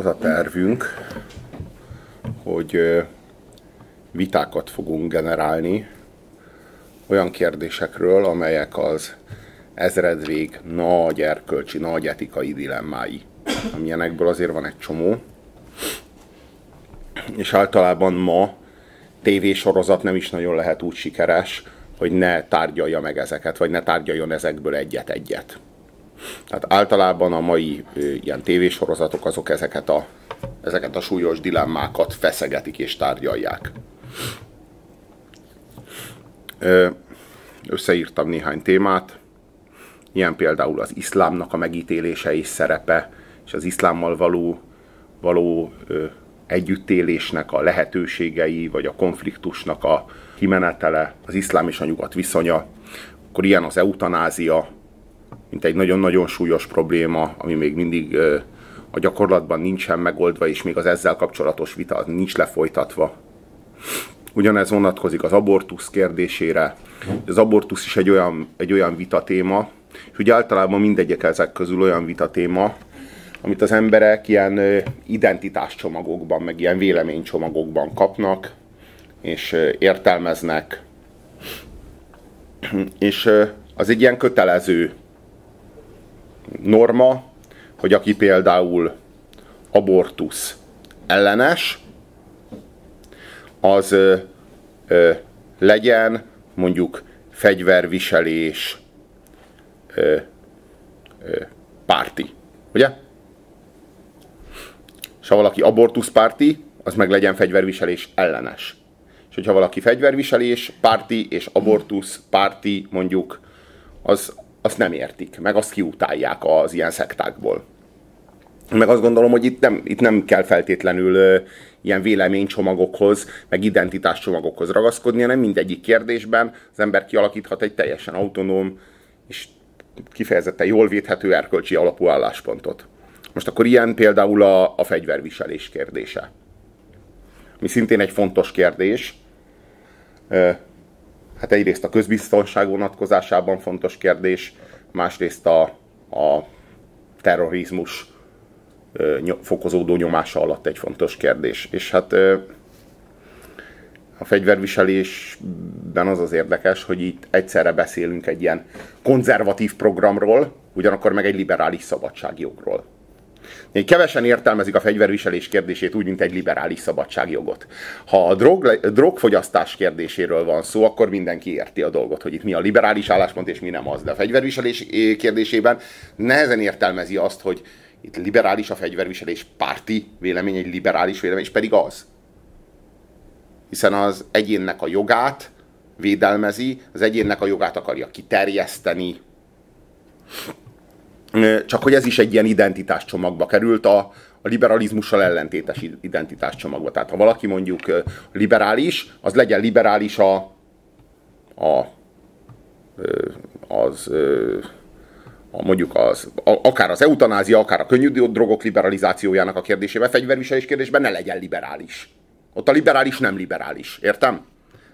az a tervünk, hogy vitákat fogunk generálni olyan kérdésekről, amelyek az ezredvég nagy erkölcsi, nagy etikai dilemmái. Amilyenekből azért van egy csomó. És általában ma tévésorozat nem is nagyon lehet úgy sikeres, hogy ne tárgyalja meg ezeket, vagy ne tárgyaljon ezekből egyet-egyet. Tehát általában a mai ilyen tévésorozatok azok ezeket a súlyos dilemmákat feszegetik és tárgyalják. Összeírtam néhány témát, ilyen például az iszlámnak a megítélése és szerepe, és az iszlámmal való együttélésnek a lehetőségei, vagy a konfliktusnak a kimenetele, az iszlám és a nyugat viszonya. Akkor ilyen az eutanázia, mint egy nagyon-nagyon súlyos probléma, ami még mindig a gyakorlatban nincsen megoldva, és még az ezzel kapcsolatos vita nincs lefolytatva. Ugyanez vonatkozik az abortusz kérdésére. Az abortusz is egy olyan vitatéma, és ugye általában mindegyik ezek közül olyan vitatéma, amit az emberek ilyen identitáscsomagokban, meg ilyen véleménycsomagokban kapnak, és értelmeznek. És az egy ilyen kötelező norma, hogy aki például abortusz ellenes, az legyen mondjuk fegyverviselés párti. Ugye? És ha valaki abortuszpárti, az meg legyen fegyverviselés ellenes. És hogyha valaki fegyverviselés párti és abortusz párti, mondjuk, azt nem értik, meg azt kiutálják az ilyen szektákból. Meg azt gondolom, hogy itt nem kell feltétlenül ilyen véleménycsomagokhoz, meg identitáscsomagokhoz ragaszkodni, hanem mindegyik kérdésben az ember kialakíthat egy teljesen autonóm és kifejezetten jól védhető erkölcsi alapú álláspontot. Most akkor ilyen például a fegyverviselés kérdése. Mi szintén egy fontos kérdés. Hát egyrészt a közbiztonság vonatkozásában fontos kérdés, másrészt a terrorizmus fokozódó nyomása alatt egy fontos kérdés. És hát a fegyverviselésben az érdekes, hogy itt egyszerre beszélünk egy ilyen konzervatív programról, ugyanakkor meg egy liberális szabadságjogról. Kevesen értelmezik a fegyverviselés kérdését úgy, mint egy liberális szabadságjogot. Ha a drogfogyasztás kérdéséről van szó, akkor mindenki érti a dolgot, hogy itt mi a liberális álláspont és mi nem az. De a fegyverviselés kérdésében nehezen értelmezi azt, hogy itt liberális a fegyverviselés párti vélemény, egy liberális vélemény, és pedig az. Hiszen az egyénnek a jogát védelmezi, az egyénnek a jogát akarja kiterjeszteni. Csak hogy ez is egy ilyen identitáscsomagba került, a liberalizmussal ellentétes identitáscsomagba. Tehát ha valaki mondjuk liberális, az legyen liberális akár az eutanázia, akár a könnyű drogok liberalizációjának a kérdésében, fegyverviselés kérdésben ne legyen liberális. Ott a liberális nem liberális. Értem?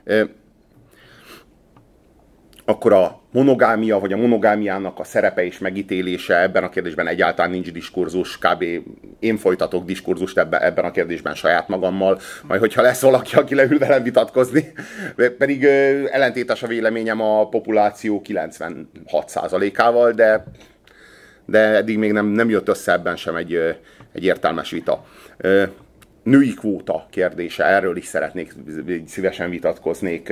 Akkor a monogámia, vagy a monogámiának a szerepe és megítélése ebben a kérdésben egyáltalán nincs diskurzus, kb. Én folytatok diskurzust ebben a kérdésben saját magammal, majd hogyha lesz valaki, aki leül velem vitatkozni, pedig ellentétes a véleményem a populáció 96%-ával, de eddig még nem jött össze ebben sem egy értelmes vita. Női kvóta kérdése, erről is szívesen vitatkoznék.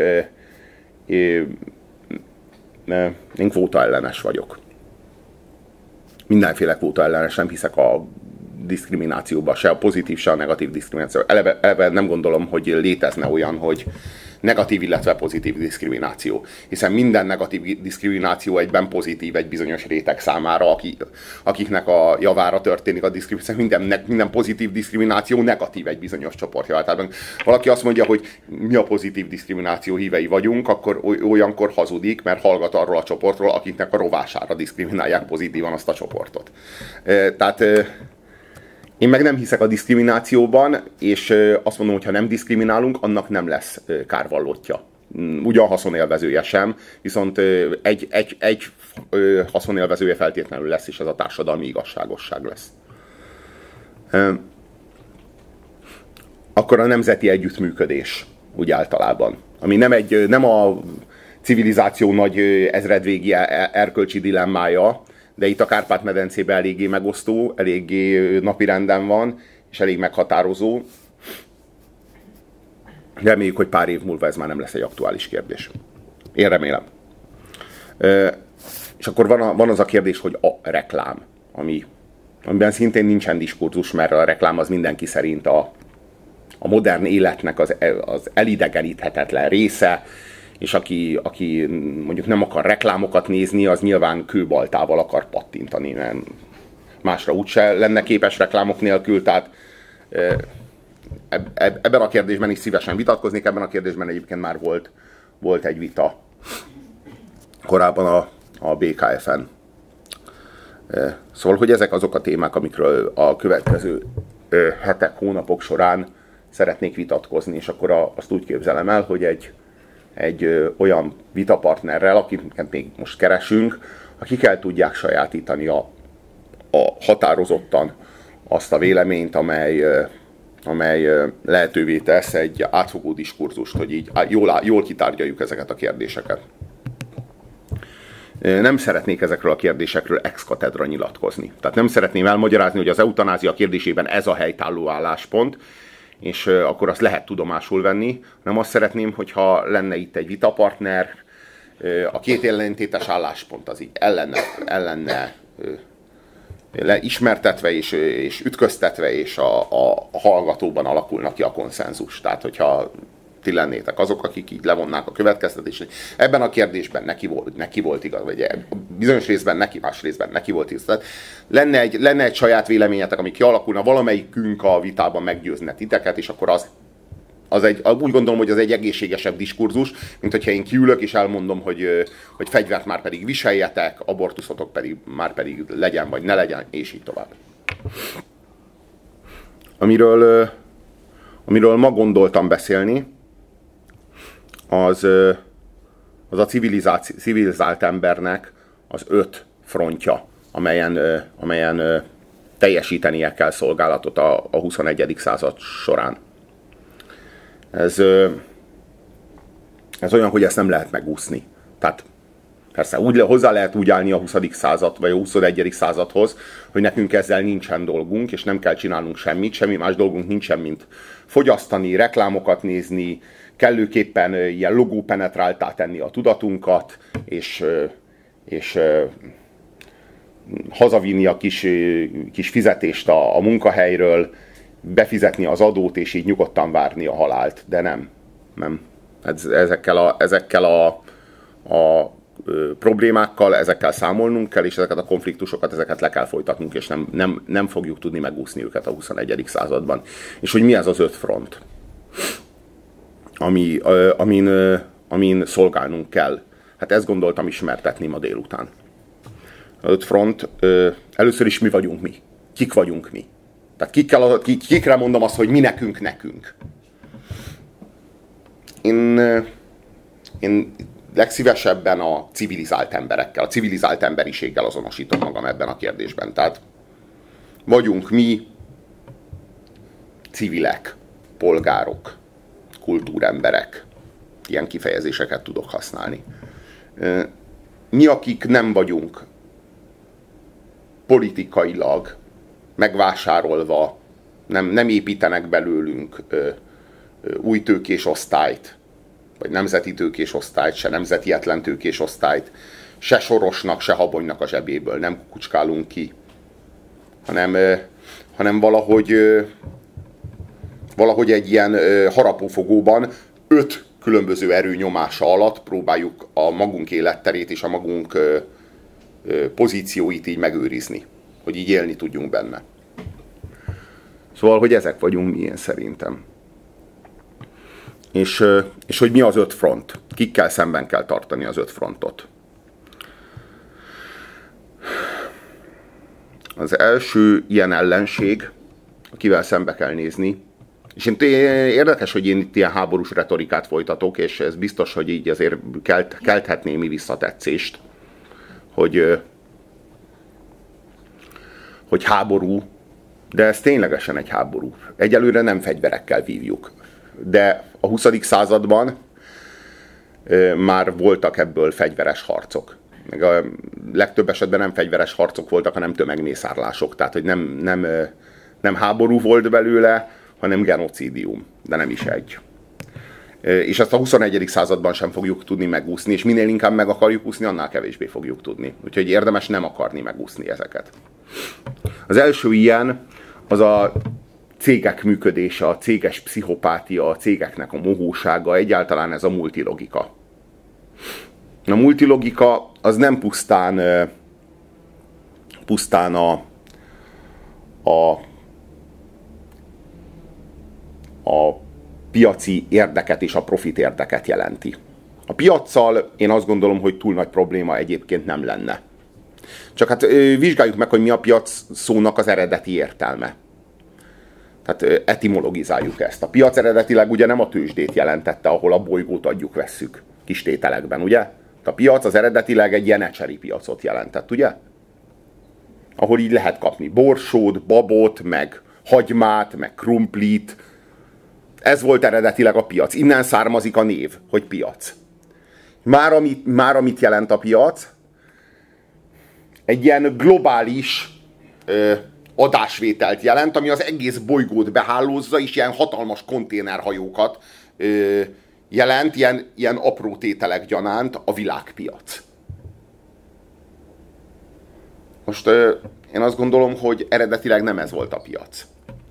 Én kvóta ellenes vagyok. Mindenféle kvóta ellenes, nem hiszek a diszkriminációba, se a pozitív, se a negatív diszkrimináció. Eleve nem gondolom, hogy létezne olyan, hogy negatív, illetve pozitív diszkrimináció. Hiszen minden negatív diszkrimináció egyben pozitív egy bizonyos réteg számára, akiknek a javára történik a diszkrimináció. Minden pozitív diszkrimináció negatív egy bizonyos csoport javára. Tehát valaki azt mondja, hogy mi a pozitív diszkrimináció hívei vagyunk, akkor olyankor hazudik, mert hallgat arról a csoportról, akiknek a rovására diszkriminálják pozitívan azt a csoportot. Tehát én meg nem hiszek a diszkriminációban, és azt mondom, hogy ha nem diszkriminálunk, annak nem lesz kárvallottja. Ugyan haszonélvezője sem, viszont egy haszonélvezője feltétlenül lesz, és ez a társadalmi igazságosság lesz. akkor a nemzeti együttműködés úgy általában. Ami nem a civilizáció nagy ezredvégi erkölcsi dilemmája, de itt a Kárpát-medencében eléggé megosztó, eléggé napirenden van, és elég meghatározó. Reméljük, hogy pár év múlva ez már nem lesz egy aktuális kérdés. Én remélem. És akkor van az a kérdés, hogy a reklám, amiben szintén nincsen diskurzus, mert a reklám az mindenki szerint a modern életnek az elidegeníthetetlen része, és aki mondjuk nem akar reklámokat nézni, az nyilván kőbaltával akar pattintani, nem? Másra úgyse lenne képes reklámok nélkül, tehát ebben a kérdésben is szívesen vitatkoznék, ebben a kérdésben egyébként már volt egy vita korábban a BKF-en. Szóval, hogy ezek azok a témák, amikről a következő hetek, hónapok során szeretnék vitatkozni, és akkor azt úgy képzelem el, hogy egy olyan vitapartnerrel, akit még most keresünk, akik el tudják sajátítani a határozottan azt a véleményt, amely lehetővé tesz egy átfogó diskurzust, hogy így jól kitárgyaljuk ezeket a kérdéseket. Nem szeretnék ezekről a kérdésekről ex cathedra nyilatkozni. Tehát nem szeretném elmagyarázni, hogy az eutanázia kérdésében ez a helytálló álláspont, és akkor azt lehet tudomásul venni. Nem azt szeretném, hogyha lenne itt egy vitapartner, a két ellentétes álláspont az így ellenne ismertetve és ütköztetve, és a hallgatóban alakulnak ki a konszenzus. Tehát, hogyha ti lennétek azok, akik így levonnák a következtetést, ebben a kérdésben neki volt igaz, vagy bizonyos részben neki, más részben neki volt igaz. Tehát lenne egy saját véleményetek, ami kialakulna, valamelyikünk a vitában meggyőzne titeket, és akkor úgy gondolom, hogy az egy egészségesebb diskurzus, mint hogyha én kiülök és elmondom, hogy fegyvert már pedig viseljetek, abortuszotok pedig már pedig legyen vagy ne legyen, és így tovább. Amiről ma gondoltam beszélni, az a civilizált embernek az 5 frontja, amelyen teljesítenie kell szolgálatot a 21. század során. Ez olyan, hogy ezt nem lehet megúszni. Tehát persze hozzá lehet úgy állni a 20. század vagy a 21. századhoz, hogy nekünk ezzel nincsen dolgunk, és nem kell csinálnunk semmit, semmi más dolgunk nincsen, mint fogyasztani, reklámokat nézni, kellőképpen ilyen logópenetráltá tenni a tudatunkat, és hazavinni a kis fizetést a munkahelyről, befizetni az adót, és így nyugodtan várni a halált. De nem. Ezekkel a problémákkal, ezekkel számolnunk kell, és ezeket a konfliktusokat, ezeket le kell folytatnunk, és nem fogjuk tudni megúszni őket a 21. században. És hogy mi ez az 5 front, amin szolgálnunk kell. Hát ezt gondoltam ismertetni ma délután. Az 5 front, először is mi vagyunk mi. Kik vagyunk mi. Tehát kikre mondom azt, hogy mi nekünk. Én legszívesebben a civilizált emberekkel, a civilizált emberiséggel azonosítom magam ebben a kérdésben. Tehát vagyunk mi civilek, polgárok, kultúremberek. Ilyen kifejezéseket tudok használni. Mi, akik nem vagyunk politikailag megvásárolva, nem építenek belőlünk új tőkés osztályt, vagy nemzeti tőkés osztályt, se nemzetietlen tőkés osztályt, se Sorosnak, se Habonynak a zsebéből nem kukucskálunk ki, hanem valahogy egy ilyen harapófogóban 5 különböző erő nyomása alatt próbáljuk a magunk életterét és a magunk pozícióit így megőrizni, hogy így élni tudjunk benne. Szóval, hogy ezek vagyunk mi, én szerintem. És hogy mi az 5 front? Kikkel szemben kell tartani az 5 frontot? Az első ilyen ellenség, akivel szembe kell nézni, és érdekes, hogy én itt ilyen háborús retorikát folytatok, és ez biztos, hogy így azért kelthet némi visszatetszést, hogy háború De ez ténylegesen egy háború. Egyelőre nem fegyverekkel vívjuk. De a 20. században már voltak ebből fegyveres harcok. Meg a legtöbb esetben nem fegyveres harcok voltak, hanem tömegmészárlások. Tehát, hogy nem háború volt belőle, hanem genocidium. De nem is egy. És ezt a 21. században sem fogjuk tudni megúszni, és minél inkább meg akarjuk úszni, annál kevésbé fogjuk tudni. Úgyhogy érdemes nem akarni megúszni ezeket. Az első ilyen az a cégek működése, a céges pszichopátia, a cégeknek a mohósága, egyáltalán ez a multilogika. A multilogika az nem pusztán a piaci érdeket és a profit érdeket jelenti. A piaccal én azt gondolom, hogy túl nagy probléma egyébként nem lenne. Csak hát vizsgáljuk meg, hogy mi a piac szónak az eredeti értelme. Tehát etimologizáljuk ezt. A piac eredetileg ugye nem a tőzsdét jelentette, ahol a bolygót adjuk-vesszük kis tételekben, ugye? A piac az eredetileg egy ilyen ecseri piacot jelentett, ugye? Ahol így lehet kapni borsót, babot, meg hagymát, meg krumplit. Ez volt eredetileg a piac. Innen származik a név, hogy piac. Már amit jelent a piac, egy ilyen globális adásvételt jelent, ami az egész bolygót behálózza, és ilyen hatalmas konténerhajókat jelent, ilyen apró tételek gyanánt a világpiac. Most én azt gondolom, hogy eredetileg nem ez volt a piac.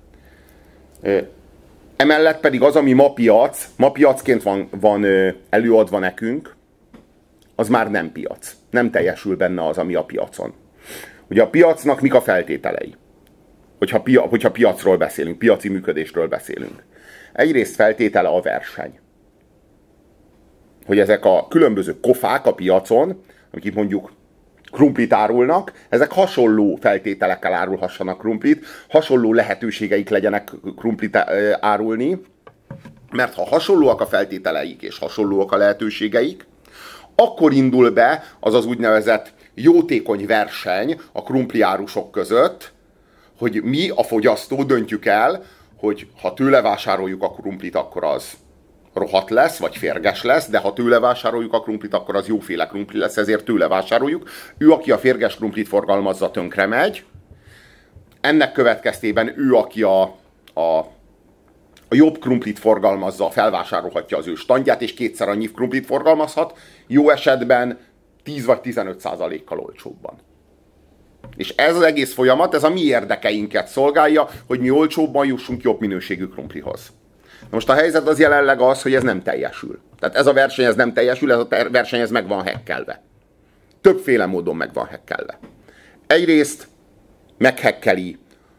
Emellett pedig az, ami ma piacként van előadva nekünk, az már nem piac. Nem teljesül benne az, ami a piacon. Ugye a piacnak mik a feltételei? Hogyha piacról beszélünk, piaci működésről beszélünk. Egyrészt feltétele a verseny. Hogy ezek a különböző kofák a piacon, amik mondjuk krumplit árulnak, ezek hasonló feltételekkel árulhassanak krumplit, hasonló lehetőségeik legyenek krumplit árulni, mert ha hasonlóak a feltételeik és hasonlóak a lehetőségeik, akkor indul be az az úgynevezett jótékony verseny a krumpliárusok között, hogy mi, a fogyasztó döntjük el, hogy ha tőle vásároljuk a krumplit, akkor az rohadt lesz, vagy férges lesz, de ha tőle vásároljuk a krumplit, akkor az jóféle krumpli lesz, ezért tőle vásároljuk. Ő, aki a férges krumplit forgalmazza, tönkre megy. Ennek következtében ő, aki a jobb krumplit forgalmazza, felvásárolhatja az ő standját, és kétszer annyi krumplit forgalmazhat, jó esetben 10 vagy 15%-kal olcsóbban. És ez az egész folyamat, ez a mi érdekeinket szolgálja, hogy mi olcsóbban jussunk jobb minőségű krumplihoz. Most a helyzet az jelenleg az, hogy ez nem teljesül. Tehát ez a verseny ez nem teljesül, ez a verseny ez meg van hekkelve. Többféle módon meg van hekkelve. Egyrészt meghekkeli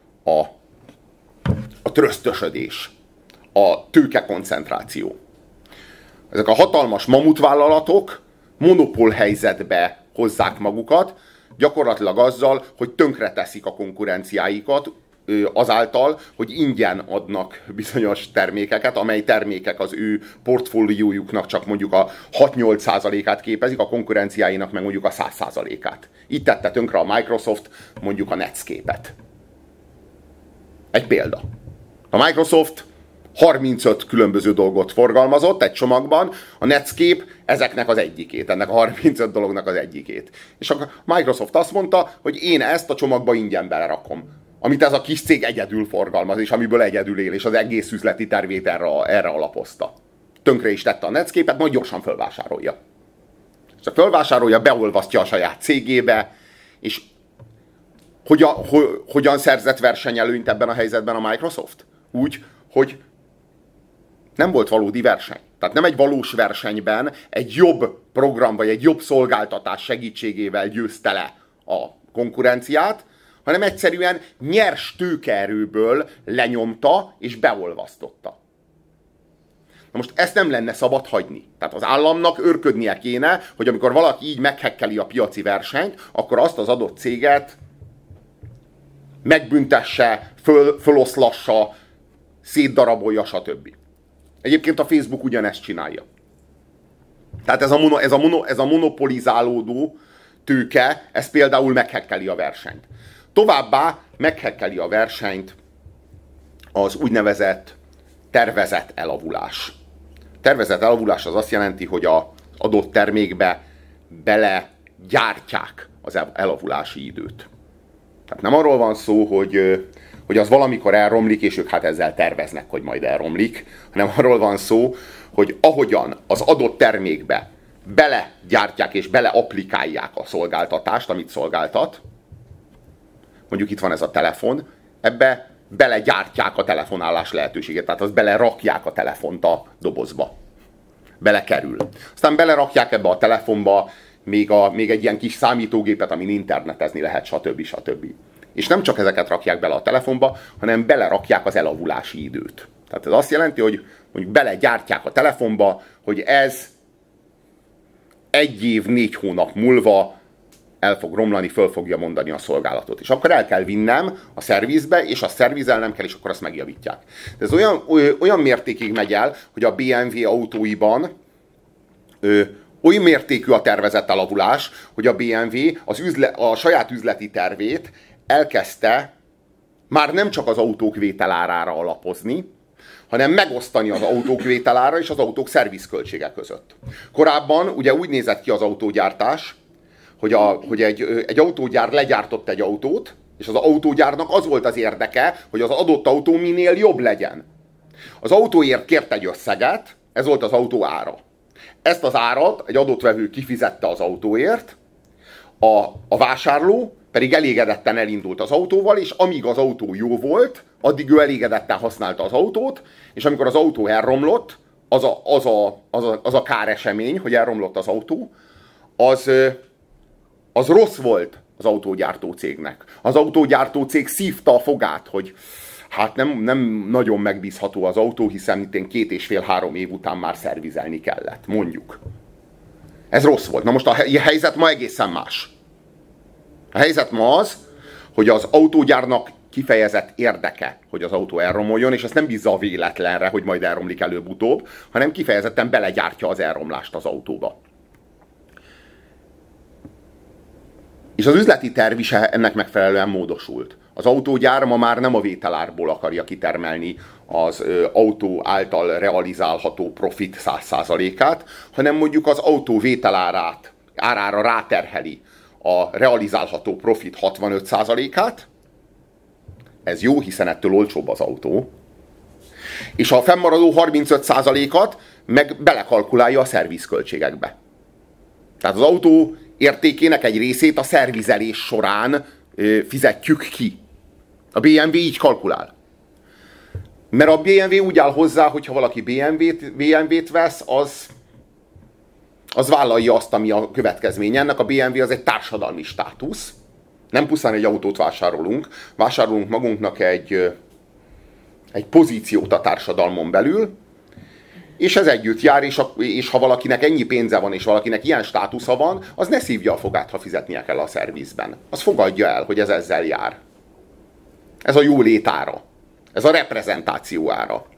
a trösztösödés, a tőkekoncentráció. Ezek a hatalmas mamutvállalatok monopól helyzetbe hozzák magukat, gyakorlatilag azzal, hogy tönkreteszik a konkurenciáikat, azáltal, hogy ingyen adnak bizonyos termékeket, amely termékek az ő portfóliójuknak csak mondjuk a 6-8%-át képezik, a konkurenciáinak meg mondjuk a 100%-át. Így tette tönkre a Microsoft mondjuk a Netscape-et. Egy példa. A Microsoft 35 különböző dolgot forgalmazott egy csomagban, a Netscape ezeknek az egyikét, ennek a 35 dolognak az egyikét. És a Microsoft azt mondta, hogy én ezt a csomagba ingyen belerakom, amit ez a kis cég egyedül forgalmaz, és amiből egyedül él, és az egész üzleti tervét erre alapozta. Tönkre is tette a Netscape-et, majd gyorsan fölvásárolja. És fölvásárolja, beolvasztja a saját cégébe, és hogyan szerzett versenyelőnyt ebben a helyzetben a Microsoft? Úgy, hogy nem volt valódi verseny. Tehát nem egy valós versenyben egy jobb program vagy egy jobb szolgáltatás segítségével győzte le a konkurenciát, hanem egyszerűen nyers tőkeerőből lenyomta és beolvasztotta. Na most ezt nem lenne szabad hagyni. Tehát az államnak őrködnie kéne, hogy amikor valaki így meghekkeli a piaci versenyt, akkor azt az adott céget megbüntesse, föloszlassa, szétdarabolja, stb. Egyébként a Facebook ugyanezt csinálja. Tehát ez a monopolizálódó tőke, ez például meghekkeli a versenyt. Továbbá meghekkeli a versenyt az úgynevezett tervezett elavulás. Tervezett elavulás az azt jelenti, hogy az adott termékbe belegyártják az elavulási időt. Tehát nem arról van szó, hogy az valamikor elromlik, és ők hát ezzel terveznek, hogy majd elromlik, hanem arról van szó, hogy ahogyan az adott termékbe belegyártják és beleapplikálják a szolgáltatást, amit szolgáltat, mondjuk itt van ez a telefon, ebbe belegyártják a telefonálás lehetőséget, tehát azt belerakják a telefont a dobozba. Belekerül. Aztán belerakják ebbe a telefonba még egy ilyen kis számítógépet, amin internetezni lehet, stb. És nem csak ezeket rakják bele a telefonba, hanem belerakják az elavulási időt. Tehát ez azt jelenti, hogy mondjuk belegyártják a telefonba, hogy ez 1 év 4 hónap múlva el fog romlani, föl fogja mondani a szolgálatot. És akkor el kell vinnem a szervizbe, és azt szervizelnem kell, és akkor azt megjavítják. De ez olyan mértékig megy el, hogy a BMW autóiban olyan mértékű a tervezett elavulás, hogy a BMW a saját üzleti tervét elkezdte már nem csak az autók vételárára alapozni, hanem megosztani az autók vételára és az autók szervizköltsége között. Korábban ugye úgy nézett ki az autógyártás, hogy egy autógyár legyártott egy autót, és az autógyárnak az volt az érdeke, hogy az adott autó minél jobb legyen. Az autóért kért egy összeget, ez volt az autó ára. Ezt az árat egy adott vevő kifizette az autóért, a vásárló pedig elégedetten elindult az autóval, és amíg az autó jó volt, addig ő elégedetten használta az autót, és amikor az autó elromlott, az a káresemény, hogy elromlott az autó, az rossz volt az autógyártó cégnek. Az autógyártó cég szívta a fogát, hogy hát nem nagyon megbízható az autó, hiszen itt 2,5-3 év után már szervizelni kellett, mondjuk. Ez rossz volt. Na most a helyzet ma egészen más. A helyzet ma az, hogy az autógyárnak kifejezett érdeke, hogy az autó elromoljon, és ezt nem bízza a véletlenre, hogy majd elromlik előbb-utóbb, hanem kifejezetten belegyártja az elromlást az autóba. És az üzleti terv is ennek megfelelően módosult. Az autógyár ma már nem a vételárból akarja kitermelni az autó által realizálható profit 100%-át, hanem mondjuk az autó árára ráterheli a realizálható profit 65%-át. Ez jó, hiszen ettől olcsóbb az autó. És a fennmaradó 35%-at meg belekalkulálja a szervizköltségekbe. Tehát az autó értékének egy részét a szervizelés során fizetjük ki. A BMW így kalkulál. Mert a BMW úgy áll hozzá, hogyha valaki BMW-t vesz, az vállalja azt, ami a következménye. Ennek a BMW az egy társadalmi státusz. Nem pusztán egy autót vásárolunk magunknak egy pozíciót a társadalmon belül, és ez együtt jár, és ha valakinek ennyi pénze van, és valakinek ilyen státusza van, az ne szívja a fogát, ha fizetnie kell a szervizben. Az fogadja el, hogy ez ezzel jár. Ez a jólét ára. Ez a reprezentáció ára.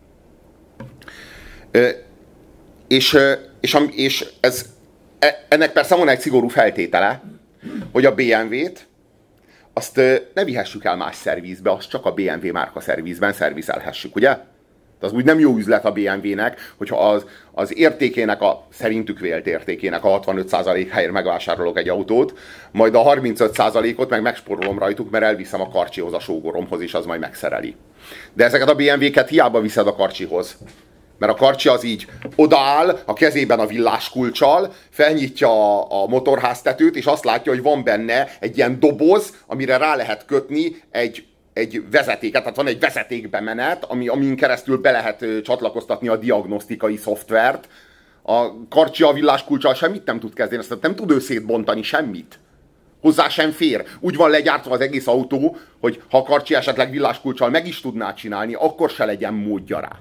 Ennek persze van egy szigorú feltétele, hogy a BMW-t azt ne vihessük el más szervizbe, azt csak a BMW márka szervizben szervizelhessük, ugye? De az úgy nem jó üzlet a BMW-nek, hogyha az értékének, szerintük vélt értékének a 65% helyére megvásárolok egy autót, majd a 35%-ot meg megspórolom rajtuk, mert elviszem a karcsihoz, a sógoromhoz, és az majd megszereli. De ezeket a BMW-ket hiába viszed a karcsihoz. Mert a karcsi az így odaáll, a kezében a villáskulccsal, felnyitja a motorháztetőt, és azt látja, hogy van benne egy ilyen doboz, amire rá lehet kötni egy vezetéket, tehát van egy vezetékbemenet, amin keresztül be lehet csatlakoztatni a diagnosztikai szoftvert. A karcsi a villáskulccsal semmit nem tud kezdeni, azt nem tud ő szétbontani semmit. Hozzá sem fér. Úgy van legyártva az egész autó, hogy ha a karcsi esetleg villáskulccsal meg is tudná csinálni, akkor se legyen módja rá.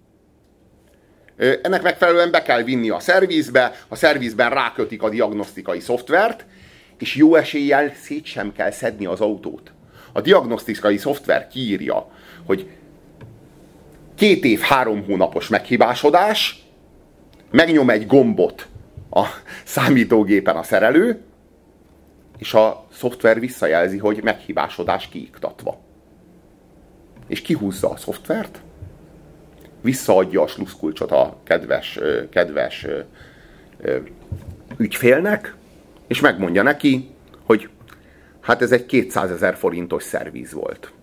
Ennek megfelelően be kell vinni a szervizben rákötik a diagnosztikai szoftvert, és jó eséllyel szét sem kell szedni az autót. A diagnosztikai szoftver kiírja, hogy 2 év 3 hónapos meghibásodás, megnyom egy gombot a számítógépen a szerelő, és a szoftver visszajelzi, hogy meghibásodás kiiktatva. És kihúzza a szoftvert, visszaadja a sluszkulcsot a kedves ügyfélnek, és megmondja neki, hogy hát ez egy 200 000 forintos szerviz volt.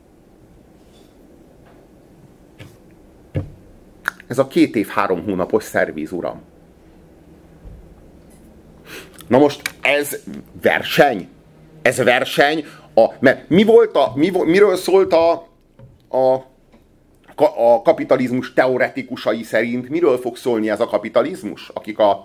Ez a 2 év 3 hónapos szerviz, uram. Na most ez verseny? Ez verseny? Mert miről szólt a kapitalizmus teoretikusai szerint? Miről fog szólni ez a kapitalizmus? Akik a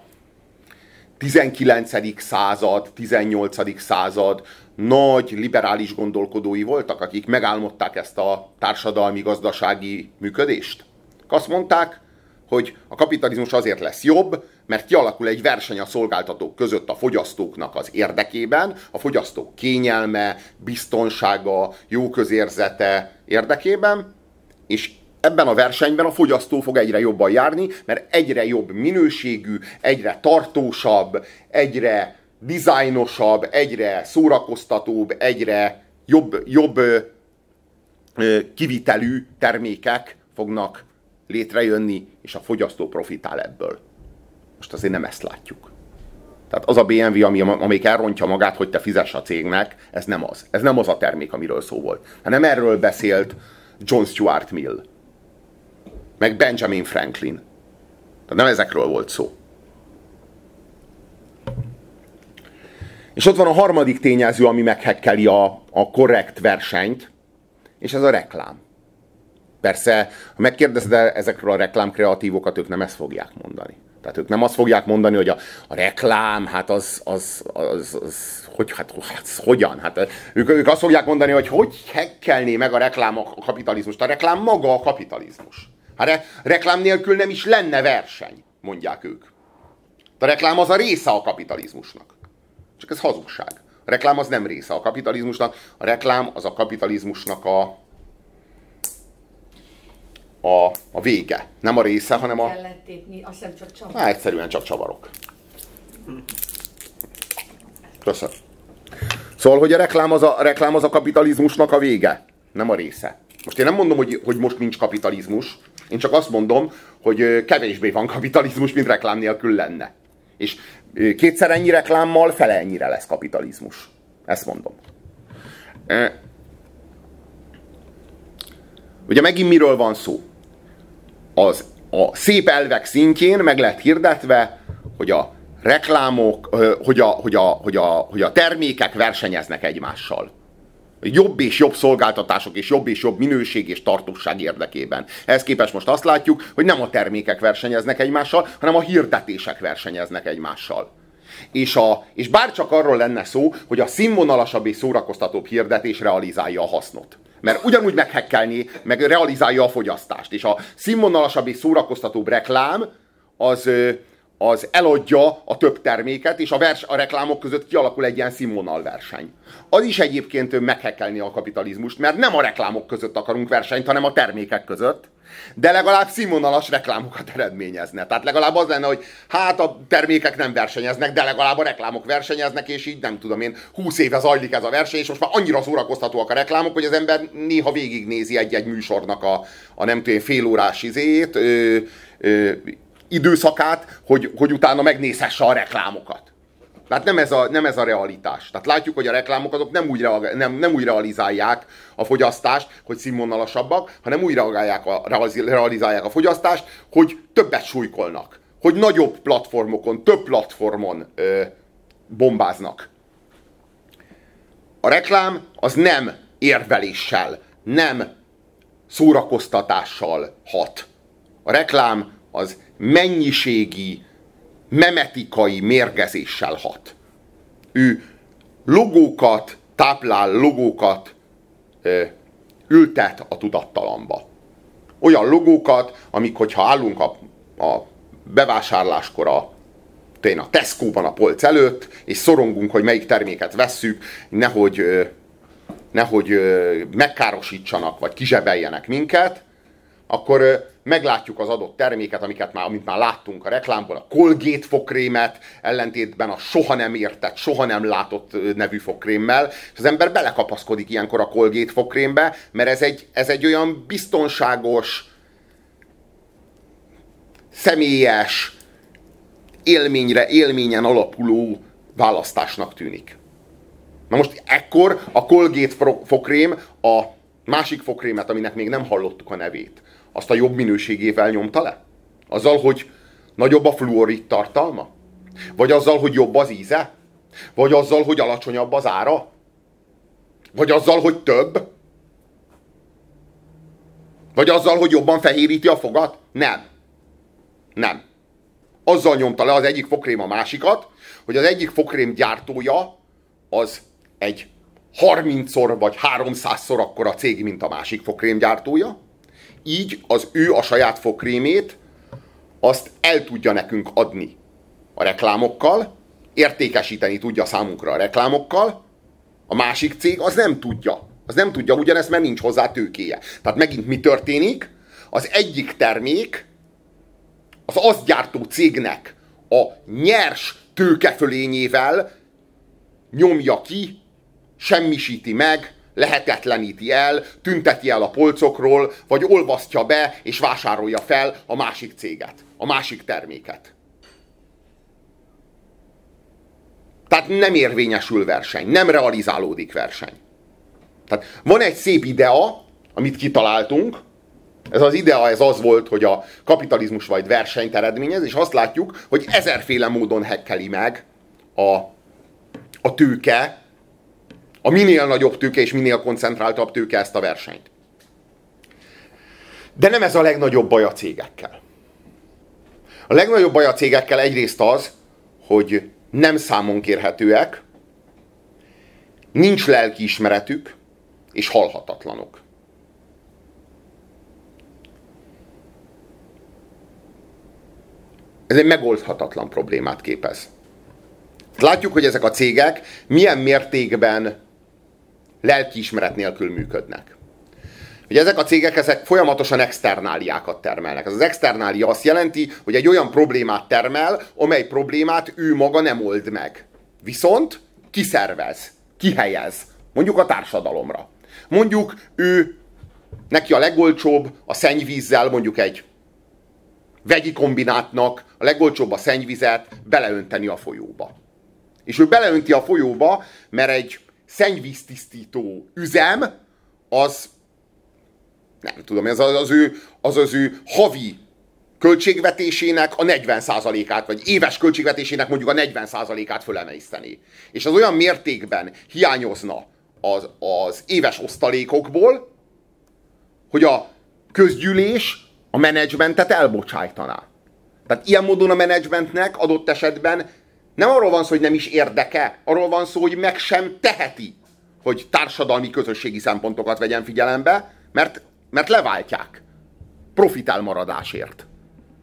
19. század, 18. század nagy liberális gondolkodói voltak, akik megálmodták ezt a társadalmi-gazdasági működést. Azt mondták, hogy a kapitalizmus azért lesz jobb, mert kialakul egy verseny a szolgáltatók között a fogyasztóknak az érdekében, a fogyasztók kényelme, biztonsága, jóközérzete érdekében, és ebben a versenyben a fogyasztó fog egyre jobban járni, mert egyre jobb minőségű, egyre tartósabb, egyre dizájnosabb, egyre szórakoztatóbb, egyre jobb kivitelű termékek fognak létrejönni, és a fogyasztó profitál ebből. Most azért nem ezt látjuk. Tehát az a BMW, amelyik elrontja magát, hogy te fizess a cégnek, ez nem az. Ez nem az a termék, amiről szó volt. Hanem erről beszélt John Stuart Mill. Meg Benjamin Franklin. Tehát nem ezekről volt szó. És ott van a harmadik tényező, ami meghekkeli a korrekt versenyt, és ez a reklám. Persze, ha megkérdezed ezekről a reklámkreatívokat, ők nem ezt fogják mondani. Tehát ők nem azt fogják mondani, hogy a reklám, hát hogyan? Hát ők azt fogják mondani, hogy hekkelné meg a reklám a kapitalizmust. A reklám maga a kapitalizmus. Hát reklám nélkül nem is lenne verseny, mondják ők. A reklám az a része a kapitalizmusnak. Csak ez hazugság. A reklám az nem része a kapitalizmusnak. A reklám az a kapitalizmusnak a vége. Nem a része, hanem a... Azt hiszem csak csavarok. Egyszerűen csak csavarok. Köszönöm. Szóval, hogy a reklám az a kapitalizmusnak a vége, nem a része. Most én nem mondom, hogy most nincs kapitalizmus, én csak azt mondom, hogy kevésbé van kapitalizmus, mint reklám nélkül lenne. És kétszer ennyi reklámmal fele ennyire lesz kapitalizmus. Ezt mondom. Ugye megint miről van szó? A szép elvek szintjén meg lett hirdetve, hogy a reklámok, hogy a termékek versenyeznek egymással. Jobb és jobb szolgáltatások és jobb minőség és tartóság érdekében. Ehhez képest most azt látjuk, hogy nem a termékek versenyeznek egymással, hanem a hirdetések versenyeznek egymással. És bárcsak arról lenne szó, hogy a színvonalasabb és szórakoztatóbb hirdetés realizálja a hasznot. Mert ugyanúgy meghekkelni, meg realizálja a fogyasztást. És a színvonalasabb és szórakoztatóbb reklám az eladja a több terméket, és a reklámok között kialakul egy ilyen színvonalverseny. Az is egyébként meghekkelni a kapitalizmust, mert nem a reklámok között akarunk versenyt, hanem a termékek között, de legalább színvonalas reklámokat eredményezne. Tehát legalább az lenne, hogy hát a termékek nem versenyeznek, de legalább a reklámok versenyeznek, és így nem tudom én, 20 éve zajlik ez a verseny, és most már annyira szórakoztatóak a reklámok, hogy az ember néha végignézi egy-egy műsornak a nem tudom, félórás időszakát, hogy utána megnézhesse a reklámokat. Tehát nem ez a realitás. Tehát látjuk, hogy a reklámok azok nem úgy realizálják a fogyasztást, hogy színvonalasabbak, hanem úgy realizálják a fogyasztást, hogy többet súlykolnak. Hogy nagyobb platformokon, több platformon bombáznak. A reklám az nem érveléssel, nem szórakoztatással hat. A reklám az mennyiségi, memetikai mérgezéssel hat. Ő logókat táplál, logókat ültet a tudattalamba. Olyan logókat, amik, hogyha állunk a bevásárláskor a Tesco-ban a polc előtt, és szorongunk, hogy melyik terméket vesszük, nehogy megkárosítsanak, vagy kizsebeljenek minket, akkor meglátjuk az adott terméket, amit már láttunk a reklámból, a Colgate fogkrémet, ellentétben a soha nem értett, soha nem látott nevű fogkrémmel, és az ember belekapaszkodik ilyenkor a Colgate fogkrémbe, mert ez egy olyan biztonságos, személyes, élményen alapuló választásnak tűnik. Na most ekkor a Colgate fogkrém a másik fogkrémet, aminek még nem hallottuk a nevét, azt a jobb minőségével nyomta le? Azzal, hogy nagyobb a fluorid tartalma? Vagy azzal, hogy jobb az íze? Vagy azzal, hogy alacsonyabb az ára? Vagy azzal, hogy több? Vagy azzal, hogy jobban fehéríti a fogat? Nem. Nem. Azzal nyomta le az egyik fogkrém a másikat, hogy az egyik fogkrém gyártója az egy 30-szor vagy 300-szor akkora cég, mint a másik fogkrém gyártója. Így ő a saját fogkrémét azt el tudja nekünk adni a reklámokkal, értékesíteni tudja számunkra a reklámokkal, a másik cég az nem tudja. Az nem tudja ugyanezt, mert nincs hozzá tőkéje. Tehát megint mi történik? Az egyik termék az azt gyártó cégnek a nyers tőkefölényével nyomja ki, semmisíti meg, lehetetleníti el, tünteti el a polcokról, vagy olvasztja be és vásárolja fel a másik céget, a másik terméket. Tehát nem érvényesül verseny, nem realizálódik verseny. Tehát van egy szép idea, amit kitaláltunk, ez az idea az volt, hogy a kapitalizmus majd versenyt eredményez, és azt látjuk, hogy ezerféle módon hekkeli meg a tőke, a minél nagyobb tőke és minél koncentráltabb tőke ezt a versenyt. De nem ez a legnagyobb baj a cégekkel. A legnagyobb baj a cégekkel egyrészt az, hogy nem számon kérhetőek, nincs lelkiismeretük, és halhatatlanok. Ez egy megoldhatatlan problémát képez. Látjuk, hogy ezek a cégek milyen mértékben lelkiismeret nélkül működnek. Ugye ezek a cégek folyamatosan externáliákat termelnek. Ez az externália azt jelenti, hogy egy olyan problémát termel, amely problémát ő maga nem old meg. Viszont kiszervez, kihelyez, mondjuk a társadalomra. Mondjuk neki a legolcsóbb a szennyvízzel, mondjuk egy vegyi kombinátnak a legolcsóbb a szennyvizet beleönteni a folyóba. És ő beleönti a folyóba, mert egy szennyvíztisztító üzem, az nem tudom, az ő havi költségvetésének a 40%-át, vagy éves költségvetésének mondjuk a 40%-át fölemészteni. És az olyan mértékben hiányozna az éves osztalékokból, hogy a közgyűlés a menedzsmentet elbocsájtaná. Tehát ilyen módon a menedzsmentnek adott esetben nem arról van szó, hogy nem is érdeke, arról van szó, hogy meg sem teheti, hogy társadalmi, közösségi szempontokat vegyen figyelembe, mert leváltják. Profitálmaradásért.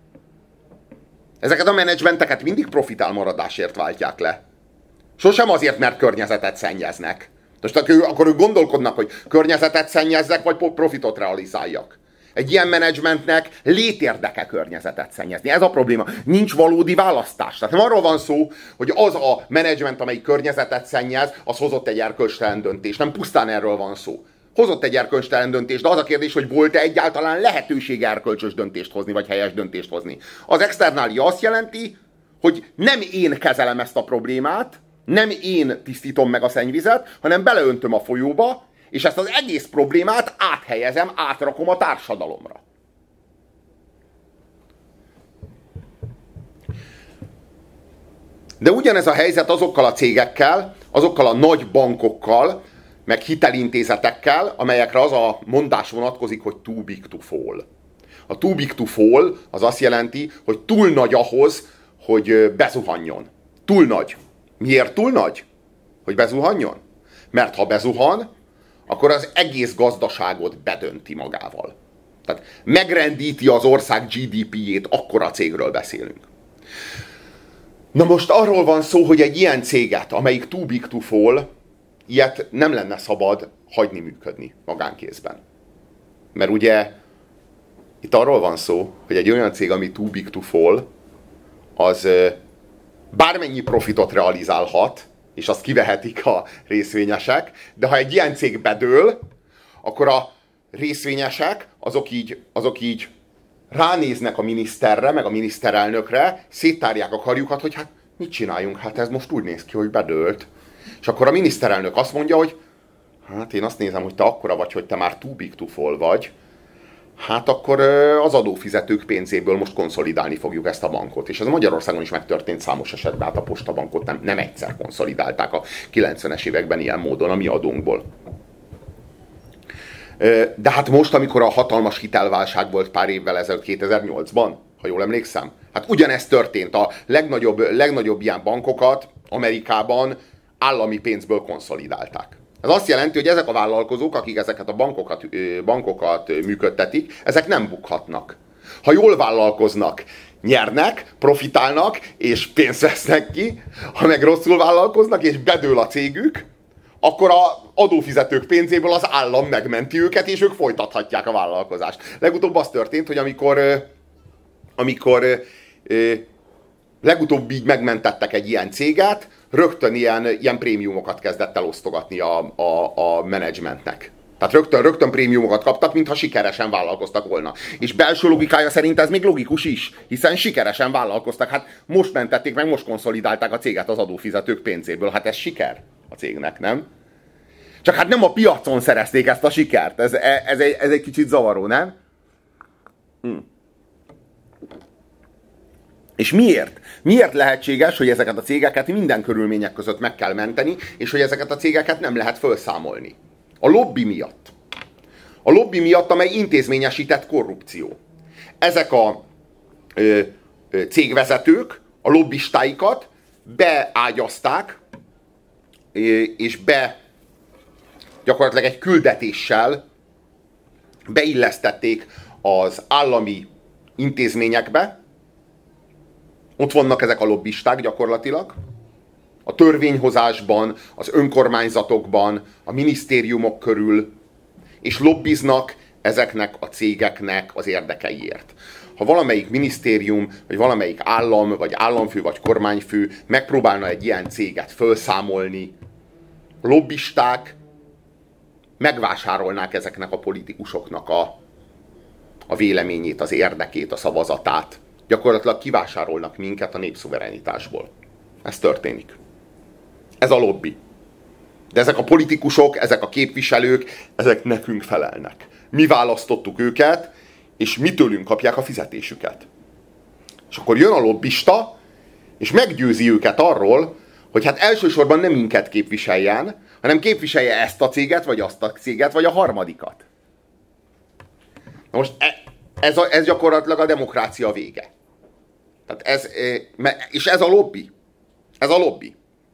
Ezeket a menedzsmenteket mindig profitálmaradásért váltják le. Sosem azért, mert környezetet szennyeznek. Most akkor ők gondolkodnak, hogy környezetet szennyezzek, vagy profitot realizáljak. Egy ilyen menedzsmentnek létérdeke környezetet szennyezni. Ez a probléma. Nincs valódi választás. Tehát nem arról van szó, hogy az a menedzsment, amelyik környezetet szennyez, az hozott egy erkölcstelen döntést. Nem pusztán erről van szó. Hozott egy erkölcstelen döntést, de az a kérdés, hogy volt-e egyáltalán lehetőség erkölcsös döntést hozni, vagy helyes döntést hozni. Az externália azt jelenti, hogy nem én kezelem ezt a problémát, nem én tisztítom meg a szennyvizet, hanem beleöntöm a folyóba, és ezt az egész problémát áthelyezem, átrakom a társadalomra. De ugyanez a helyzet azokkal a cégekkel, azokkal a nagy bankokkal, meg hitelintézetekkel, amelyekre az a mondás vonatkozik, hogy too big to fall. A too big to fall az azt jelenti, hogy túl nagy ahhoz, hogy bezuhanjon. Túl nagy. Miért túl nagy? Hogy bezuhanjon? Mert ha bezuhan, akkor az egész gazdaságot bedönti magával. Tehát megrendíti az ország GDP-jét, akkora cégről beszélünk. Na most arról van szó, hogy egy ilyen céget, amelyik too big to fall, ilyet nem lenne szabad hagyni működni magánkézben. Mert ugye Itt arról van szó, hogy egy olyan cég, ami too big to fall, az bármennyi profitot realizálhat, és azt kivehetik a részvényesek, de ha egy ilyen cég bedől, akkor a részvényesek azok így ránéznek a miniszterre, meg a miniszterelnökre, széttárják a karjukat, hogy hát mit csináljunk, hát ez most úgy néz ki, hogy bedőlt. És akkor a miniszterelnök azt mondja, hogy hát én azt nézem, hogy te akkora vagy, hogy te már too big to fall vagy, hát akkor az adófizetők pénzéből most konszolidálni fogjuk ezt a bankot. És ez Magyarországon is megtörtént számos esetben, hát a postabankot nem egyszer konszolidálták a 90-es években ilyen módon a mi adónkból. De hát most, amikor a hatalmas hitelválság volt pár évvel ezelőtt, 2008-ban, ha jól emlékszem, hát ugyanezt történt. A legnagyobb ilyen bankokat Amerikában állami pénzből konszolidálták. Ez azt jelenti, hogy ezek a vállalkozók, akik ezeket a bankokat működtetik, ezek nem bukhatnak. Ha jól vállalkoznak, nyernek, profitálnak, és pénzt vesznek ki. Ha meg rosszul vállalkoznak, és bedől a cégük, akkor az adófizetők pénzéből az állam megmenti őket, és ők folytathatják a vállalkozást. Legutóbb az történt, hogy amikor legutóbb így megmentettek egy ilyen céget, rögtön ilyen prémiumokat kezdett el osztogatni a menedzsmentnek. Tehát rögtön prémiumokat kaptak, mintha sikeresen vállalkoztak volna. És belső logikája szerint ez még logikus is, hiszen sikeresen vállalkoztak. Hát most mentették meg, most konszolidálták a céget az adófizetők pénzéből. Hát ez siker a cégnek, nem? Csak hát nem a piacon szerezték ezt a sikert. Ez egy kicsit zavaró, nem? És miért? Miért lehetséges, hogy ezeket a cégeket minden körülmények között meg kell menteni, és hogy ezeket a cégeket nem lehet felszámolni? A lobby miatt. A lobby miatt, amely intézményesített korrupció. Ezek a cégvezetők a lobbistáikat beágyazták, és gyakorlatilag egy küldetéssel beillesztették az állami intézményekbe. Ott vannak ezek a lobbisták gyakorlatilag. A törvényhozásban, az önkormányzatokban, a minisztériumok körül, és lobbiznak ezeknek a cégeknek az érdekeiért. Ha valamelyik minisztérium, vagy valamelyik állam, vagy államfő, vagy kormányfő megpróbálna egy ilyen céget felszámolni, lobbisták megvásárolnák ezeknek a politikusoknak a véleményét, az érdekét, a szavazatát. Gyakorlatilag kivásárolnak minket a népszuverenitásból. Ez történik. Ez a lobby. De ezek a politikusok, ezek a képviselők, ezek nekünk felelnek. Mi választottuk őket, és mi tőlünk kapják a fizetésüket. És akkor jön a lobbista, és meggyőzi őket arról, hogy hát elsősorban nem minket képviseljen, hanem képviselje ezt a céget, vagy azt a céget, vagy a harmadikat. Na most ez gyakorlatilag a demokrácia vége. Tehát és ez a lobby. Ez a lobby.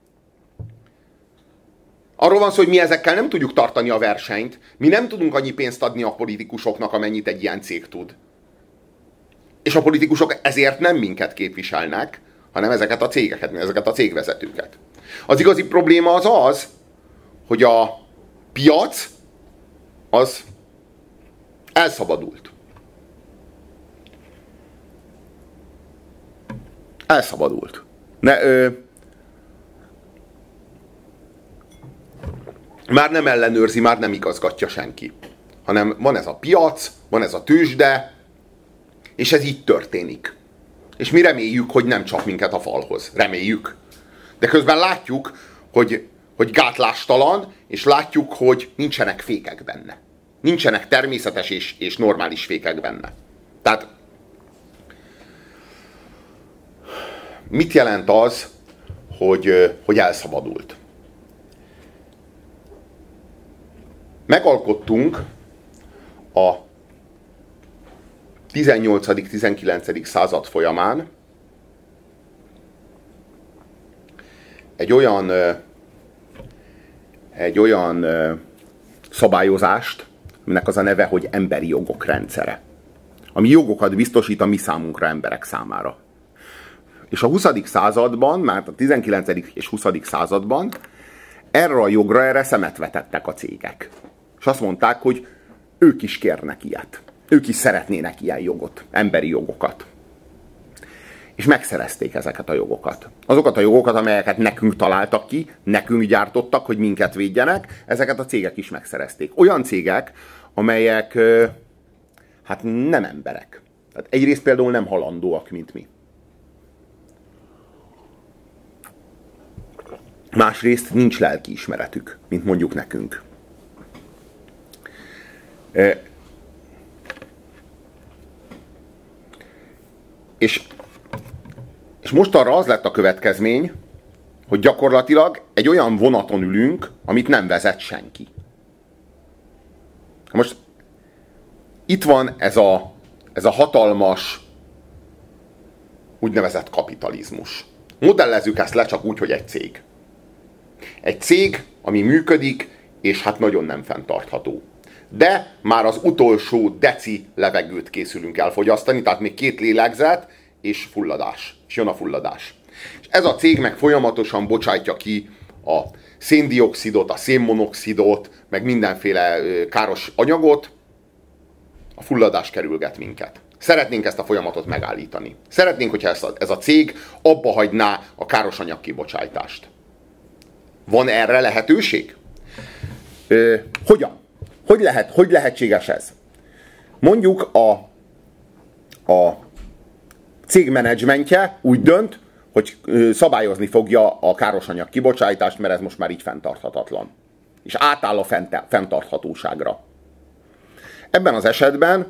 Arról van szó, hogy mi ezekkel nem tudjuk tartani a versenyt. Mi nem tudunk annyi pénzt adni a politikusoknak, amennyit egy ilyen cég tud. És a politikusok ezért nem minket képviselnek, hanem ezeket a cégeket, ezeket a cégvezetőket. Az igazi probléma az, hogy a piac az elszabadult. Elszabadult. Már nem ellenőrzi, már nem igazgatja senki. Hanem van ez a piac, van ez a tőzsde, és ez így történik. És mi reméljük, hogy nem csap minket a falhoz. Reméljük. De közben látjuk, hogy gátlástalan, és látjuk, hogy nincsenek fékek benne. Nincsenek természetes és normális fékek benne. Tehát mit jelent az, hogy elszabadult? Megalkottunk a 18.-19. század folyamán egy olyan szabályozást, aminek az a neve, hogy emberi jogok rendszere. Ami jogokat biztosít a mi számunkra, emberek számára. És a 20. században, már a 19. és 20. században erre a jogra, erre szemet vetettek a cégek. És azt mondták, hogy ők is kérnek ilyet. Ők is szeretnének ilyen jogot, emberi jogokat. És megszerezték ezeket a jogokat. Azokat a jogokat, amelyeket nekünk találtak ki, nekünk gyártottak, hogy minket védjenek, ezeket a cégek is megszerezték. Olyan cégek, amelyek hát nem emberek. Tehát egyrészt például nem halandóak, mint mi. Másrészt nincs lelkiismeretük, mint mondjuk nekünk. És most arra az lett a következmény, hogy gyakorlatilag egy olyan vonaton ülünk, amit nem vezet senki. Most itt van ez a hatalmas úgynevezett kapitalizmus. Modellezzük ezt le csak úgy, hogy egy cég. Egy cég, ami működik, és hát nagyon nem fenntartható. De már az utolsó deci levegőt készülünk elfogyasztani, tehát még 2 lélegzet, és fulladás. És jön a fulladás. És ez a cég meg folyamatosan bocsájtja ki a széndioxidot, a szénmonoxidot, meg mindenféle káros anyagot, a fulladás kerülget minket. Szeretnénk ezt a folyamatot megállítani. Szeretnénk, hogyha ez a cég abba hagyná a káros anyag kibocsájtást. Van erre lehetőség? Hogyan? Hogy lehetséges ez? Mondjuk a cég menedzsmentje úgy dönt, hogy szabályozni fogja a károsanyag kibocsátást, mert ez most már így fenntarthatatlan. És átáll a fenntarthatóságra. Ebben az esetben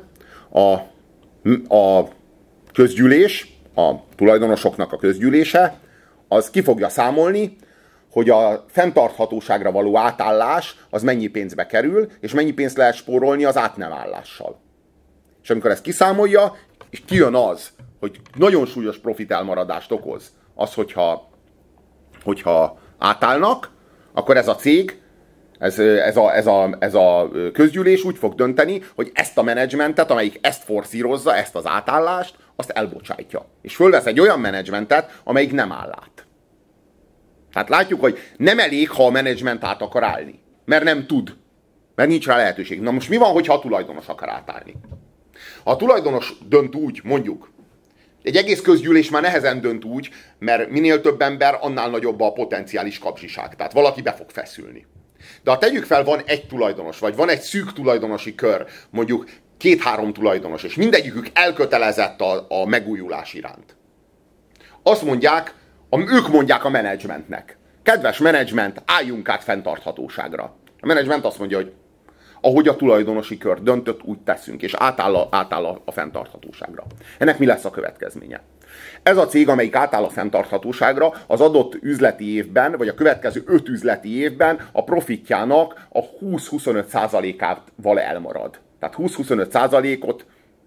a közgyűlés, a tulajdonosoknak a közgyűlése, az ki fogja számolni, hogy a fenntarthatóságra való átállás az mennyi pénzbe kerül, és mennyi pénzt lehet spórolni az átnemállással. És amikor ezt kiszámolja, és kijön az, hogy nagyon súlyos profit elmaradást okoz az, hogyha átállnak, akkor ez a cég, ez a közgyűlés úgy fog dönteni, hogy ezt a menedzsmentet, amelyik ezt forszírozza, ezt az átállást, azt elbocsájtja. És fölvesz egy olyan menedzsmentet, amelyik nem áll át. Tehát látjuk, hogy nem elég, ha a menedzsment át akar állni. Mert nem tud. Mert nincs rá lehetőség. Na most mi van, hogyha a tulajdonos akar átállni? Ha a tulajdonos dönt úgy, mondjuk, egy egész közgyűlés már nehezen dönt úgy, mert minél több ember, annál nagyobb a potenciális kapzsiság. Tehát valaki be fog feszülni. De ha tegyük fel, van egy tulajdonos, vagy van egy szűk tulajdonosi kör, mondjuk 2-3 tulajdonos, és mindegyikük elkötelezett a megújulás iránt. Azt mondják, ők mondják a menedzsmentnek. Kedves menedzsment, álljunk át fenntarthatóságra. A menedzsment azt mondja, hogy ahogy a tulajdonosi kör döntött, úgy teszünk, és átáll a fenntarthatóságra. Ennek mi lesz a következménye? Ez a cég, amelyik átáll a fenntarthatóságra, az adott üzleti évben, vagy a következő 5 üzleti évben a profitjának a 20-25%-ával elmarad. Tehát 20-25%-ot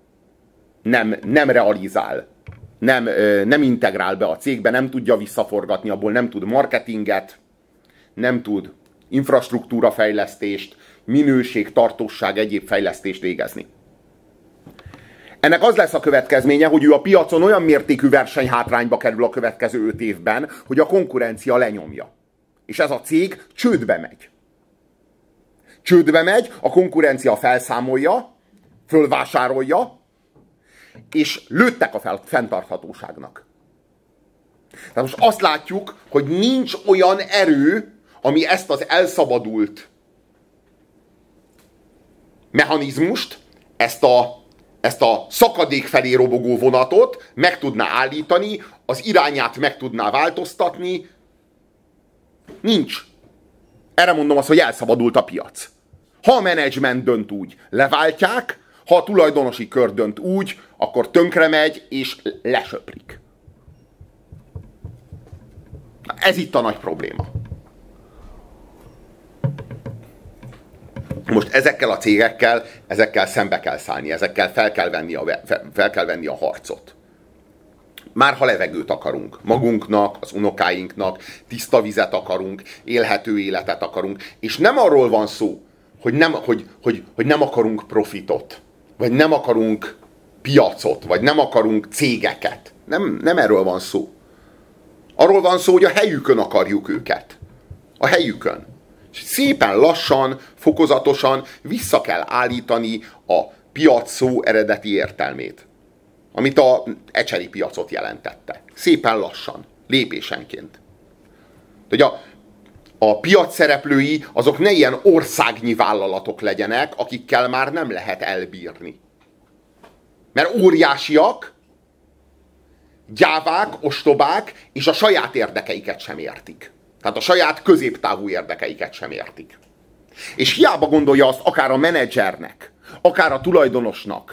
nem realizál. Nem integrál be a cégbe, nem tudja visszaforgatni, abból nem tud marketinget, nem tud infrastruktúrafejlesztést, minőség, tartóság, egyéb fejlesztést végezni. Ennek az lesz a következménye, hogy ő a piacon olyan mértékű versenyhátrányba kerül a következő 5 évben, hogy a konkurencia lenyomja. És ez a cég csődbe megy. Csődbe megy, a konkurencia felszámolja, fölvásárolja, és lőttek a fenntarthatóságnak. Tehát most azt látjuk, hogy nincs olyan erő, ami ezt az elszabadult mechanizmust, ezt a szakadék felé robogó vonatot meg tudná állítani, az irányát meg tudná változtatni. Nincs. Erre mondom azt, hogy elszabadult a piac. Ha a menedzsment dönt úgy, leváltják, ha a tulajdonosi kör dönt úgy, akkor tönkre megy és lesöprik. Ez itt a nagy probléma. Most ezekkel a cégekkel, szembe kell szállni, ezekkel fel kell venni a harcot. Már ha levegőt akarunk, magunknak, az unokáinknak, tiszta vizet akarunk, élhető életet akarunk, és nem arról van szó, hogy nem akarunk profitot, vagy nem akarunk piacot, vagy nem akarunk cégeket. Nem erről van szó. Arról van szó, hogy a helyükön akarjuk őket. A helyükön. És szépen lassan, fokozatosan vissza kell állítani a piac szó eredeti értelmét, amit a ecseri piacot jelentette. Szépen lassan, lépésenként. Hogy a piac szereplői azok ne ilyen országnyi vállalatok legyenek, akikkel már nem lehet elbírni. Mert óriásiak, gyávák, ostobák, és a saját érdekeiket sem értik. Tehát a saját középtávú érdekeiket sem értik. És hiába gondolja azt akár a menedzsernek, akár a tulajdonosnak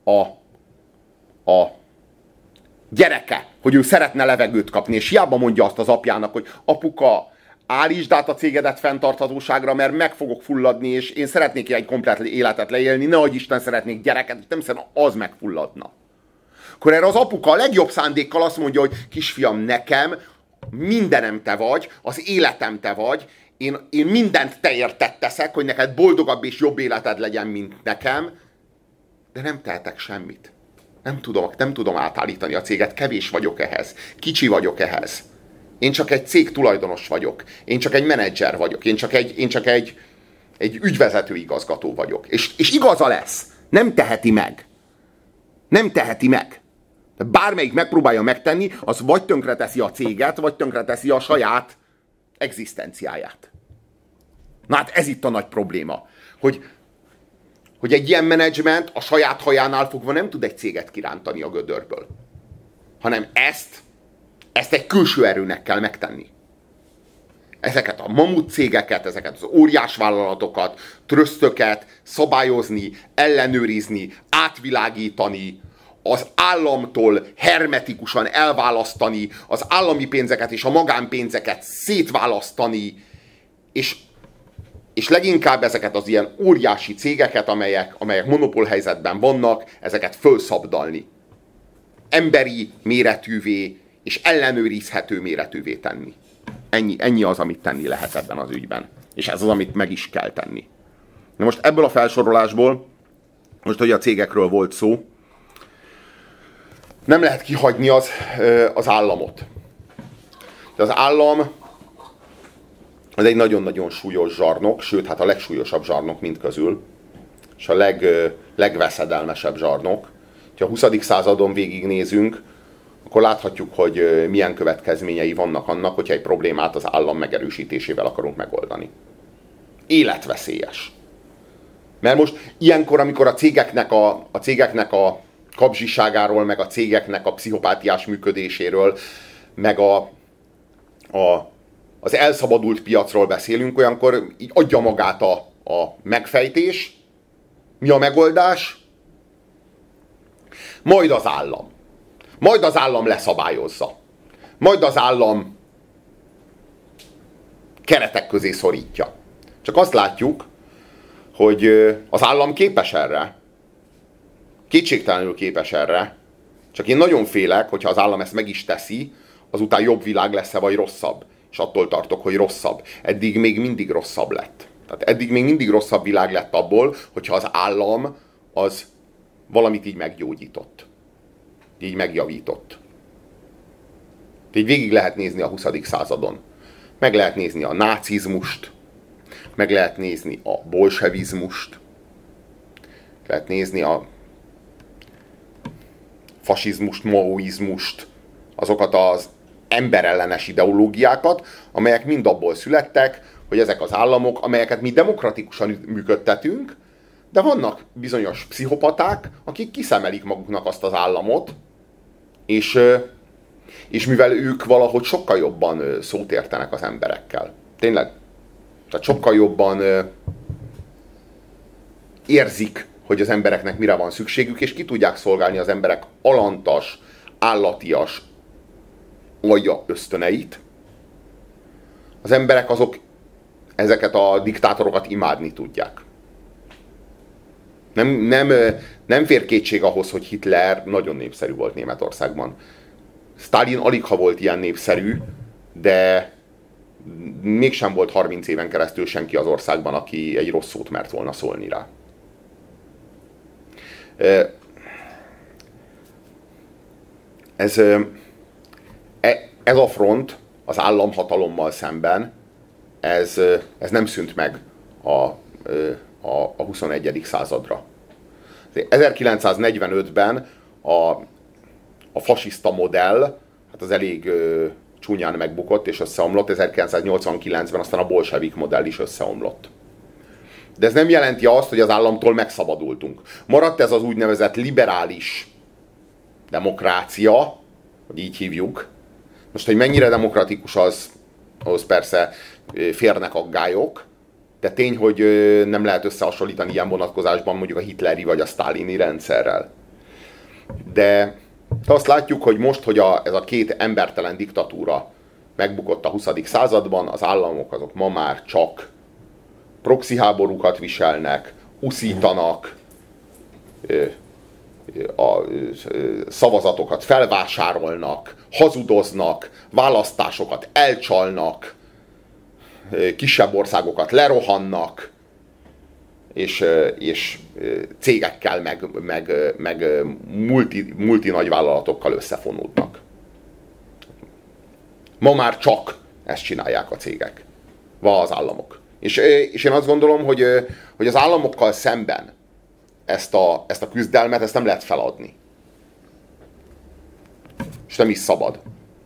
a gyereke, hogy ő szeretne levegőt kapni, és hiába mondja azt az apjának, hogy apuka, állítsd át a cégedet fenntarthatóságra, mert meg fogok fulladni, és én szeretnék egy komplett életet leélni, nehogy Isten szeretnék gyereket, nem hiszem, az megfulladna. Akkor erre az apuka a legjobb szándékkal azt mondja, hogy kisfiam, nekem mindenem te vagy, az életem te vagy, én mindent te érted teszek, hogy neked boldogabb és jobb életed legyen, mint nekem, de nem tehetek semmit. Nem tudom átállítani a céget, kevés vagyok ehhez, kicsi vagyok ehhez. Én csak egy cég tulajdonos vagyok, én csak egy menedzser vagyok, én csak egy ügyvezető igazgató vagyok. És igaza lesz, nem teheti meg. Nem teheti meg. De bármelyik megpróbálja megtenni, az vagy tönkreteszi a céget, vagy tönkreteszi a saját egzisztenciáját. Na hát ez itt a nagy probléma, hogy egy ilyen menedzsment a saját hajánál fogva nem tud egy céget kirántani a gödörből. Hanem ezt egy külső erőnek kell megtenni. Ezeket a mamut cégeket, ezeket az óriás vállalatokat, trösztöket szabályozni, ellenőrizni, átvilágítani, az államtól hermetikusan elválasztani, az állami pénzeket és a magánpénzeket szétválasztani, és leginkább ezeket az ilyen óriási cégeket, amelyek monopólhelyzetben vannak, ezeket fölszabdalni. Emberi méretűvé és ellenőrizhető méretűvé tenni. Ennyi az, amit tenni lehet ebben az ügyben. És ez az, amit meg is kell tenni. Na most ebből a felsorolásból, most, hogy a cégekről volt szó, nem lehet kihagyni az államot. De az állam az egy nagyon-nagyon súlyos zsarnok, sőt, hát a legsúlyosabb zsarnok mindközül, és a legveszedelmesebb zsarnok. Ha a 20. századon végignézünk, akkor láthatjuk, hogy milyen következményei vannak annak, hogyha egy problémát az állam megerősítésével akarunk megoldani. Életveszélyes. Mert most ilyenkor, amikor a cégeknek a kapzsiságáról, meg a cégeknek a pszichopátiás működéséről, meg az elszabadult piacról beszélünk, olyankor így adja magát a megfejtés. Mi a megoldás? Majd az állam. Majd az állam leszabályozza. Majd az állam keretek közé szorítja. Csak azt látjuk, hogy az állam képes erre. Kétségtelenül képes erre. Csak én nagyon félek, hogyha az állam ezt meg is teszi, azután jobb világ lesz-e vagy rosszabb. És attól tartok, hogy rosszabb. Eddig még mindig rosszabb lett. Tehát eddig még mindig rosszabb világ lett abból, hogyha az állam az valamit így meggyógyított. Így megjavított. Így végig lehet nézni a 20. századon. Meg lehet nézni a nácizmust, meg lehet nézni a bolsevizmust, lehet nézni a fasizmust, maoizmust, azokat az emberellenes ideológiákat, amelyek mind abból születtek, hogy ezek az államok, amelyeket mi demokratikusan működtetünk, de vannak bizonyos pszichopaták, akik kiszemelik maguknak azt az államot, és mivel ők valahogy sokkal jobban szót értenek az emberekkel. Tényleg. Tehát sokkal jobban érzik, hogy az embereknek mire van szükségük, és ki tudják szolgálni az emberek alantas, állatias alja ösztöneit. Az emberek azok ezeket a diktátorokat imádni tudják. Nem fér kétség ahhoz, hogy Hitler nagyon népszerű volt Németországban. Stalin aligha volt ilyen népszerű, de mégsem volt 30 éven keresztül senki az országban, aki egy rossz szót mert volna szólni rá. Ez a front az államhatalommal szemben, ez nem szűnt meg a 21. századra. 1945-ben a fasiszta modell, hát az elég csúnyán megbukott és összeomlott, 1989-ben aztán a bolsevik modell is összeomlott. De ez nem jelenti azt, hogy az államtól megszabadultunk. Maradt ez az úgynevezett liberális demokrácia, hogy így hívjuk. Most, hogy mennyire demokratikus az, ahhoz persze férnek aggályok, de tény, hogy nem lehet összehasonlítani ilyen vonatkozásban mondjuk a hitleri vagy a sztálini rendszerrel. De azt látjuk, hogy most, hogy ez a két embertelen diktatúra megbukott a 20. században, az államok azok ma már csak proxy háborúkat viselnek, uszítanak, a szavazatokat felvásárolnak, hazudoznak, választásokat elcsalnak, kisebb országokat lerohannak, és cégekkel, meg multi nagyvállalatokkal összefonódnak. Ma már csak ezt csinálják a cégek, az államok. És én azt gondolom, hogy az államokkal szemben ezt a küzdelmet, ezt nem lehet feladni. És nem is szabad.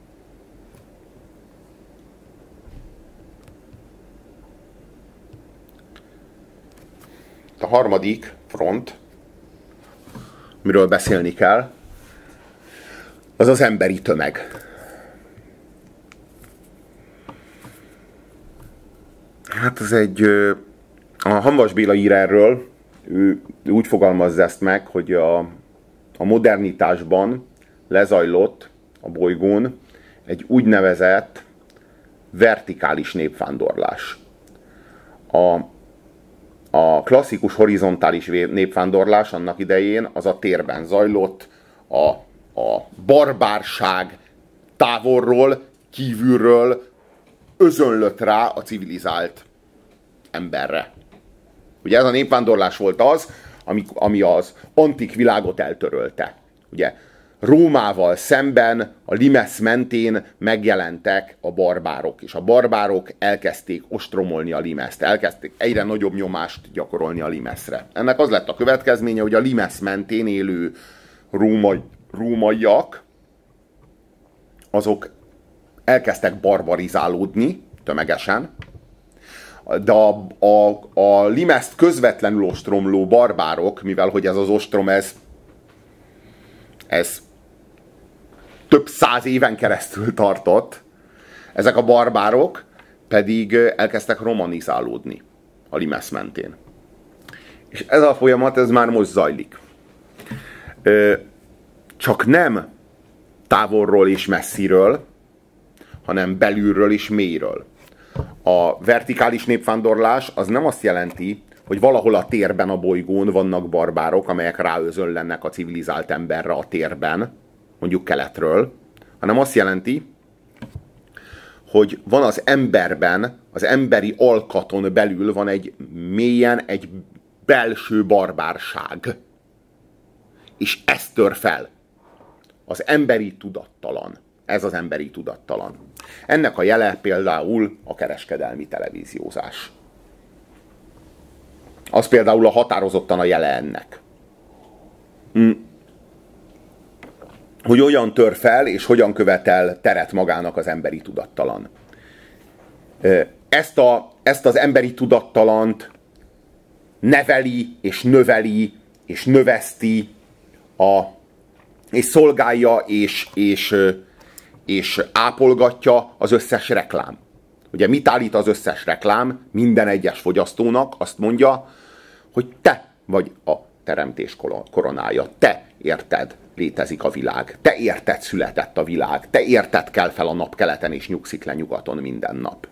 A harmadik front, miről beszélni kell, az az emberi tömeg. Hát ez a Hamvas Béla ír erről, ő úgy fogalmazza ezt meg, hogy a modernitásban lezajlott a bolygón egy úgynevezett vertikális népvándorlás. A klasszikus horizontális népvándorlás annak idején az a térben zajlott, a barbárság távolról, kívülről özönlött rá a civilizált emberre. Ugye ez a népvándorlás volt az, ami az antik világot eltörölte. Ugye Rómával szemben a limes mentén megjelentek a barbárok, és a barbárok elkezdték ostromolni a limeszt, elkezdték egyre nagyobb nyomást gyakorolni a limeszre. Ennek az lett a következménye, hogy a limes mentén élő rómaiak, azok elkezdtek barbarizálódni tömegesen, de a limeszt közvetlenül ostromló barbárok, mivel hogy ez az ostrom, ez több száz éven keresztül tartott, ezek a barbárok pedig elkezdtek romanizálódni a limes mentén. És ez a folyamat, ez már most zajlik. Csak nem távolról és messziről, hanem belülről és mélyről. A vertikális népvándorlás az nem azt jelenti, hogy valahol a térben, a bolygón vannak barbárok, amelyek ráözönlennek a civilizált emberre a térben, mondjuk keletről, hanem azt jelenti, hogy van az emberben, az emberi alkaton belül van mélyen egy belső barbárság. És ez tör fel. Az emberi tudattalan. Ez az emberi tudattalan. Ennek a jele például a kereskedelmi televíziózás. Az például határozottan a jele ennek. Hogy hogyan tör fel, és hogyan követel teret magának az emberi tudattalan. Ezt az emberi tudattalant neveli, és növeli, és növeszti, és szolgálja, és ápolgatja az összes reklám. Ugye mit állít az összes reklám minden egyes fogyasztónak? Azt mondja, hogy te vagy a teremtés koronája. Te érted létezik a világ. Te érted született a világ. Te érted kell fel a napkeleten és nyugszik le nyugaton minden nap.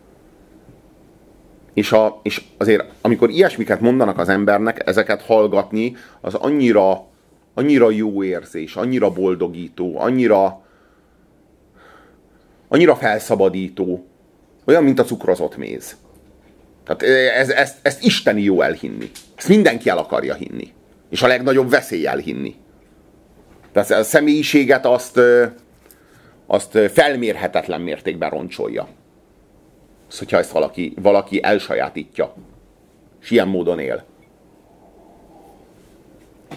És azért, amikor ilyesmiket mondanak az embernek, ezeket hallgatni, az annyira jó érzés, annyira boldogító, annyira felszabadító, olyan, mint a cukrozott méz. Tehát ezt isteni jó elhinni. Ezt mindenki el akarja hinni. És a legnagyobb veszély elhinni. Tehát a személyiséget azt felmérhetetlen mértékben roncsolja. Az, hogyha ezt valaki elsajátítja. És ilyen módon él.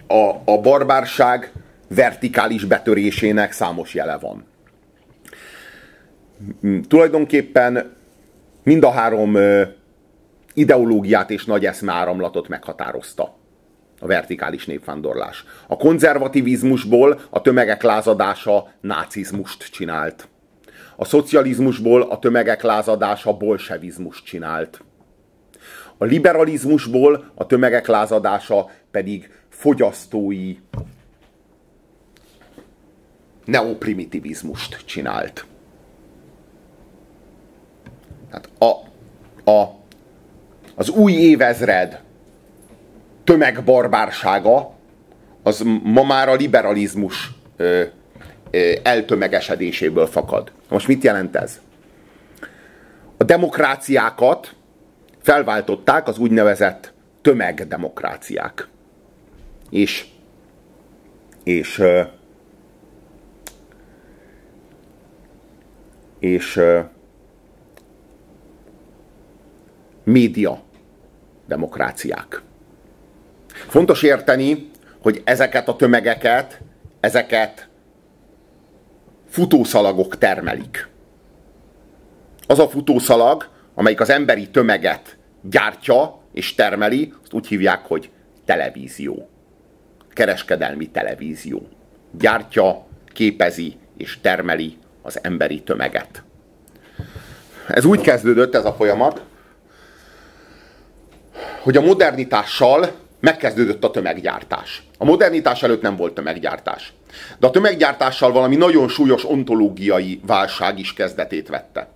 a barbárság vertikális betörésének számos jele van. Tulajdonképpen mind a három ideológiát és nagy eszmeáramlatot meghatározta a vertikális népvándorlás. A konzervativizmusból a tömegek lázadása nácizmust csinált. A szocializmusból a tömegek lázadása bolsevizmust csinált. A liberalizmusból a tömegek lázadása pedig fogyasztói neoprimitivizmust csinált. Tehát az új évezred tömegbarbársága az ma már a liberalizmus eltömegesedéséből fakad. Most mit jelent ez? A demokráciákat felváltották az úgynevezett tömegdemokráciák. És média demokráciák. Fontos érteni, hogy ezeket a tömegeket, ezeket futószalagok termelik. Az a futószalag, amelyik az emberi tömeget gyártja és termeli, azt úgy hívják, hogy televízió. Kereskedelmi televízió. Gyártja, képezi és termeli az emberi tömeget. Ez úgy kezdődött, ez a folyamat, hogy a modernitással megkezdődött a tömeggyártás. A modernitás előtt nem volt tömeggyártás. De a tömeggyártással valami nagyon súlyos ontológiai válság is kezdetét vette.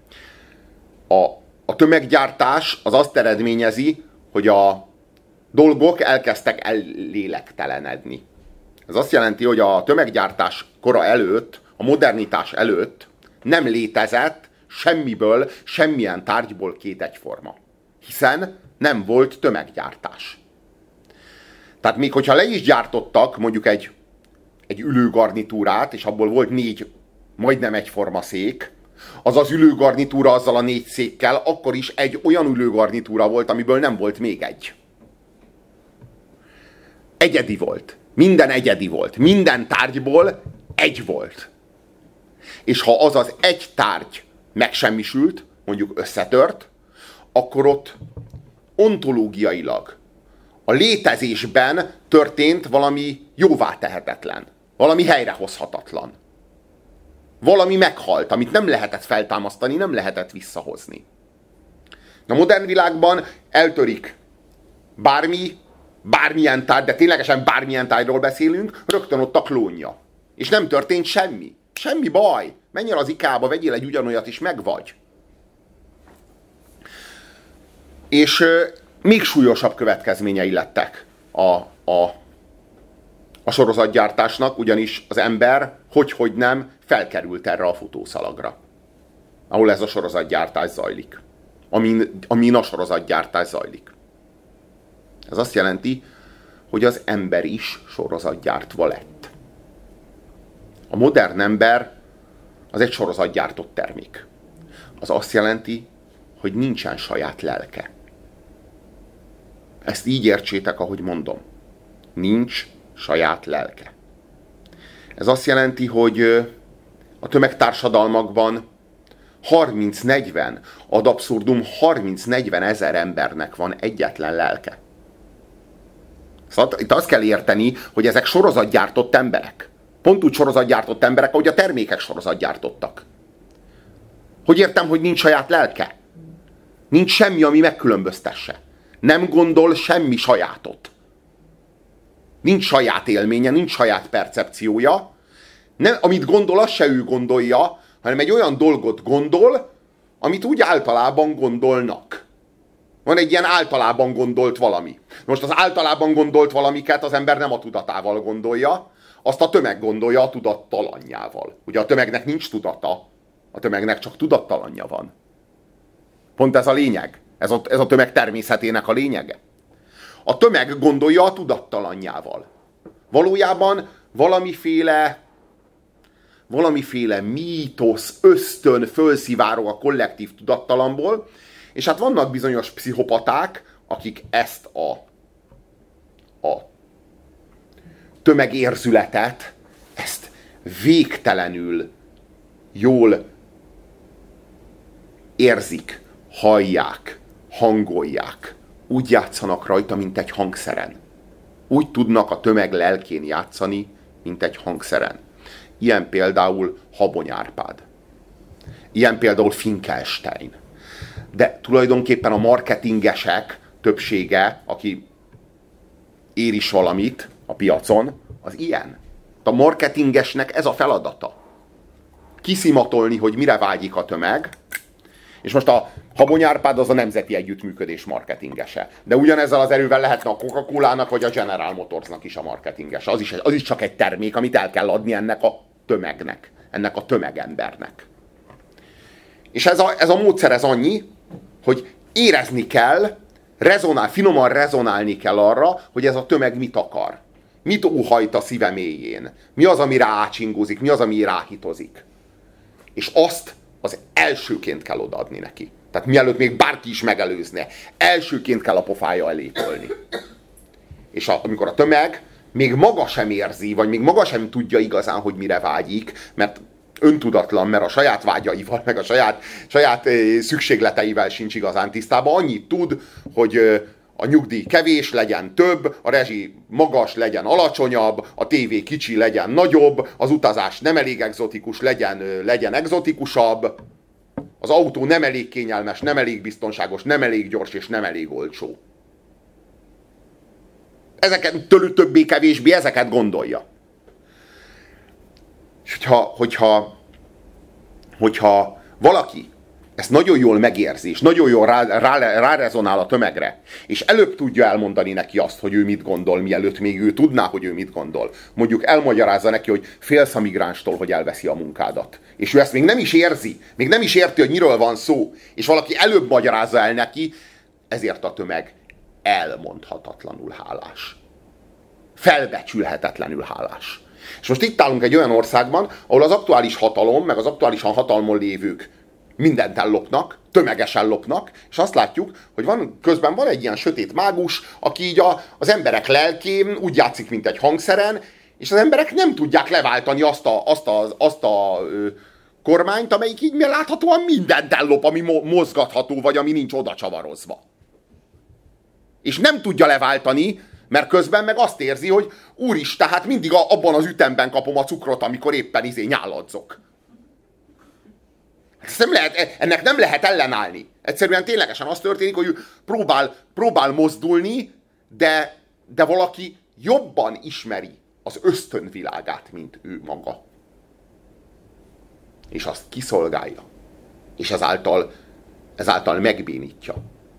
A tömeggyártás az azt eredményezi, hogy a dolgok elkezdtek ellélektelenedni. Ez azt jelenti, hogy a tömeggyártás kora előtt, a modernitás előtt nem létezett semmiből, semmilyen tárgyból két egyforma. Hiszen nem volt tömeggyártás. Tehát még hogyha le is gyártottak mondjuk egy ülőgarnitúrát, és abból volt 4 majdnem egyforma szék, az az ülőgarnitúra azzal a 4 székkel, akkor is egy olyan ülőgarnitúra volt, amiből nem volt még egy. Egyedi volt. Minden egyedi volt. Minden tárgyból egy volt. És ha az az egy tárgy megsemmisült, mondjuk összetört, akkor ott ontológiailag a létezésben történt valami jóvá tehetetlen. Valami helyrehozhatatlan. Valami meghalt, amit nem lehetett feltámasztani, nem lehetett visszahozni. A modern világban eltörik bármilyen tárgy, de ténylegesen bármilyen tárgyról beszélünk, rögtön ott a klónja. És nem történt semmi. Semmi baj. Menj el az IKEA-ba, vegyél egy ugyanolyat, és megvagy. És még súlyosabb következményei lettek a sorozatgyártásnak, ugyanis az ember hogy nem felkerült erre a futószalagra, ahol ez a sorozatgyártás zajlik. Amin a sorozatgyártás zajlik. Ez azt jelenti, hogy az ember is sorozatgyártva lett. A modern ember az egy sorozatgyártott termék. Az azt jelenti, hogy nincsen saját lelke. Ezt így értsétek, ahogy mondom. Nincs saját lelke. Ez azt jelenti, hogy a tömegtársadalmakban 30-40, ad abszurdum 30-40 ezer embernek van egyetlen lelke. Szóval itt azt kell érteni, hogy ezek sorozatgyártott emberek. Pont úgy sorozatgyártott emberek, ahogy a termékek sorozatgyártottak. Hogy értem, hogy nincs saját lelke? Nincs semmi, ami megkülönböztesse. Nem gondol semmi sajátot. Nincs saját élménye, nincs saját percepciója. Nem, amit gondol, azt se ő gondolja, hanem egy olyan dolgot gondol, amit úgy általában gondolnak. Van egy ilyen általában gondolt valami. Most az általában gondolt valamiket az ember nem a tudatával gondolja, azt a tömeg gondolja a tudattalanjával. Ugye a tömegnek nincs tudata, a tömegnek csak tudattalanja van. Pont ez a lényeg. Ez a tömeg természetének a lényege. A tömeg gondolja a tudattalanjával. Valójában valamiféle mítosz, ösztön fölszivárog a kollektív tudattalamból, és hát vannak bizonyos pszichopaták, akik ezt tömegérzületet, ezt végtelenül jól érzik, hallják, hangolják. Úgy játszanak rajta, mint egy hangszeren. Úgy tudnak a tömeg lelkén játszani, mint egy hangszeren. Ilyen például Habony Árpád. Ilyen például Finkelstein. De tulajdonképpen a marketingesek többsége, aki ér is valamit a piacon, az ilyen. A marketingesnek ez a feladata. Kiszimatolni, hogy mire vágyik a tömeg. És most a Habony Árpád az a Nemzeti Együttműködés marketingese. De ugyanezzel az erővel lehetne a Coca-Colának vagy a General Motorsnak is a marketingese. Az is csak egy termék, amit el kell adni ennek a tömegnek, ennek a tömegembernek. És ez a módszer ez annyi, hogy érezni kell, finoman rezonálni kell arra, hogy ez a tömeg mit akar. Mit óhajt a szíve mélyén. Mi az, ami rácsingózik, mi az, ami ráhitozik. És azt az elsőként kell odaadni neki. Tehát mielőtt még bárki is megelőzne, elsőként kell a pofája elé tolni. És amikor a tömeg még maga sem érzi, vagy még maga sem tudja igazán, hogy mire vágyik, mert öntudatlan, mert a saját vágyaival, meg a saját szükségleteivel sincs igazán tisztában, annyit tud, hogy a nyugdíj kevés legyen több, a rezsi magas legyen alacsonyabb, a tévé kicsi legyen nagyobb, az utazás nem elég egzotikus legyen egzotikusabb, az autó nem elég kényelmes, nem elég biztonságos, nem elég gyors és nem elég olcsó. Ezeket többé-kevésbé ezeket gondolja. És hogyha valaki ezt nagyon jól megérzi, és nagyon jól rárezonál a tömegre, és előbb tudja elmondani neki azt, hogy ő mit gondol, mielőtt még ő tudná, hogy ő mit gondol. Mondjuk elmagyarázza neki, hogy félsz a migránstól, hogy elveszi a munkádat. És ő ezt még nem is érzi, még nem is érti, hogy miről van szó. És valaki előbb magyarázza el neki, ezért a tömeg elmondhatatlanul hálás. Felbecsülhetetlenül hálás. És most itt állunk egy olyan országban, ahol az aktuális hatalom, meg az aktuálisan hatalmon lévők mindent ellopnak, tömegesen lopnak, és azt látjuk, hogy közben van egy ilyen sötét mágus, aki így az emberek lelkén úgy játszik, mint egy hangszeren, és az emberek nem tudják leváltani azt a kormányt, amelyik így láthatóan mindent ellop, ami mozgatható, vagy ami nincs oda csavarozva. És nem tudja leváltani, mert közben meg azt érzi, hogy úristen, hát mindig abban az ütemben kapom a cukrot, amikor éppen nyáladzok. Ennek nem lehet ellenállni. Egyszerűen ténylegesen az történik, hogy ő próbál mozdulni, de valaki jobban ismeri az ösztönvilágát, mint ő maga. És azt kiszolgálja. És ezáltal megbénítja.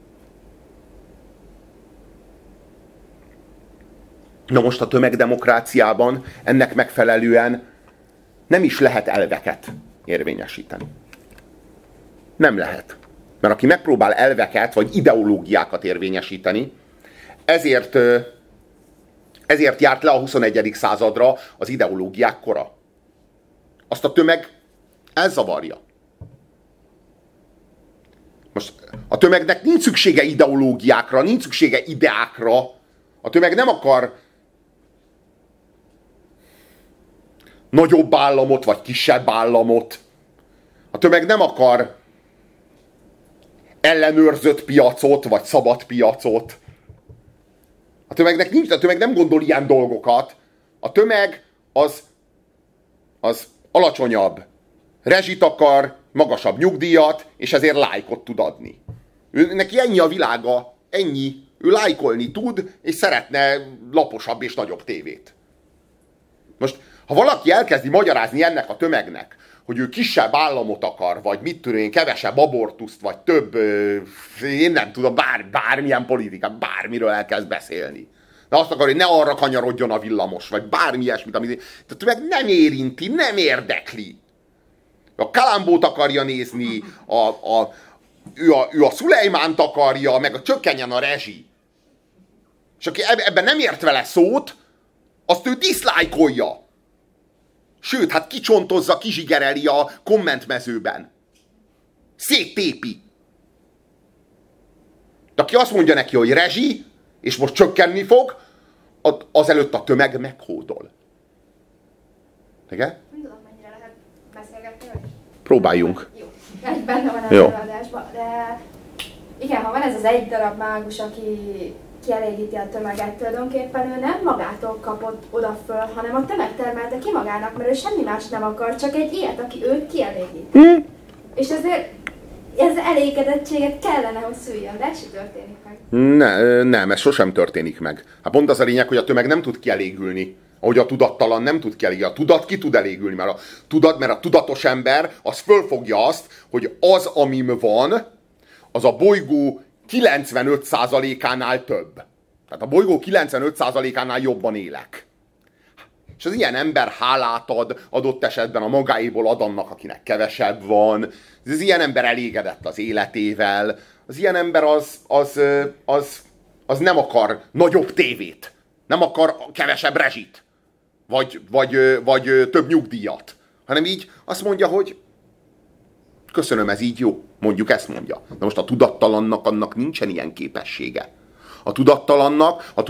Na most a tömegdemokráciában ennek megfelelően nem is lehet elveket érvényesíteni. Nem lehet. Mert aki megpróbál elveket vagy ideológiákat érvényesíteni, ezért járt le a 21. századra az ideológiák kora. Azt a tömeg elzavarja. Most a tömegnek nincs szüksége ideológiákra, nincs szüksége ideákra. A tömeg nem akar nagyobb államot, vagy kisebb államot. A tömeg nem akar ellenőrzött piacot, vagy szabad piacot. A tömeg nem gondol ilyen dolgokat. A tömeg az alacsonyabb rezsit akar, magasabb nyugdíjat, és ezért lájkot tud adni. Neki ennyi a világa, ennyi. Ő lájkolni tud, és szeretne laposabb és nagyobb tévét. Most, ha valaki elkezdi magyarázni ennek a tömegnek, hogy ő kisebb államot akar, vagy mit tudom én, kevesebb abortuszt, vagy több, én nem tudom, bármilyen politikát, bármiről elkezd beszélni. De azt akar, hogy ne arra kanyarodjon a villamos, vagy bármi ilyesmit, amit a tömeg nem érinti, nem érdekli. A Kalambót akarja nézni, ő a Szulejmánt akarja, meg csökkenjen a rezsi. És aki ebben nem ért vele szót, azt ő diszlájkolja. Sőt, hát kicsontozza, kizsigereli a kommentmezőben. Széttépi. De aki azt mondja neki, hogy rezsi, és most csökkenni fog, azelőtt a tömeg meghódol. Igen? Nem tudom, mennyire lehet beszélgetni. Próbáljunk. Jó. Egy benne van az előadásban, de igen, ha van ez az egy darab mágus, aki kielégíti a tömeget, tulajdonképpen ő nem magától kapott oda föl, hanem a tömeg termelte ki magának, mert ő semmi más nem akar, csak egy ilyet, aki őt kielégíti. És ezért ez elégedettséget kellene, hogy szüljön, de ez sem történik meg. Nem, ez sosem történik meg. Hát pont az a lényeg, hogy a tömeg nem tud kielégülni. Ahogy a tudattalan nem tud kielégülni. A tudat ki tud elégülni, mert a tudatos ember az fölfogja azt, hogy az, amim van, az a bolygó 95%-ánál több. Tehát a bolygó 95%-ánál jobban élek. És az ilyen ember hálát ad, adott esetben a magáéból ad annak, akinek kevesebb van. Az ilyen ember elégedett az életével. Az ilyen ember az nem akar nagyobb tévét. Nem akar kevesebb rezsit. Vagy több nyugdíjat. Hanem így azt mondja, hogy köszönöm, ez így jó. Mondjuk ezt mondja. De most a tudattalannak annak nincsen ilyen képessége. A tudattalan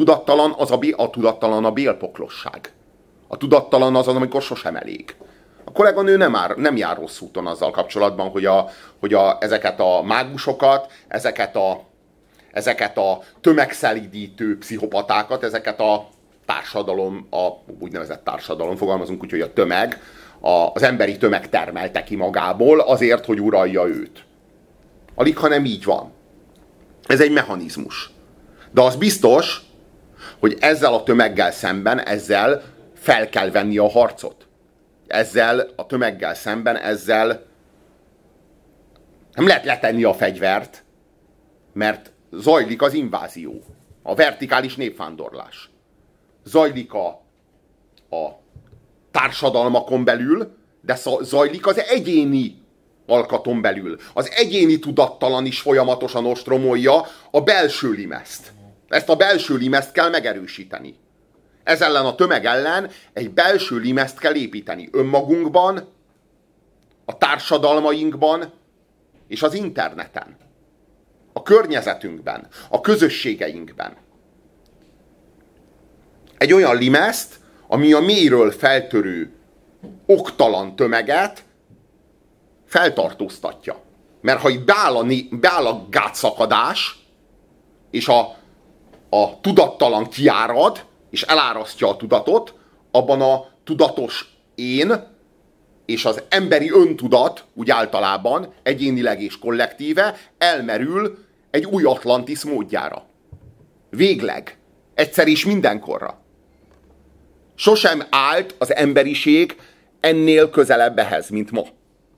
a bélpoklosság. A tudattalan az, amikor sosem elég. A kolléganő nem jár rossz úton azzal kapcsolatban, hogy ezeket a mágusokat, ezeket a tömegszelídítő pszichopatákat, ezeket a úgynevezett társadalom, fogalmazunk úgy, hogy a tömeg, az emberi tömeg termelte ki magából azért, hogy uralja őt. Alig, ha nem így van. Ez egy mechanizmus. De az biztos, hogy ezzel a tömeggel szemben, ezzel fel kell venni a harcot. Ezzel a tömeggel szemben, ezzel nem lehet letenni a fegyvert, mert zajlik az invázió, a vertikális népvándorlás. Zajlik a társadalmakon belül, de zajlik az egyéni alkaton belül. Az egyéni tudattalan is folyamatosan ostromolja a belső limeszt. Ezt a belső limeszt kell megerősíteni. Ez ellen a tömeg ellen egy belső limeszt kell építeni önmagunkban, a társadalmainkban és az interneten. A környezetünkben, a közösségeinkben. Egy olyan limeszt, ami a mélyről feltörő oktalan tömeget feltartóztatja. Mert ha itt beáll a gátszakadás, és a tudattalan kiárad, és elárasztja a tudatot, abban a tudatos én és az emberi öntudat, úgy általában, egyénileg és kollektíve elmerül egy új Atlantis módjára. Végleg. Egyszer és mindenkorra. Sosem állt az emberiség ennél közelebb ehhez, mint ma.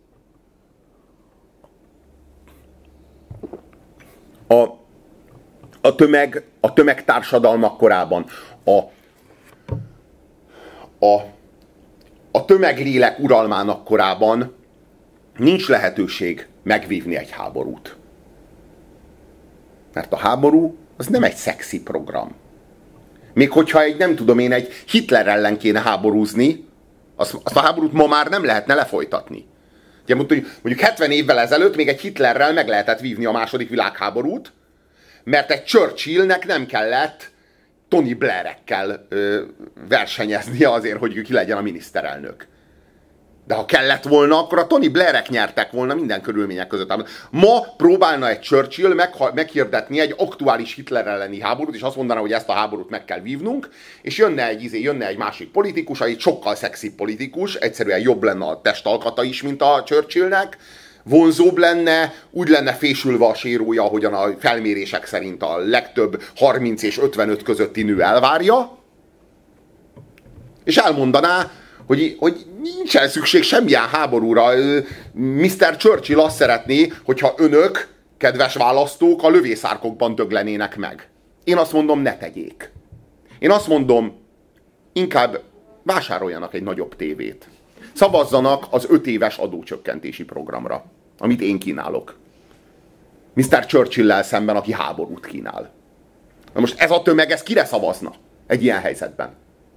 A tömegtársadalmak korában, a tömeglélek uralmának korában nincs lehetőség megvívni egy háborút. Mert a háború az nem egy szexi program. Még hogyha egy Hitler ellen kéne háborúzni, azt a háborút ma már nem lehetne lefolytatni. Ugye mondjuk 70 évvel ezelőtt még egy Hitlerrel meg lehetett vívni a második világháborút, mert egy Churchillnek nem kellett Tony Blairekkel versenyeznie azért, hogy ki legyen a miniszterelnök. De ha kellett volna, akkor a Tony Blairek nyertek volna minden körülmények között. Ma próbálna egy Churchill meghirdetni egy aktuális Hitler elleni háborút, és azt mondaná, hogy ezt a háborút meg kell vívnunk, és jönne egy másik politikus, egy sokkal szexibb politikus, egyszerűen jobb lenne a testalkata is, mint a Churchillnek, vonzóbb lenne, úgy lenne fésülve a sérója, ahogyan a felmérések szerint a legtöbb 30 és 55 közötti nő elvárja, és elmondaná, hogy nincsen szükség semmilyen háborúra. Mr. Churchill azt szeretné, hogyha önök, kedves választók, a lövészárkokban döglenének meg. Én azt mondom, ne tegyék. Én azt mondom, inkább vásároljanak egy nagyobb tévét. Szavazzanak az 5 éves adócsökkentési programra, amit én kínálok. Mr. Churchill-lel szemben, aki háborút kínál. Na most ez a tömeg, ez kire szavazna egy ilyen helyzetben?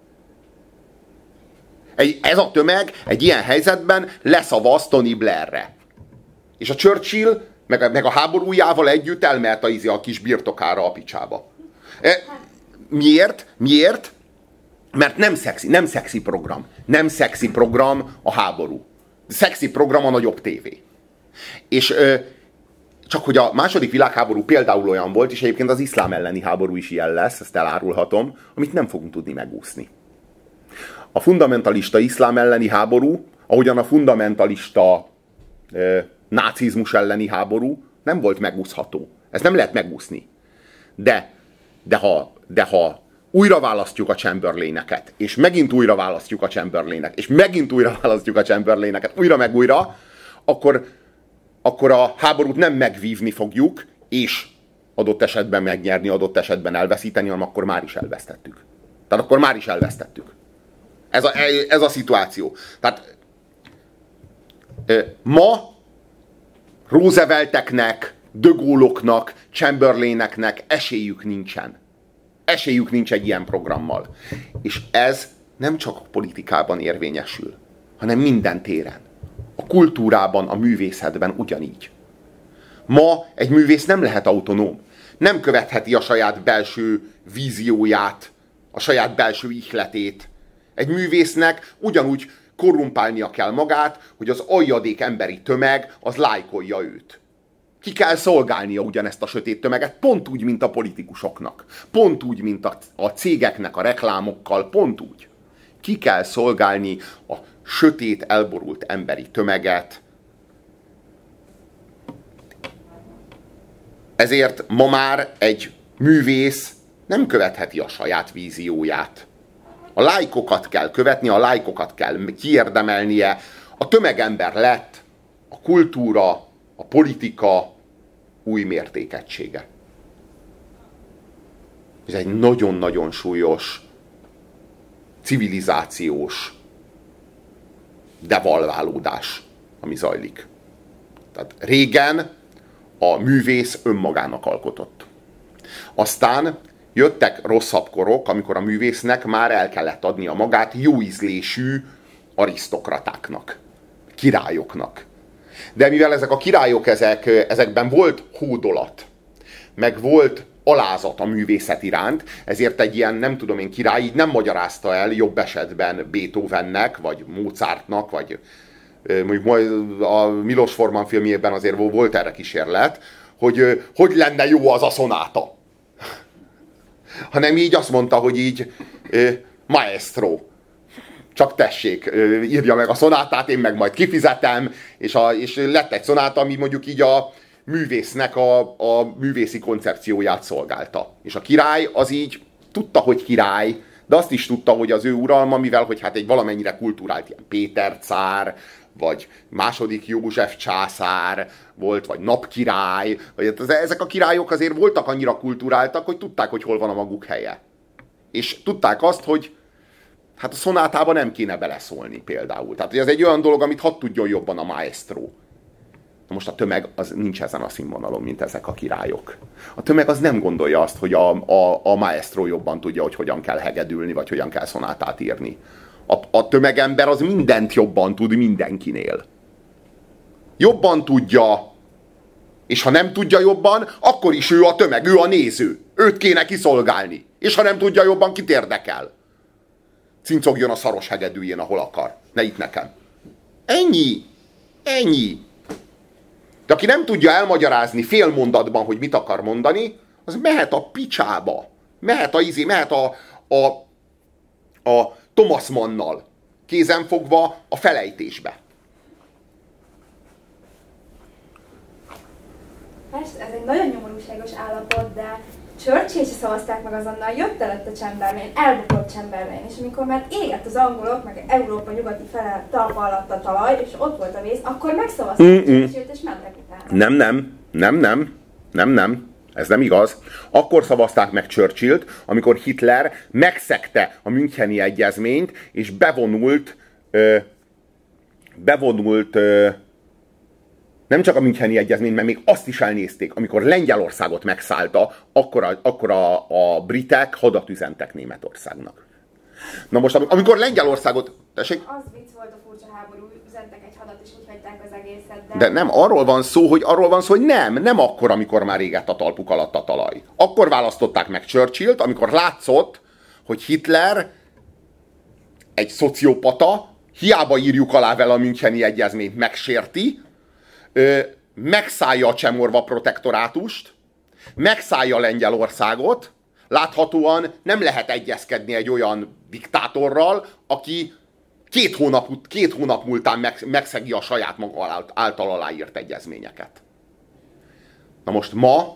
Ez a tömeg egy ilyen helyzetben leszavaz Tony Blairre. És a Churchill meg a háborújával együtt elmehet a kis birtokára a picsába. Miért? Mert nem szexi program. Nem szexi program a háború. Szexi program a nagyobb tévé. És csak hogy a második világháború például olyan volt, és egyébként az iszlám elleni háború is ilyen lesz, ezt elárulhatom, amit nem fogunk tudni megúszni. A fundamentalista iszlám elleni háború, ahogyan a fundamentalista nácizmus elleni háború nem volt megúszható. Ezt nem lehet megúszni. De ha újra választjuk a Chamberlaineket, és megint újra választjuk a Chamberlaineket, és megint újra választjuk a Chamberlaineket, újra meg újra, akkor a háborút nem megvívni fogjuk, és adott esetben megnyerni, adott esetben elveszíteni, hanem akkor már is elvesztettük. Tehát akkor már is elvesztettük. Ez a szituáció. Tehát ma Roosevelteknek, De Gaulle-oknak, Chamberlaineknek esélyük nincsen. Esélyük nincs egy ilyen programmal. És ez nem csak a politikában érvényesül, hanem minden téren. A kultúrában, a művészetben ugyanígy. Ma egy művész nem lehet autonóm. Nem követheti a saját belső vízióját, a saját belső ihletét. Egy művésznek ugyanúgy korrumpálnia kell magát, hogy az aljadék emberi tömeg az lájkolja őt. Ki kell szolgálnia ugyanezt a sötét tömeget, pont úgy, mint a politikusoknak. Pont úgy, mint a cégeknek a reklámokkal, pont úgy. Ki kell szolgálni a sötét, elborult emberi tömeget. Ezért ma már egy művész nem követheti a saját vízióját. A lájkokat kell követni, a lájkokat kell kiérdemelnie. A tömegember lett a kultúra, a politika új mértékegysége. Ez egy nagyon-nagyon súlyos civilizációs devalválódás, ami zajlik. Tehát régen a művész önmagának alkotott. Aztán jöttek rosszabb korok, amikor a művésznek már el kellett adnia magát jóízlésű arisztokratáknak, királyoknak. De mivel ezek a királyok, ezekben volt hódolat, meg volt alázat a művészet iránt, ezért egy ilyen, nem tudom én, király így nem magyarázta el jobb esetben Beethovennek, vagy Mozartnak, vagy mondjuk a Milos Forman filmjében azért volt erre kísérlet, hogy lenne jó az a szonáta. Hanem így azt mondta, hogy így maestro, csak tessék, írja meg a szonátát, én meg majd kifizetem, és lett egy szonáta, ami mondjuk így a művésznek a művészi koncepcióját szolgálta. És a király az így tudta, hogy király, de azt is tudta, hogy az ő uralma, mivel hogy hát egy valamennyire kulturált ilyen Péter cár, vagy második József császár volt, vagy napkirály, vagy ezek a királyok azért voltak annyira kulturáltak, hogy tudták, hogy hol van a maguk helye. És tudták azt, hogy hát a szonátában nem kéne beleszólni például. Tehát ez egy olyan dolog, amit hadd tudjon jobban a maestro. Na most a tömeg az nincs ezen a színvonalon, mint ezek a királyok. A tömeg az nem gondolja azt, hogy a maestro jobban tudja, hogy hogyan kell hegedülni, vagy hogyan kell szonátát írni. A tömegember az mindent jobban tud mindenkinél. Jobban tudja, és ha nem tudja jobban, akkor is ő a tömeg, ő a néző. Őt kéne kiszolgálni. És ha nem tudja jobban, kit érdekel? Cincogjon a szaros hegedűjén, ahol akar. Ne itt nekem. Ennyi. Ennyi. De aki nem tudja elmagyarázni fél mondatban, hogy mit akar mondani, az mehet a picsába. Mehet a Thomas Mannnal kézen fogva a felejtésbe. Persze, ez egy nagyon nyomorúságos állapot, de Churchill se szavazták meg azonnal, jött előtt a Chamberlain, elbukott Chamberlain, és amikor már égett az angolok, meg Európa nyugati fele talpa alatt a talaj, és ott volt a víz, akkor megszavazták Churchillt, és mentek utána. Nem. Ez nem igaz. Akkor szavazták meg Churchillt, amikor Hitler megszegte a Müncheni Egyezményt, és bevonult nem csak a Müncheni Egyezmény, mert még azt is elnézték, amikor Lengyelországot megszállta, akkor a britek hadat üzentek Németországnak. Na most, amikor Lengyelországot... Tessék? Az vicc volt a furcsa háború, üzentek egy hadat, és úgy hagyták az egészet, De nem, arról van szó, hogy nem akkor, amikor már égett a talpuk alatt a talaj. Akkor választották meg Churchillt, amikor látszott, hogy Hitler egy szociopata, hiába írjuk alá vele a Müncheni egyezményt, megsérti, megszállja a Csemorva protektorátust, megszállja Lengyelországot, láthatóan nem lehet egyezkedni egy olyan diktátorral, aki két hónap múltán megszegi a saját maga által aláírt egyezményeket. Na most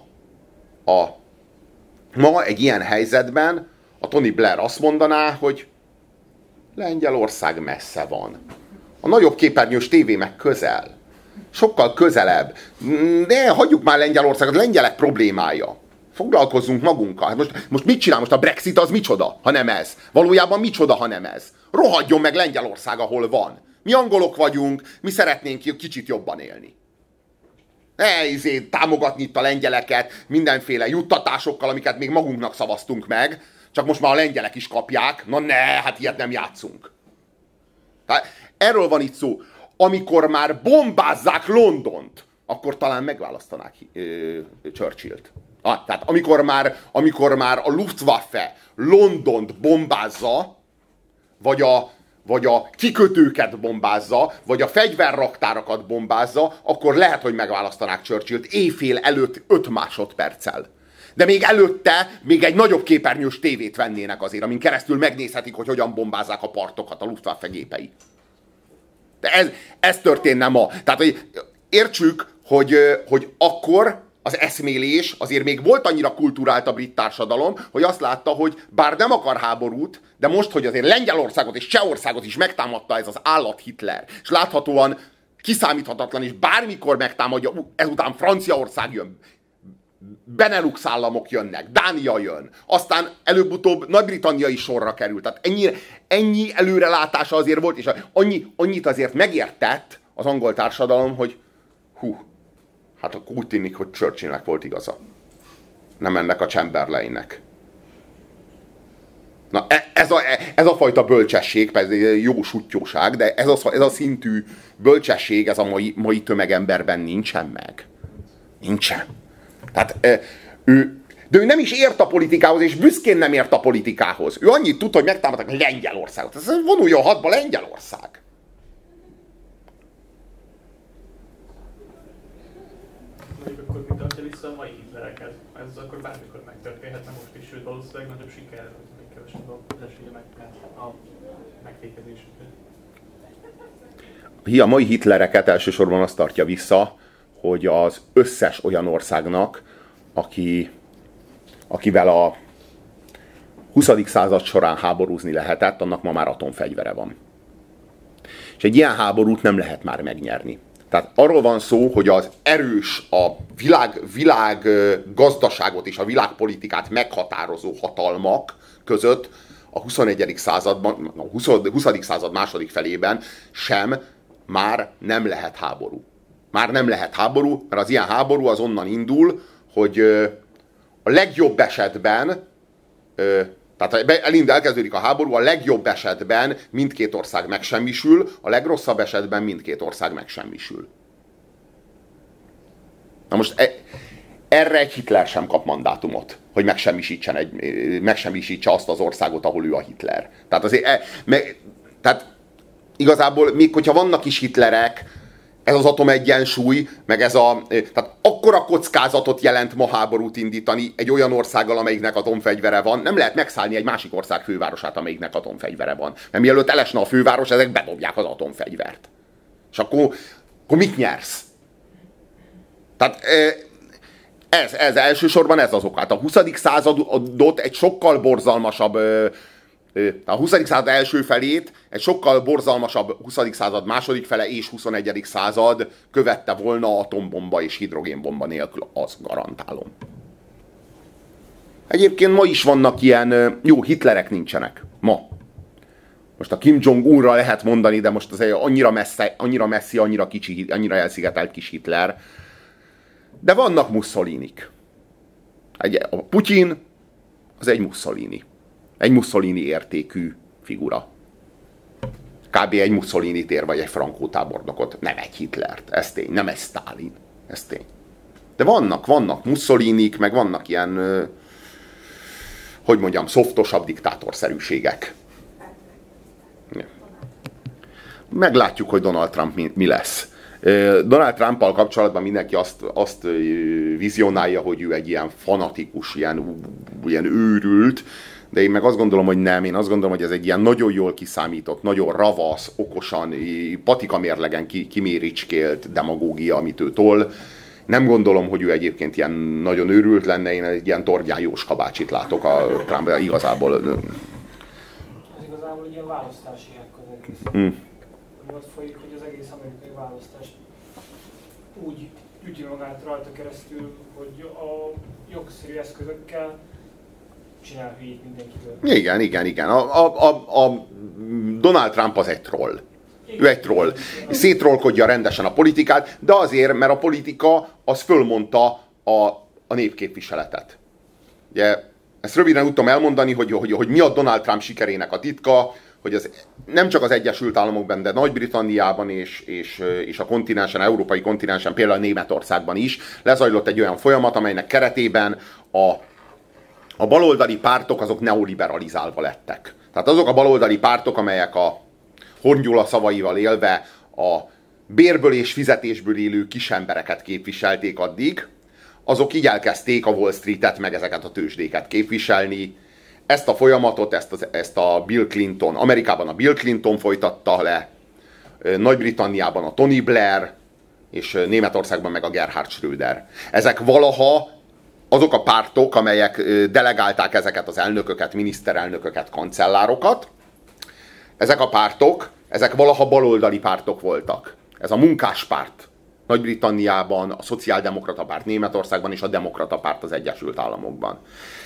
ma egy ilyen helyzetben a Tony Blair azt mondaná, hogy Lengyelország messze van. A nagyobb képernyős tévé meg közel. Sokkal közelebb. De hagyjuk már Lengyelországot, a lengyelek problémája. Foglalkozzunk magunkkal. Hát most mit csinál? Most a Brexit az micsoda, ha nem ez? Valójában micsoda, ha nem ez? Rohadjon meg Lengyelország, ahol van. Mi angolok vagyunk, mi szeretnénk kicsit jobban élni. Támogatni itt a lengyeleket mindenféle juttatásokkal, amiket még magunknak szavaztunk meg, csak most már a lengyelek is kapják. Na ne, hát ilyet nem játszunk. Tehát erről van itt szó. Amikor már bombázzák Londont, akkor talán megválasztanák Churchillt. Tehát amikor már a Luftwaffe Londont bombázza, vagy a kikötőket bombázza, vagy a fegyverraktárakat bombázza, akkor lehet, hogy megválasztanák Churchillt éjfél előtt 5 másodperccel. De még előtte még egy nagyobb képernyős tévét vennének azért, amin keresztül megnézhetik, hogy hogyan bombázzák a partokat a Luftwaffe gépei. De ez történne ma. Tehát, hogy értsük, hogy akkor az eszmélés, azért még volt annyira kulturált a brit társadalom, hogy azt látta, hogy bár nem akar háborút, de most, hogy azért Lengyelországot és Csehországot is megtámadta ez az állat Hitler, és láthatóan kiszámíthatatlan, és bármikor megtámadja, ezután Franciaország jön, Benelux államok jönnek, Dánia jön, aztán előbb-utóbb Nagy-Britannia is sorra került. Tehát ennyi előrelátása azért volt, és annyit azért megértett az angol társadalom, hogy hát akkor úgy tűnik, hogy Churchillnek volt igaza. Nem ennek a Chamberlainnek. Na, ez a fajta bölcsesség, persze jó suttyóság, de ez a szintű bölcsesség, ez a mai tömegemberben nincsen meg. Nincsen. Tehát de ő nem is ért a politikához, és büszkén nem ért a politikához. Ő annyit tud, hogy megtámadtak Lengyelországot. Ez vonuljon hadba Lengyelország. Mondjuk akkor mit tartja vissza a mai Hitlereket? Ez akkor bármikor megtörténhetne most is, sőt valószínűleg nagyobb siker, még kevesebb az esélye a megfékezésükre. A mai Hitlereket elsősorban azt tartja vissza, hogy az összes olyan országnak, akivel a 20. század során háborúzni lehetett, annak ma már atomfegyvere van. És egy ilyen háborút nem lehet már megnyerni. Tehát arról van szó, hogy az erős, a világ gazdaságot és a világpolitikát meghatározó hatalmak között a 21. században, a 20. század második felében sem már nem lehet háború. Már nem lehet háború, mert az ilyen háború az onnan indul, hogy a legjobb esetben, tehát elkezdődik a háború, a legjobb esetben mindkét ország megsemmisül, a legrosszabb esetben mindkét ország megsemmisül. Na most erre egy Hitler sem kap mandátumot, hogy megsemmisítse azt az országot, ahol ő a Hitler. Tehát azért, tehát igazából még hogyha vannak is Hitlerek, ez az atomegyensúly, meg tehát akkora kockázatot jelent ma háborút indítani egy olyan országgal, amelyiknek atomfegyvere van. Nem lehet megszállni egy másik ország fővárosát, amelyiknek atomfegyvere van. Mert mielőtt elesne a főváros, ezek bedobják az atomfegyvert. És akkor mit nyersz? Tehát ez elsősorban ez az ok. Hát a 20. századot egy sokkal borzalmasabb, a 20. század első felét egy sokkal borzalmasabb 20. század második fele és 21. század követte volna atombomba és hidrogénbomba nélkül, azt garantálom. Egyébként ma is vannak ilyen, jó, Hitlerek nincsenek. Ma. Most a Kim Jong-unra lehet mondani, de most az annyira messzi, annyira kicsi, annyira elszigetelt kis Hitler. De vannak Mussolinik. A Putyin az egy Mussolini. Egy Mussolini értékű figura. Kb. Egy Mussolini tér, vagy egy Frankó tábornokot. Nem egy Hitlert. Ez tény. Nem egy Sztálin. Ez tény. De vannak Mussolinik, meg vannak ilyen, hogy mondjam, szoftosabb diktátorszerűségek. Meglátjuk, hogy Donald Trump mi lesz. Donald Trumpal kapcsolatban mindenki azt vizionálja, hogy ő egy ilyen fanatikus, ilyen őrült, de én meg azt gondolom, hogy nem. Én azt gondolom, hogy ez egy ilyen nagyon jól kiszámított, nagyon ravasz, okosan, patikamérlegen kiméricskélt demagógia, amit ő tol. Nem gondolom, hogy ő egyébként ilyen nagyon őrült lenne, én egy ilyen Tordján Jóska bácsit látok a Trumpban igazából. Ez igazából egy ilyen választási ág az egész. Ott folyik, hogy az egész amerikai választást úgy üti magát rajta keresztül, hogy a jogszerű eszközökkel csinál hülyét mindenkitől. Igen. A Donald Trump az egy troll. Ő egy troll. Szétrollkodja rendesen a politikát, de azért, mert a politika az fölmondta a népképviseletet. Ugye, ezt röviden tudtam elmondani, hogy mi a Donald Trump sikerének a titka, hogy az nem csak az Egyesült Államokban, de Nagy-Britanniában és a kontinensen, európai kontinensen, például Németországban is lezajlott egy olyan folyamat, amelynek keretében a baloldali pártok azok neoliberalizálva lettek. Tehát azok a baloldali pártok, amelyek a Horn Gyula szavaival élve a bérből és fizetésből élő kisembereket képviselték addig, azok így elkezdték a Wall Street-et, meg ezeket a tőzsdéket képviselni. Ezt a folyamatot, ezt a Bill Clinton, Amerikában a Bill Clinton folytatta le, Nagy-Britanniában a Tony Blair, és Németországban meg a Gerhard Schröder. Ezek valaha azok a pártok, amelyek delegálták ezeket az elnököket, miniszterelnököket, kancellárokat, ezek a pártok, ezek valaha baloldali pártok voltak. Ez a munkáspárt Nagy-Britanniában, a szociáldemokrata párt Németországban és a demokrata párt az Egyesült Államokban.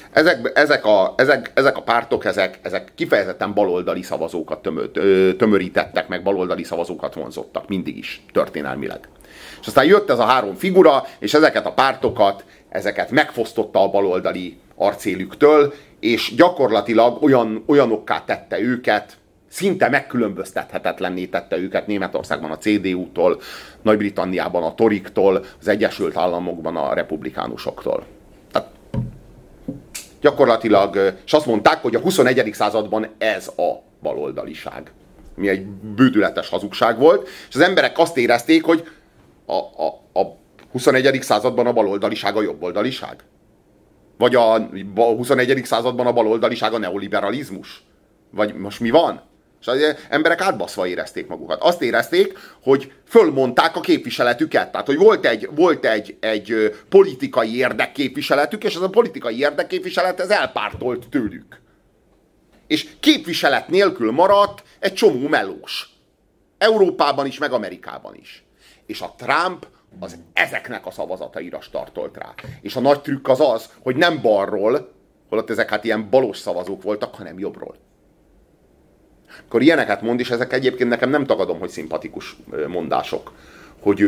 Ezek a pártok, ezek kifejezetten baloldali szavazókat tömörítettek, meg baloldali szavazókat vonzottak, mindig is, történelmileg. És aztán jött ez a három figura, és ezeket a pártokat, ezeket megfosztotta a baloldali arcélüktől, és gyakorlatilag olyanokká tette őket, szinte megkülönböztethetetlenné tette őket Németországban a CDU-tól, Nagy-Britanniában a Toriktól, az Egyesült Államokban a republikánusoktól. Tehát gyakorlatilag, és azt mondták, hogy a 21. században ez a baloldaliság. Mi egy bődületes hazugság volt, és az emberek azt érezték, hogy a 21. században a baloldaliság a jobboldaliság? Vagy a 21. században a baloldaliság a neoliberalizmus? Vagy most mi van? És az emberek átbaszva érezték magukat. Azt érezték, hogy fölmondták a képviseletüket. Tehát, hogy volt egy politikai érdekképviseletük, és ez a politikai érdekképviselet ez elpártolt tőlük. És képviselet nélkül maradt egy csomó melós. Európában is, meg Amerikában is. És a Trump az ezeknek a szavazataira startolt rá. És a nagy trükk az, hogy nem balról, holott ezek hát ilyen balos szavazók voltak, hanem jobbról. Akkor ilyeneket mond, és ezek egyébként nekem nem tagadom, hogy szimpatikus mondások. Hogy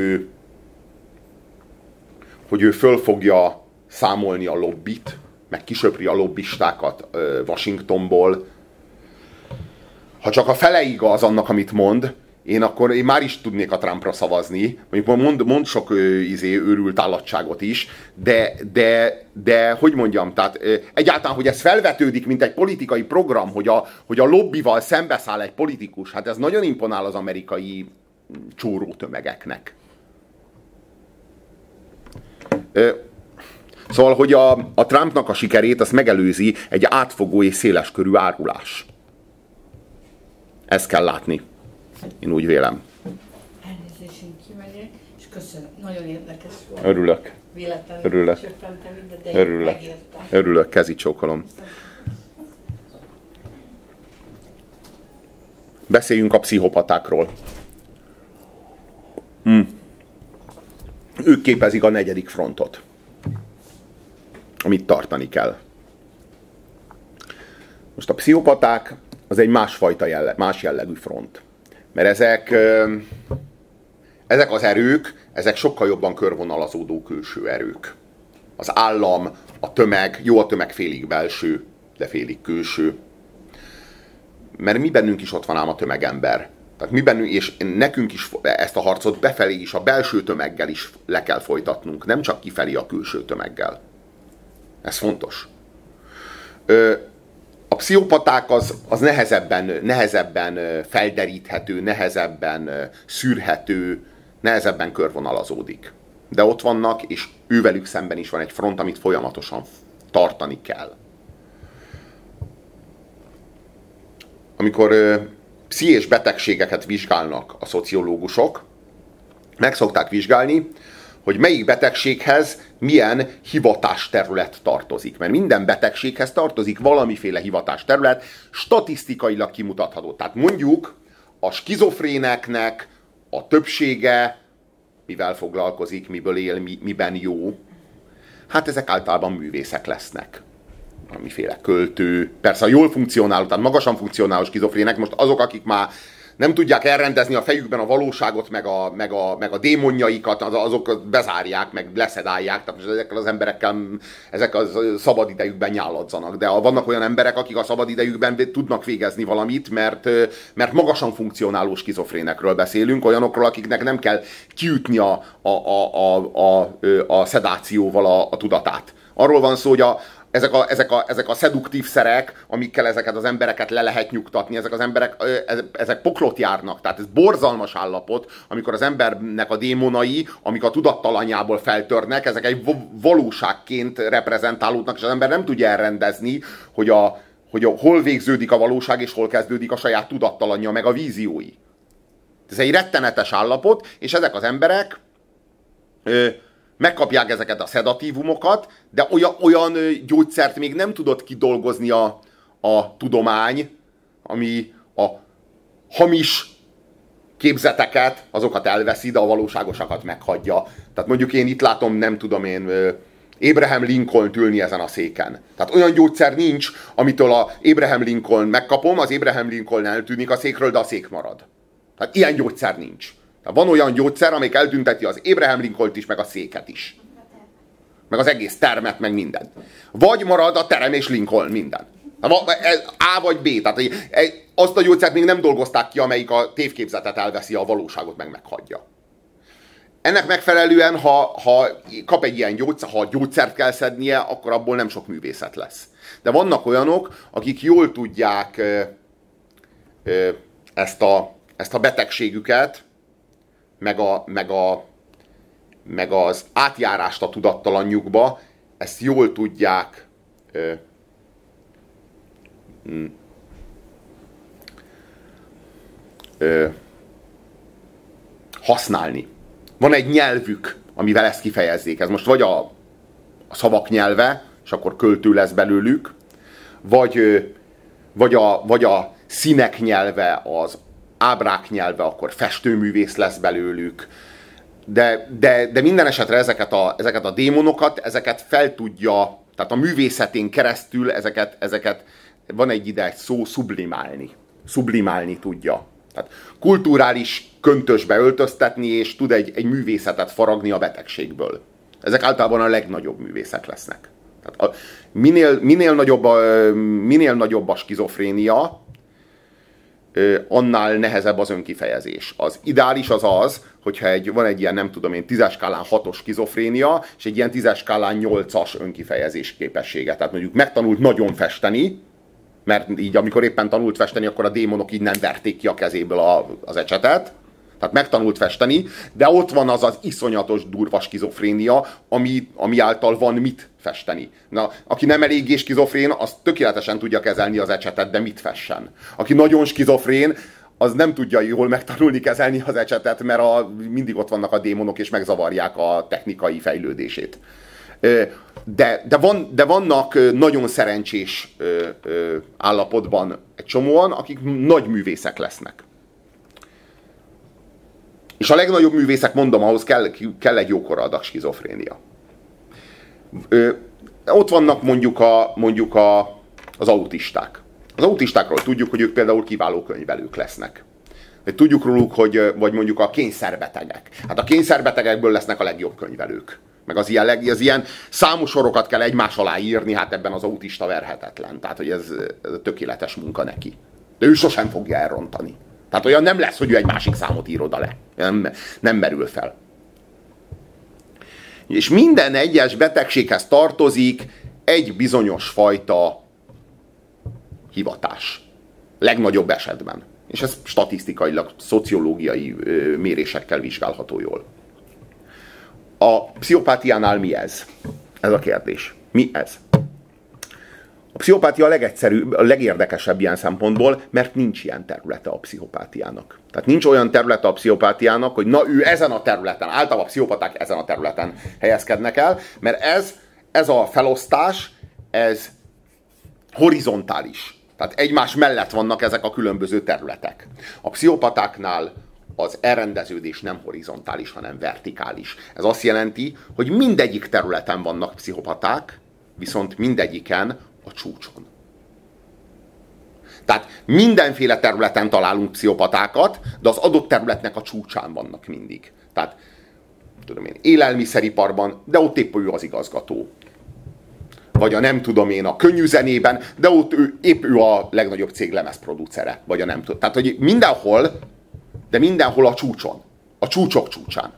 ő föl fogja számolni a lobbit, meg kisöpri a lobbistákat Washingtonból. Ha csak a fele igaz annak, amit mond, én már is tudnék a Trumpra szavazni, mondjuk mond sok őrült állatságot is, de hogy mondjam, tehát egyáltalán, hogy ez felvetődik, mint egy politikai program, hogy a lobbival szembeszáll egy politikus, hát ez nagyon imponál az amerikai csóró tömegeknek. Szóval, hogy a Trumpnak a sikerét azt megelőzi egy átfogó és széleskörű árulás. Ezt kell látni. Én úgy vélem. Elnézést, én kimegyek, és köszönöm. Nagyon érdekes volt. Örülök. Véletlenül csöppentem mindent, de megértem. Örülök, kezi csókolom. Beszéljünk a pszichopatákról. Ők képezik a 4. frontot, amit tartani kell. Most a pszichopaták az egy más jellegű front. Mert ezek az erők, ezek sokkal jobban körvonalazódó külső erők. Az állam, a tömeg, jó, a tömeg félig belső, de félig külső. mert mi bennünk is ott van ám a tömegember. Tehát mi bennünk, és nekünk is ezt a harcot befelé is, a belső tömeggel is le kell folytatnunk, nem csak kifelé a külső tömeggel. Ez fontos. A pszichopaták az nehezebben felderíthető, nehezebben szűrhető, nehezebben körvonalazódik. De ott vannak, és ővelük szemben is van egy front, amit folyamatosan tartani kell. Amikor pszichés betegségeket vizsgálnak a szociológusok, meg szokták vizsgálni, hogy melyik betegséghez milyen hivatásterület tartozik. Mert minden betegséghez tartozik valamiféle hivatásterület, statisztikailag kimutatható. Tehát mondjuk a skizofréneknek a többsége mivel foglalkozik, miből él, miben jó. Hát ezek általában művészek lesznek. Valamiféle költő. Persze a jól funkcionáló, tehát magasan funkcionáló skizofrének, most azok, akik már nem tudják elrendezni a fejükben a valóságot, meg a démonjaikat, azok bezárják, meg leszedálják, tehát ezekkel az emberekkel, ezek a szabadidejükben nyáladzanak. De vannak olyan emberek, akik a szabadidejükben tudnak végezni valamit, mert magasan funkcionáló skizofrénekről beszélünk, olyanokról, akiknek nem kell kiütni a szedációval a tudatát. Arról van szó, hogy ezek a szeduktív szerek, amikkel ezeket az embereket le lehet nyugtatni, ezek az emberek, ezek poklot járnak. Tehát ez borzalmas állapot, amikor az embernek a démonai, amik a tudattalanyából feltörnek, ezek egy valóságként reprezentálódnak, és az ember nem tudja elrendezni, hogy hol végződik a valóság, és hol kezdődik a saját tudattalanja, meg a víziói. Ez egy rettenetes állapot, és ezek az emberek megkapják ezeket a szedatívumokat, de olyan gyógyszert még nem tudott kidolgozni a tudomány, ami a hamis képzeteket, azokat elveszi, de a valóságosakat meghagyja. Tehát mondjuk én itt látom, nem tudom én, Abraham Lincoln ülni ezen a széken. Tehát olyan gyógyszer nincs, amitől a Abraham Lincoln megkapom, az Abraham Lincoln eltűnik a székről, de a szék marad. Tehát ilyen gyógyszer nincs. Tehát van olyan gyógyszer, amelyik eltünteti az Abraham Lincolnt is, meg a széket is. Meg az egész termet, meg mindent. Vagy marad a terem és Lincoln, minden. A vagy B. Tehát azt a gyógyszert még nem dolgozták ki, amelyik a tévképzetet elveszi, a valóságot meg meghagyja. Ennek megfelelően, ha kap egy ilyen gyógyszert, ha gyógyszert kell szednie, akkor abból nem sok művészet lesz. De vannak olyanok, akik jól tudják ezt a betegségüket, meg az átjárást a tudattalanjukba, ezt jól tudják használni. Van egy nyelvük, amivel ezt kifejezzék. Ez most vagy a szavak nyelve, és akkor költő lesz belőlük, vagy a színek nyelve, az ábrák nyelve, akkor festőművész lesz belőlük. De minden esetre ezeket a démonokat, ezeket fel tudja, tehát a művészetén keresztül ezeket van egy szó, sublimálni. Sublimálni tudja. Tehát kulturális köntösbe öltöztetni, és tud egy művészetet faragni a betegségből. Ezek általában a legnagyobb művészek lesznek. Tehát minél nagyobb a skizofrénia, annál nehezebb az önkifejezés. Az ideális az, hogyha van egy ilyen, nem tudom én, 10-es skálán 6-os skizofrénia, és egy ilyen 10-es skálán 8-as önkifejezés képessége. Tehát mondjuk megtanult nagyon festeni, mert így amikor éppen tanult festeni, akkor a démonok így nem verték ki a kezéből az ecsetet. Tehát megtanult festeni, de ott van az iszonyatos durva skizofrénia, ami által van mit festeni. Na, aki nem eléggé skizofrén, az tökéletesen tudja kezelni az ecsetet, de mit fessen. Aki nagyon skizofrén, az nem tudja jól megtanulni kezelni az ecsetet, mert mindig ott vannak a démonok, és megzavarják a technikai fejlődését. De vannak nagyon szerencsés állapotban egy csomóan, akik nagy művészek lesznek. És a legnagyobb művészek, mondom, ahhoz kell egy jókora adag skizofrénia. Ott vannak mondjuk az autisták. Az autistákról tudjuk, hogy ők például kiváló könyvelők lesznek. Tudjuk róluk, vagy mondjuk a kényszerbetegek. Hát a kényszerbetegekből lesznek a legjobb könyvelők. Meg az ilyen számos sorokat kell egymás alá írni, hát ebben az autista verhetetlen. Tehát, hogy ez tökéletes munka neki. De ő sosem fogja elrontani. Tehát olyan nem lesz, hogy ő egy másik számot ír oda le. Nem merül fel. És minden egyes betegséghez tartozik egy bizonyos fajta hivatás. Legnagyobb esetben. És ez statisztikailag, szociológiai mérésekkel vizsgálható jól. A pszichopátiánál mi ez? Ez a kérdés. Mi ez? A pszichopátia a legegyszerűbb, a legérdekesebb ilyen szempontból, mert nincs ilyen területe a pszichopátiának. Tehát nincs olyan területe a pszichopátiának, hogy na ő ezen a területen, általában a pszichopaták ezen a területen helyezkednek el, mert ez a felosztás, ez horizontális. Tehát egymás mellett vannak ezek a különböző területek. A pszichopatáknál az elrendeződés nem horizontális, hanem vertikális. Ez azt jelenti, hogy mindegyik területen vannak pszichopaták, viszont mindegyiken a csúcson. Tehát mindenféle területen találunk pszichopatákat, de az adott területnek a csúcsán vannak mindig. Tehát, tudom én, élelmiszeriparban, de ott épp ő az igazgató. Vagy a nem tudom én a könnyű zenében, de ott épp ő a legnagyobb cég lemezproducere. Vagy a nem tudom. Tehát, hogy mindenhol, de mindenhol a csúcson. A csúcsok csúcsán.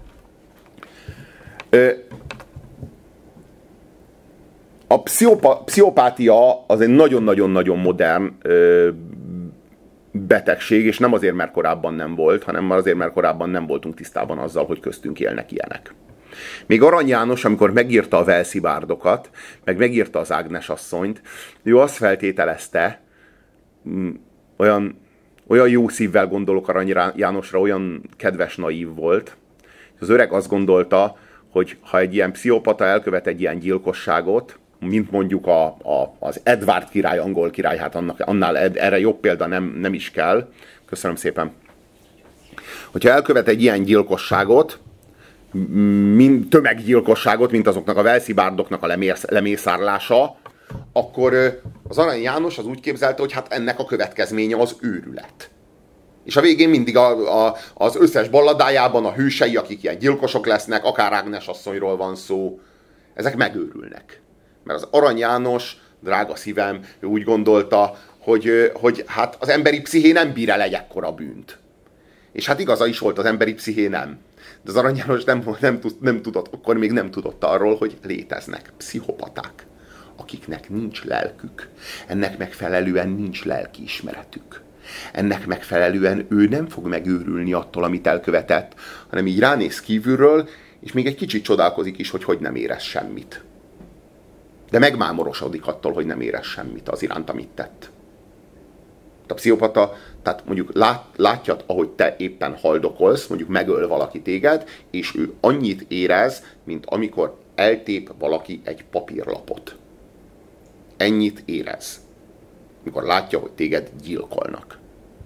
A pszichopátia az egy nagyon-nagyon-nagyon modern betegség, és nem azért, mert korábban nem volt, hanem azért, mert korábban nem voltunk tisztában azzal, hogy köztünk élnek ilyenek. Még Arany János, amikor megírta a Velszi bárdokat, meg megírta az Ágnes asszonyt, ő azt feltételezte, olyan jó szívvel gondolok Arany Jánosra, olyan kedves, naív volt, az öreg azt gondolta, hogy ha egy ilyen pszichopata elkövet egy ilyen gyilkosságot, mint mondjuk az Edward király, angol király, hát annál erre jobb példa nem is kell. Köszönöm szépen. Hogyha elkövet egy ilyen gyilkosságot, tömeggyilkosságot, mint azoknak a Velszi bárdoknak a lemészárlása, akkor az Arany János az úgy képzelte, hogy hát ennek a következménye az őrület. És a végén mindig az összes balladájában a hősei, akik ilyen gyilkosok lesznek, akár Ágnes asszonyról van szó, ezek megőrülnek. Mert az Arany János, drága szívem, ő úgy gondolta, hogy hát az emberi psziché nem bír el egy ekkora bűnt. És hát igaza is volt, az emberi psziché nem. De az Arany János nem tudott, akkor még nem tudott arról, hogy léteznek pszichopaták, akiknek nincs lelkük. Ennek megfelelően nincs lelkiismeretük. Ennek megfelelően ő nem fog megőrülni attól, amit elkövetett, hanem így ránéz kívülről, és még egy kicsit csodálkozik is, hogy nem érez semmit. De megmámorosodik attól, hogy nem érez semmit az iránt, amit tett. A pszichopata, tehát mondjuk látjad, ahogy te éppen haldokolsz, mondjuk megöl valaki téged, és ő annyit érez, mint amikor eltép valaki egy papírlapot. Ennyit érez, amikor látja, hogy téged gyilkolnak.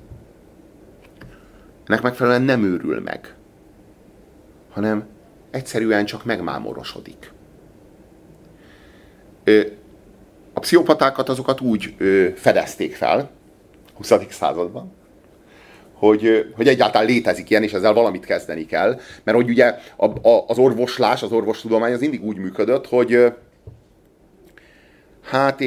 Ennek megfelelően nem őrül meg, hanem egyszerűen csak megmámorosodik. A pszichopatákat azokat úgy fedezték fel, 20. században, hogy egyáltalán létezik ilyen, és ezzel valamit kezdeni kell. Mert hogy ugye az orvoslás, az orvostudomány az mindig úgy működött, hogy hát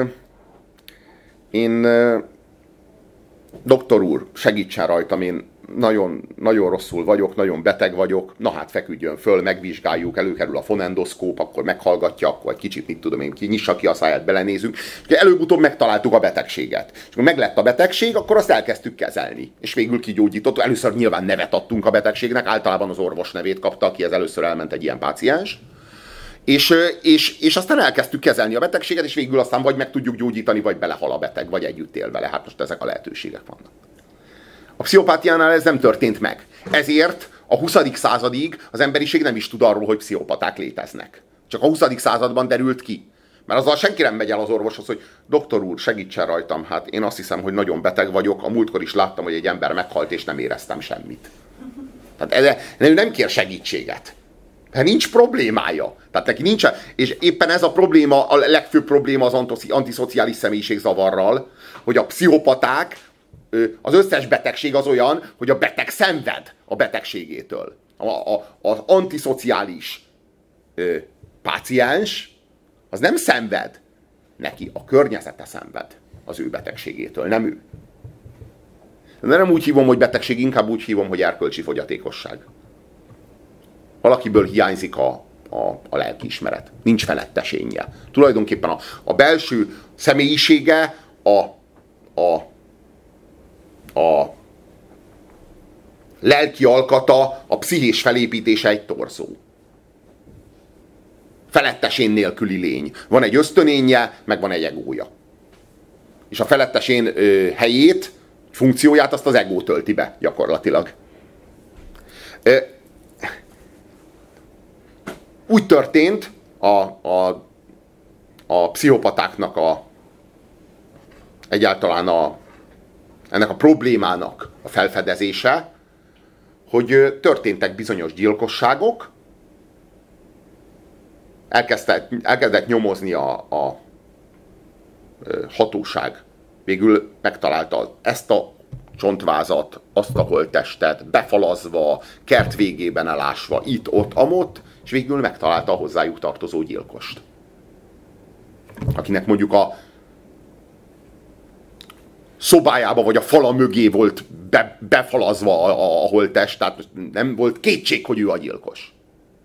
én doktor úr, segítsen rajtam, én nagyon, nagyon rosszul vagyok, nagyon beteg vagyok, na hát feküdjön föl, megvizsgáljuk, előkerül a fonendoszkóp, akkor meghallgatja, akkor egy kicsit, mit tudom én, nyissa ki a száját, belenézünk, és előbb-utóbb megtaláltuk a betegséget. És akkor meglett a betegség, akkor azt elkezdtük kezelni. És végül kigyógyított, először nyilván nevet adtunk a betegségnek, általában az orvos nevét kapta, akihez először elment egy ilyen páciens. És aztán elkezdtük kezelni a betegséget, és végül aztán vagy meg tudjuk gyógyítani, vagy belehal a beteg, vagy együtt él vele. Hát most ezek a lehetőségek vannak. A pszichopátiánál ez nem történt meg. Ezért a 20. századig az emberiség nem is tud arról, hogy pszichopaták léteznek. Csak a 20. században derült ki. Mert azzal senki nem megy el az orvoshoz, hogy doktor úr, segítsen rajtam, hát én azt hiszem, hogy nagyon beteg vagyok, a múltkor is láttam, hogy egy ember meghalt, és nem éreztem semmit. Tehát nem kér segítséget. Hát nincs problémája. Tehát neki nincs, és éppen ez a probléma, a legfőbb probléma az antiszociális személyiségzavarral, hogy a pszichopaták, az összes betegség az olyan, hogy a beteg szenved a betegségétől. Az antiszociális páciens, az nem szenved, neki a környezete szenved az ő betegségétől, nem ő. De nem úgy hívom, hogy betegség, inkább úgy hívom, hogy erkölcsi fogyatékosság. Valakiből hiányzik a lelkiismeret. Nincs felettesénye. Tulajdonképpen a belső személyisége a lelki alkata, a pszichés felépítése egy torzó. Felettesén nélküli lény. Van egy ösztönénje, meg van egy egója. És a felettesén helyét, funkcióját azt az egó tölti be gyakorlatilag. Úgy történt a pszichopatáknak egyáltalán ennek a problémának a felfedezése, hogy történtek bizonyos gyilkosságok, elkezdett nyomozni a hatóság. Végül megtalálta ezt a csontvázat, azt a holttestet, befalazva, kert végében elásva, itt, ott, amott, és végül megtalálta a hozzájuk tartozó gyilkost. Akinek mondjuk a szobájába vagy a fala mögé volt befalazva a holttest, tehát nem volt kétség, hogy ő a gyilkos.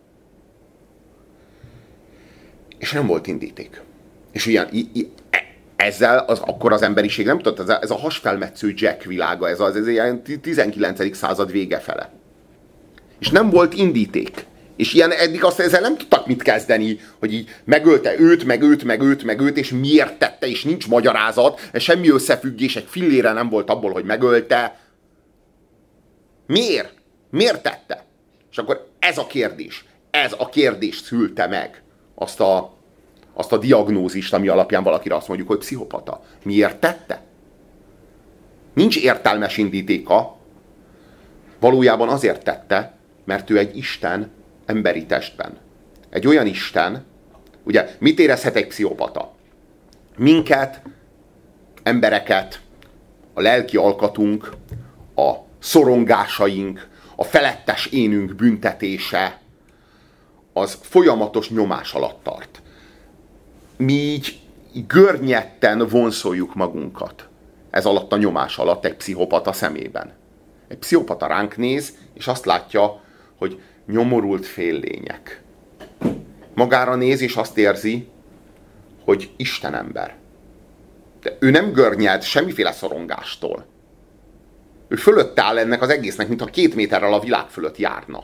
És nem volt indíték. És ezzel akkor az emberiség nem tudott, ez a hasfelmetsző Jack világa, ez ilyen 19. század vége fele. És nem volt indíték. És ilyen eddig ezzel nem tudtak mit kezdeni, hogy így megölte őt, meg őt, és miért tette, és nincs magyarázat, semmi összefüggés, egy fillére nem volt abból, hogy megölte. Miért? Miért tette? És akkor ez a kérdés szülte meg azt a diagnózist, ami alapján valakire azt mondjuk, hogy pszichopata. Miért tette? Nincs értelmes indítéka. Valójában azért tette, mert ő egy Isten emberi testben. Egy olyan Isten, ugye mit érezhet egy pszichopata? Minket, embereket, a lelki alkatunk, a szorongásaink, a felettes énünk büntetése, az folyamatos nyomás alatt tart. Mi így görnyetten vonszoljuk magunkat ez alatt a nyomás alatt egy pszichopata szemében. Egy pszichopata ránk néz, és azt látja, hogy nyomorult féllények. Magára néz, és azt érzi, hogy Isten ember. De ő nem görnyed semmiféle szorongástól. Ő fölött áll ennek az egésznek, mintha 2 méterrel a világ fölött járna.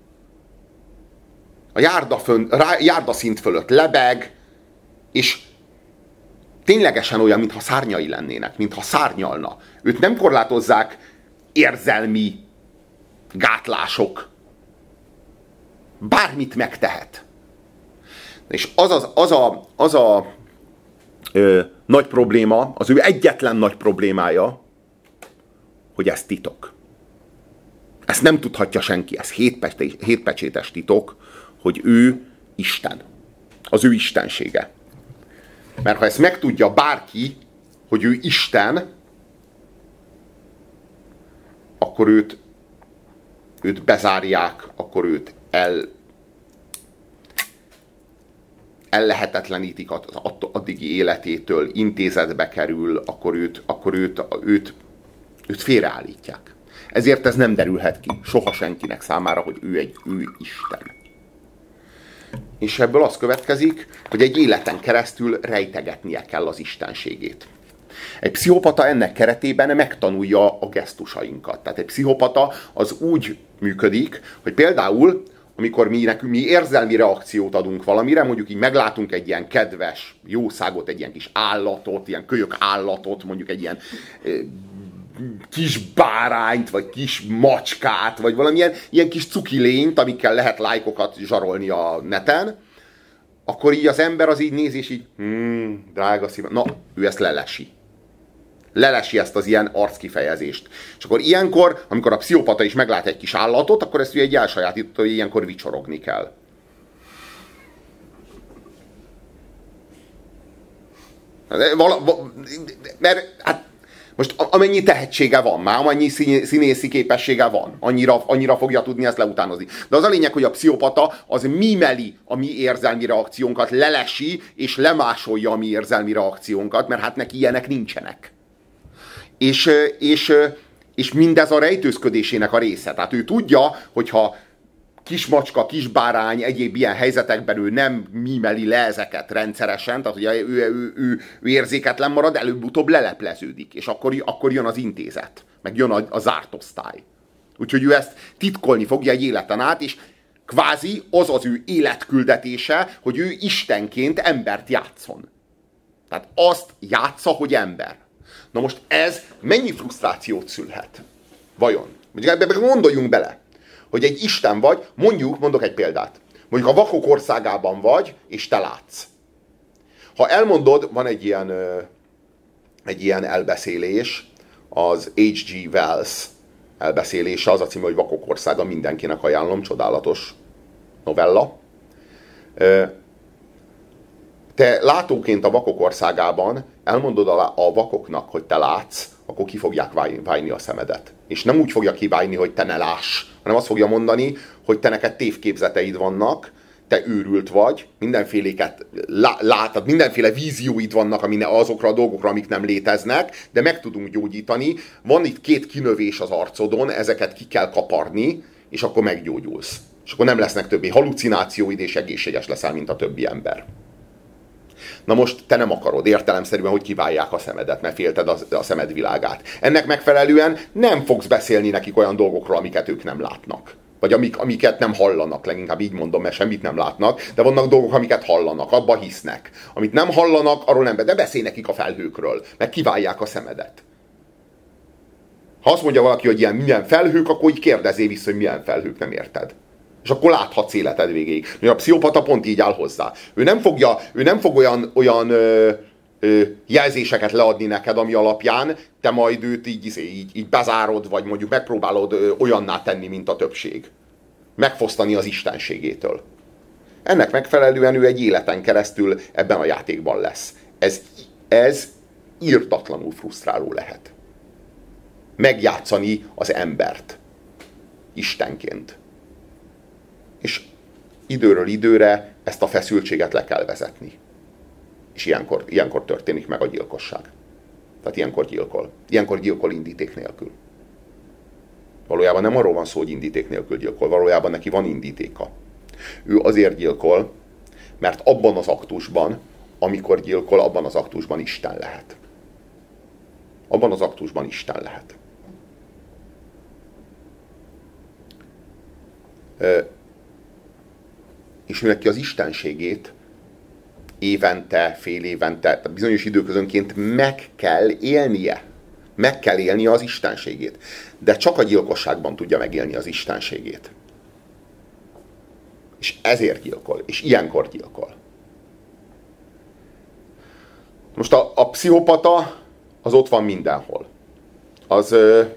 A járdaszint fölött lebeg, és ténylegesen olyan, mintha szárnyai lennének, mintha szárnyalna. Őt nem korlátozzák érzelmi gátlások. Bármit megtehet. És az a nagy probléma, az ő egyetlen nagy problémája, hogy ez titok. Ezt nem tudhatja senki, ez hétpecsétes titok, hogy ő Isten. Az ő istensége. Mert ha ezt megtudja bárki, hogy ő Isten, akkor őt bezárják, akkor őt ellehetetlenítik az addigi életétől, intézetbe kerül, akkor őt félreállítják. Ezért ez nem derülhet ki soha senkinek számára, hogy ő Isten. És ebből az következik, hogy egy életen keresztül rejtegetnie kell az istenségét. Egy pszichopata ennek keretében megtanulja a gesztusainkat. Tehát egy pszichopata az úgy működik, hogy például, amikor mi érzelmi reakciót adunk valamire, mondjuk így meglátunk egy ilyen kedves jószágot, egy ilyen kis állatot, ilyen kölyök állatot, mondjuk egy ilyen kis bárányt, vagy kis macskát, vagy valamilyen ilyen kis cuki lényt, amikkel lehet lájkokat zsarolni a neten, akkor így az ember az így néz, és így, drága szívem, na, ő ezt lelesi. Lelesi ezt az ilyen arckifejezést. És akkor ilyenkor, amikor a pszichopata is meglát egy kis állatot, akkor ezt ugye egy elsajátította, hogy ilyenkor vicsorogni kell. Mert hát most amennyi tehetsége van már, amennyi színészi képessége van, annyira fogja tudni ezt leutánozni. De az a lényeg, hogy a pszichopata az mímeli a mi érzelmi reakciónkat, lelesi és lemásolja a mi érzelmi reakciónkat, mert hát neki ilyenek nincsenek. És És mindez a rejtőzködésének a része. Tehát ő tudja, hogyha kismacska, kisbárány, egyéb ilyen helyzetekben ő nem mímeli le ezeket rendszeresen, tehát ugye ő érzéketlen marad, előbb-utóbb lelepleződik, és akkor jön az intézet, meg jön a zárt osztály. Úgyhogy ő ezt titkolni fogja egy életen át, és kvázi az ő életküldetése, hogy ő istenként embert játszon. Tehát azt játsza, hogy ember. Na most ez mennyi frusztrációt szülhet? Vajon? Ebben gondoljunk bele, hogy egy isten vagy, mondok egy példát. Mondjuk a vakok országában vagy, és te látsz. Ha elmondod, van egy ilyen elbeszélés, az H.G. Wells elbeszélése, az a címe, hogy Vakok országa, mindenkinek ajánlom, csodálatos novella. Te látóként a vakok országában elmondod a vakoknak, hogy te látsz, akkor ki fogják vájni a szemedet. És nem úgy fogja kivájni, hogy te ne láss, hanem azt fogja mondani, hogy te neked tévképzeteid vannak, te őrült vagy, mindenféléket látod, mindenféle vízióid vannak azokra a dolgokra, amik nem léteznek, de meg tudunk gyógyítani. Van itt 2 kinövés az arcodon, ezeket ki kell kaparni, és akkor meggyógyulsz. És akkor nem lesznek többé halucinációid, és egészséges leszel, mint a többi ember. Na most te nem akarod értelemszerűen, hogy kiválják a szemedet, mert félted a szemed világát. Ennek megfelelően nem fogsz beszélni nekik olyan dolgokról, amiket ők nem látnak. Vagy amiket nem hallanak, leginkább így mondom, mert semmit nem látnak, de vannak dolgok, amiket hallanak, abba hisznek. Amit nem hallanak, arról nem, de beszélj nekik a felhőkről, meg kiválják a szemedet. Ha azt mondja valaki, hogy ilyen milyen felhők, akkor így kérdezzél vissza, hogy milyen felhők, nem érted. És akkor láthatsz életed végéig. A pszichopata pont így áll hozzá. Ő nem fog olyan jelzéseket leadni neked, ami alapján te majd őt így bezárod, vagy mondjuk megpróbálod olyanná tenni, mint a többség. Megfosztani az istenségétől. Ennek megfelelően ő egy életen keresztül ebben a játékban lesz. Ez írtatlanul frusztráló lehet. Megjátszani az embert istenként. És időről időre ezt a feszültséget le kell vezetni. És ilyenkor történik meg a gyilkosság. Tehát ilyenkor gyilkol. Ilyenkor gyilkol indíték nélkül. Valójában nem arról van szó, hogy indíték nélkül gyilkol. Valójában neki van indítéka. Ő azért gyilkol, mert abban az aktusban, amikor gyilkol, abban az aktusban Isten lehet. Abban az aktusban Isten lehet. És ő neki az istenségét évente, fél évente, tehát bizonyos időközönként meg kell élnie. Meg kell élnie az istenségét. De csak a gyilkosságban tudja megélni az istenségét. És ezért gyilkol. És ilyenkor gyilkol. Most a pszichopata az ott van mindenhol. Az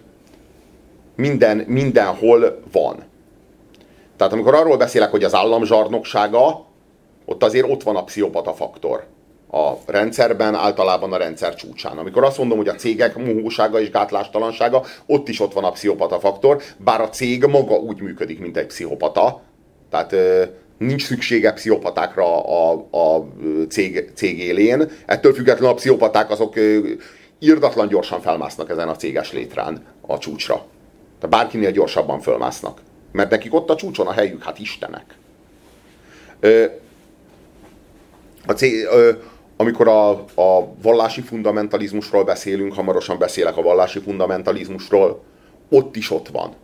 mindenhol van. Tehát amikor arról beszélek, hogy az állam zsarnoksága, ott azért ott van a pszichopata faktor. A rendszerben, általában a rendszer csúcsán. Amikor azt mondom, hogy a cégek mohósága és gátlástalansága, ott is ott van a pszichopata faktor, bár a cég maga úgy működik, mint egy pszichopata. Tehát nincs szüksége pszichopatákra a cég élén. Ettől függetlenül a pszichopaták azok irdatlan gyorsan felmásznak ezen a céges létrán a csúcsra. Tehát bárkinél gyorsabban felmásznak. Mert nekik ott a csúcson a helyük, hát istenek. Amikor a vallási fundamentalizmusról beszélünk, hamarosan beszélek a vallási fundamentalizmusról, ott is ott van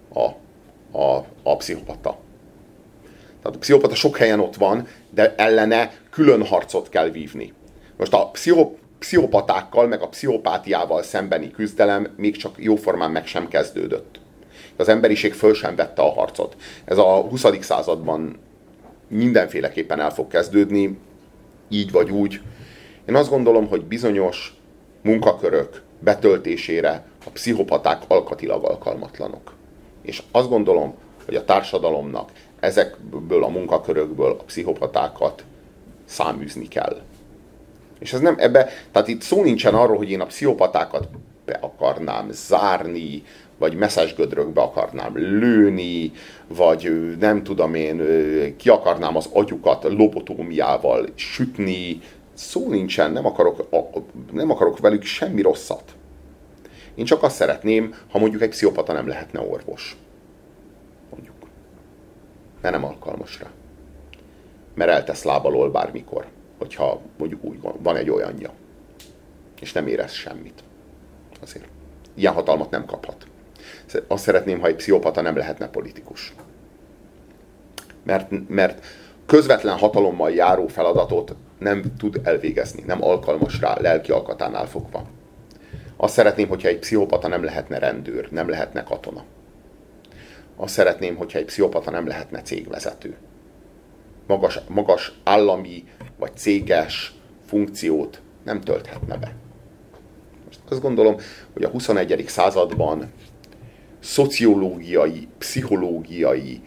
a pszichopata. Tehát a pszichopata sok helyen ott van, de ellene külön harcot kell vívni. Most a pszichopatákkal, meg a pszichopátiával szembeni küzdelem még csak jóformán meg sem kezdődött. Az emberiség föl sem vette a harcot. Ez a 20. században mindenféleképpen el fog kezdődni, így vagy úgy. Én azt gondolom, hogy bizonyos munkakörök betöltésére a pszichopaták alkatilag alkalmatlanok. És azt gondolom, hogy a társadalomnak ezekből a munkakörökből a pszichopatákat száműzni kell. És ez nem tehát itt szó nincsen arról, hogy én a pszichopatákat be akarnám zárni, vagy messzes gödrökbe akarnám lőni, vagy nem tudom én, ki akarnám az agyukat lobotómiával sütni. Szó nincsen, nem akarok velük semmi rosszat. Én csak azt szeretném, ha mondjuk egy pszichopata nem lehetne orvos. Mondjuk. Mert nem alkalmas rá. Mert eltesz lábalól bármikor, hogyha mondjuk úgy van egy olyanja. És nem érez semmit. Azért. Ilyen hatalmat nem kaphat. Azt szeretném, ha egy pszichopata nem lehetne politikus. Mert közvetlen hatalommal járó feladatot nem tud elvégezni. Nem alkalmas rá lelki alkatánál fogva. Azt szeretném, hogyha egy pszichopata nem lehetne rendőr, nem lehetne katona. Azt szeretném, hogyha egy pszichopata nem lehetne cégvezető. Magas állami vagy céges funkciót nem tölthetne be. Most azt gondolom, hogy a 21. században szociológiai, pszichológiai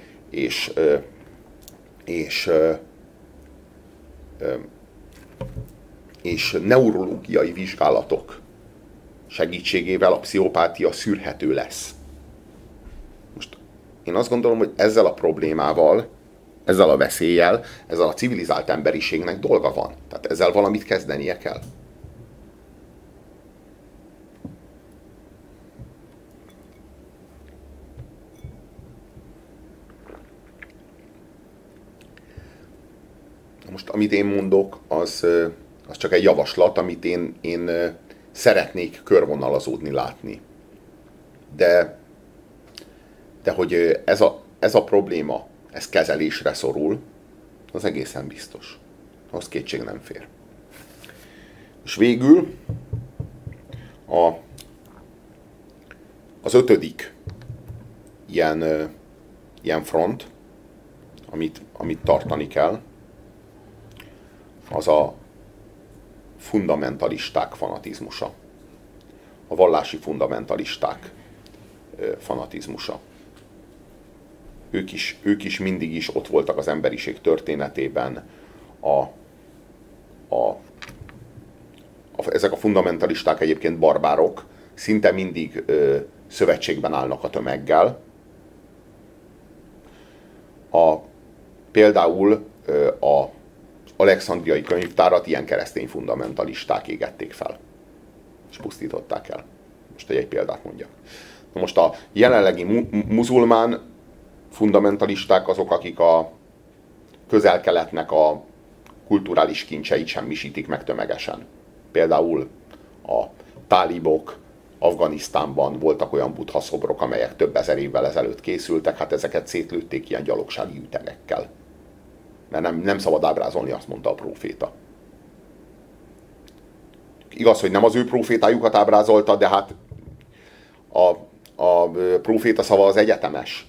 és neurológiai vizsgálatok segítségével a pszichopátia szűrhető lesz. Most én azt gondolom, hogy ezzel a problémával, ezzel a veszéllyel, ezzel a civilizált emberiségnek dolga van. Tehát ezzel valamit kezdenie kell. Most amit én mondok, az csak egy javaslat, amit én szeretnék körvonalazódni, látni. De hogy ez a probléma, ez kezelésre szorul, az egészen biztos. Az kétség nem fér. És végül az 5. ilyen front, amit tartani kell, az a fundamentalisták fanatizmusa. A vallási fundamentalisták fanatizmusa. Ők is mindig is ott voltak az emberiség történetében. Ezek a fundamentalisták egyébként barbárok, szinte mindig szövetségben állnak a tömeggel. Például az alexandriai könyvtárat ilyen keresztény fundamentalisták égették fel. És pusztították el. Most egy példát mondjak. Na most a jelenlegi muzulmán fundamentalisták azok, akik a Közel-Keletnek a kulturális kincseit semmisítik meg tömegesen. Például a tálibok Afganisztánban voltak olyan buddha szobrok, amelyek több ezer évvel ezelőtt készültek, hát ezeket szétlőtték ilyen gyalogsági ütegekkel. Mert nem szabad ábrázolni, azt mondta a próféta. Igaz, hogy nem az ő prófétájukat ábrázolta, de hát a próféta szava az egyetemes.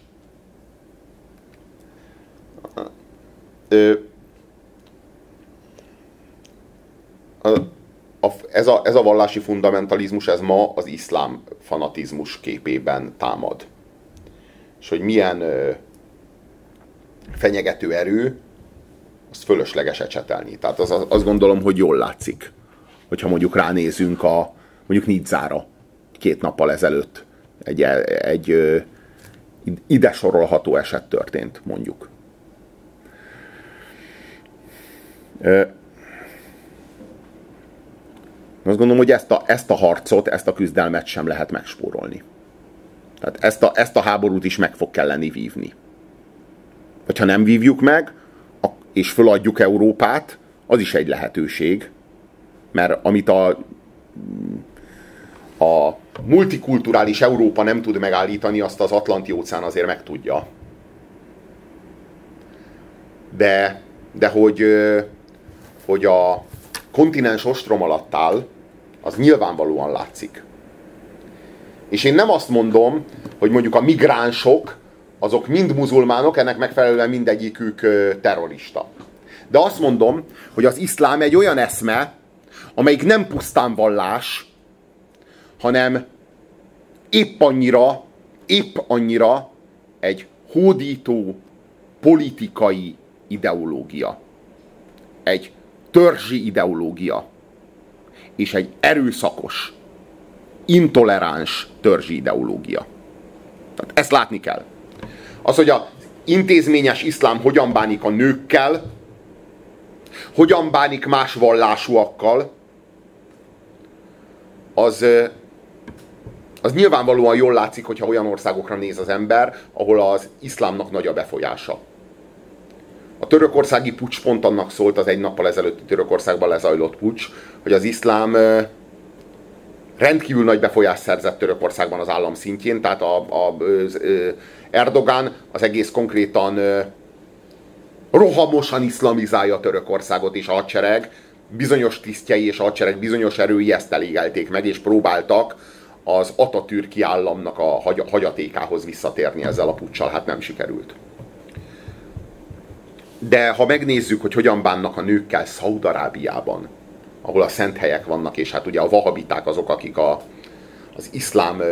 Ez a vallási fundamentalizmus, ez ma az iszlám fanatizmus képében támad. És hogy milyen fenyegető erő, azt fölösleges ecsetelni. Tehát azt gondolom, hogy jól látszik, hogyha mondjuk ránézünk mondjuk Nizzára 2 nappal ezelőtt egy ide sorolható eset történt, mondjuk. Azt gondolom, hogy ezt a harcot, ezt a küzdelmet sem lehet megspórolni. Tehát ezt a háborút is meg fog kelleni vívni. Hogyha nem vívjuk meg, és föladjuk Európát, az is egy lehetőség. Mert amit a multikulturális Európa nem tud megállítani, azt az Atlanti-óceán azért meg tudja. De hogy a kontinens ostrom alatt áll, az nyilvánvalóan látszik. És én nem azt mondom, hogy mondjuk a migránsok, azok mind muzulmánok, ennek megfelelően mindegyikük terrorista. De azt mondom, hogy az iszlám egy olyan eszme, amelyik nem pusztán vallás, hanem épp annyira egy hódító politikai ideológia. Egy törzsi ideológia. És egy erőszakos, intoleráns törzsi ideológia. Tehát ezt látni kell. Az, hogy az intézményes iszlám hogyan bánik a nőkkel, hogyan bánik más vallásúakkal, az nyilvánvalóan jól látszik, hogyha olyan országokra néz az ember, ahol az iszlámnak nagy a befolyása. A törökországi puccs pont annak szólt, az egy nappal ezelőtti Törökországban lezajlott puccs, hogy az iszlám rendkívül nagy befolyást szerzett Törökországban az állam szintjén, tehát Erdogan az egész konkrétan rohamosan iszlamizálja Törökországot, és a hadsereg bizonyos tisztjei és a hadsereg bizonyos erői ezt elégelték meg, és próbáltak az atatürki államnak a hagyatékához visszatérni ezzel a puccsal. Hát nem sikerült. De ha megnézzük, hogy hogyan bánnak a nőkkel Szaúd-Arábiában, ahol a szent helyek vannak, és hát ugye a vahabiták azok, akik az iszlám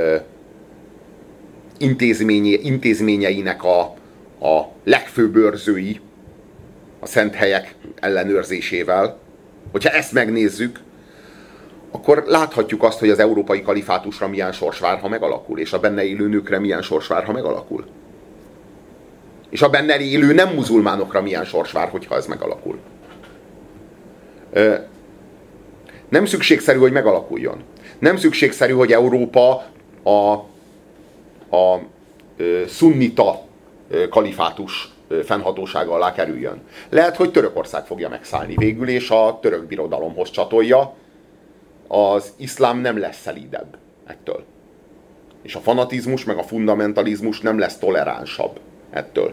intézményeinek a legfőbb őrzői a szent helyek ellenőrzésével, hogyha ezt megnézzük, akkor láthatjuk azt, hogy az európai kalifátusra milyen sors vár, ha megalakul, és a benne élő nőkre milyen sors vár, ha megalakul. És a benne élő nem muzulmánokra milyen sors vár, hogyha ez megalakul. Nem szükségszerű, hogy megalakuljon. Nem szükségszerű, hogy Európa a szunnita kalifátus fennhatósága alá kerüljön. Lehet, hogy Törökország fogja megszállni végül, és a török birodalomhoz csatolja. Az iszlám nem lesz szelídebb ettől. És a fanatizmus meg a fundamentalizmus nem lesz toleránsabb ettől.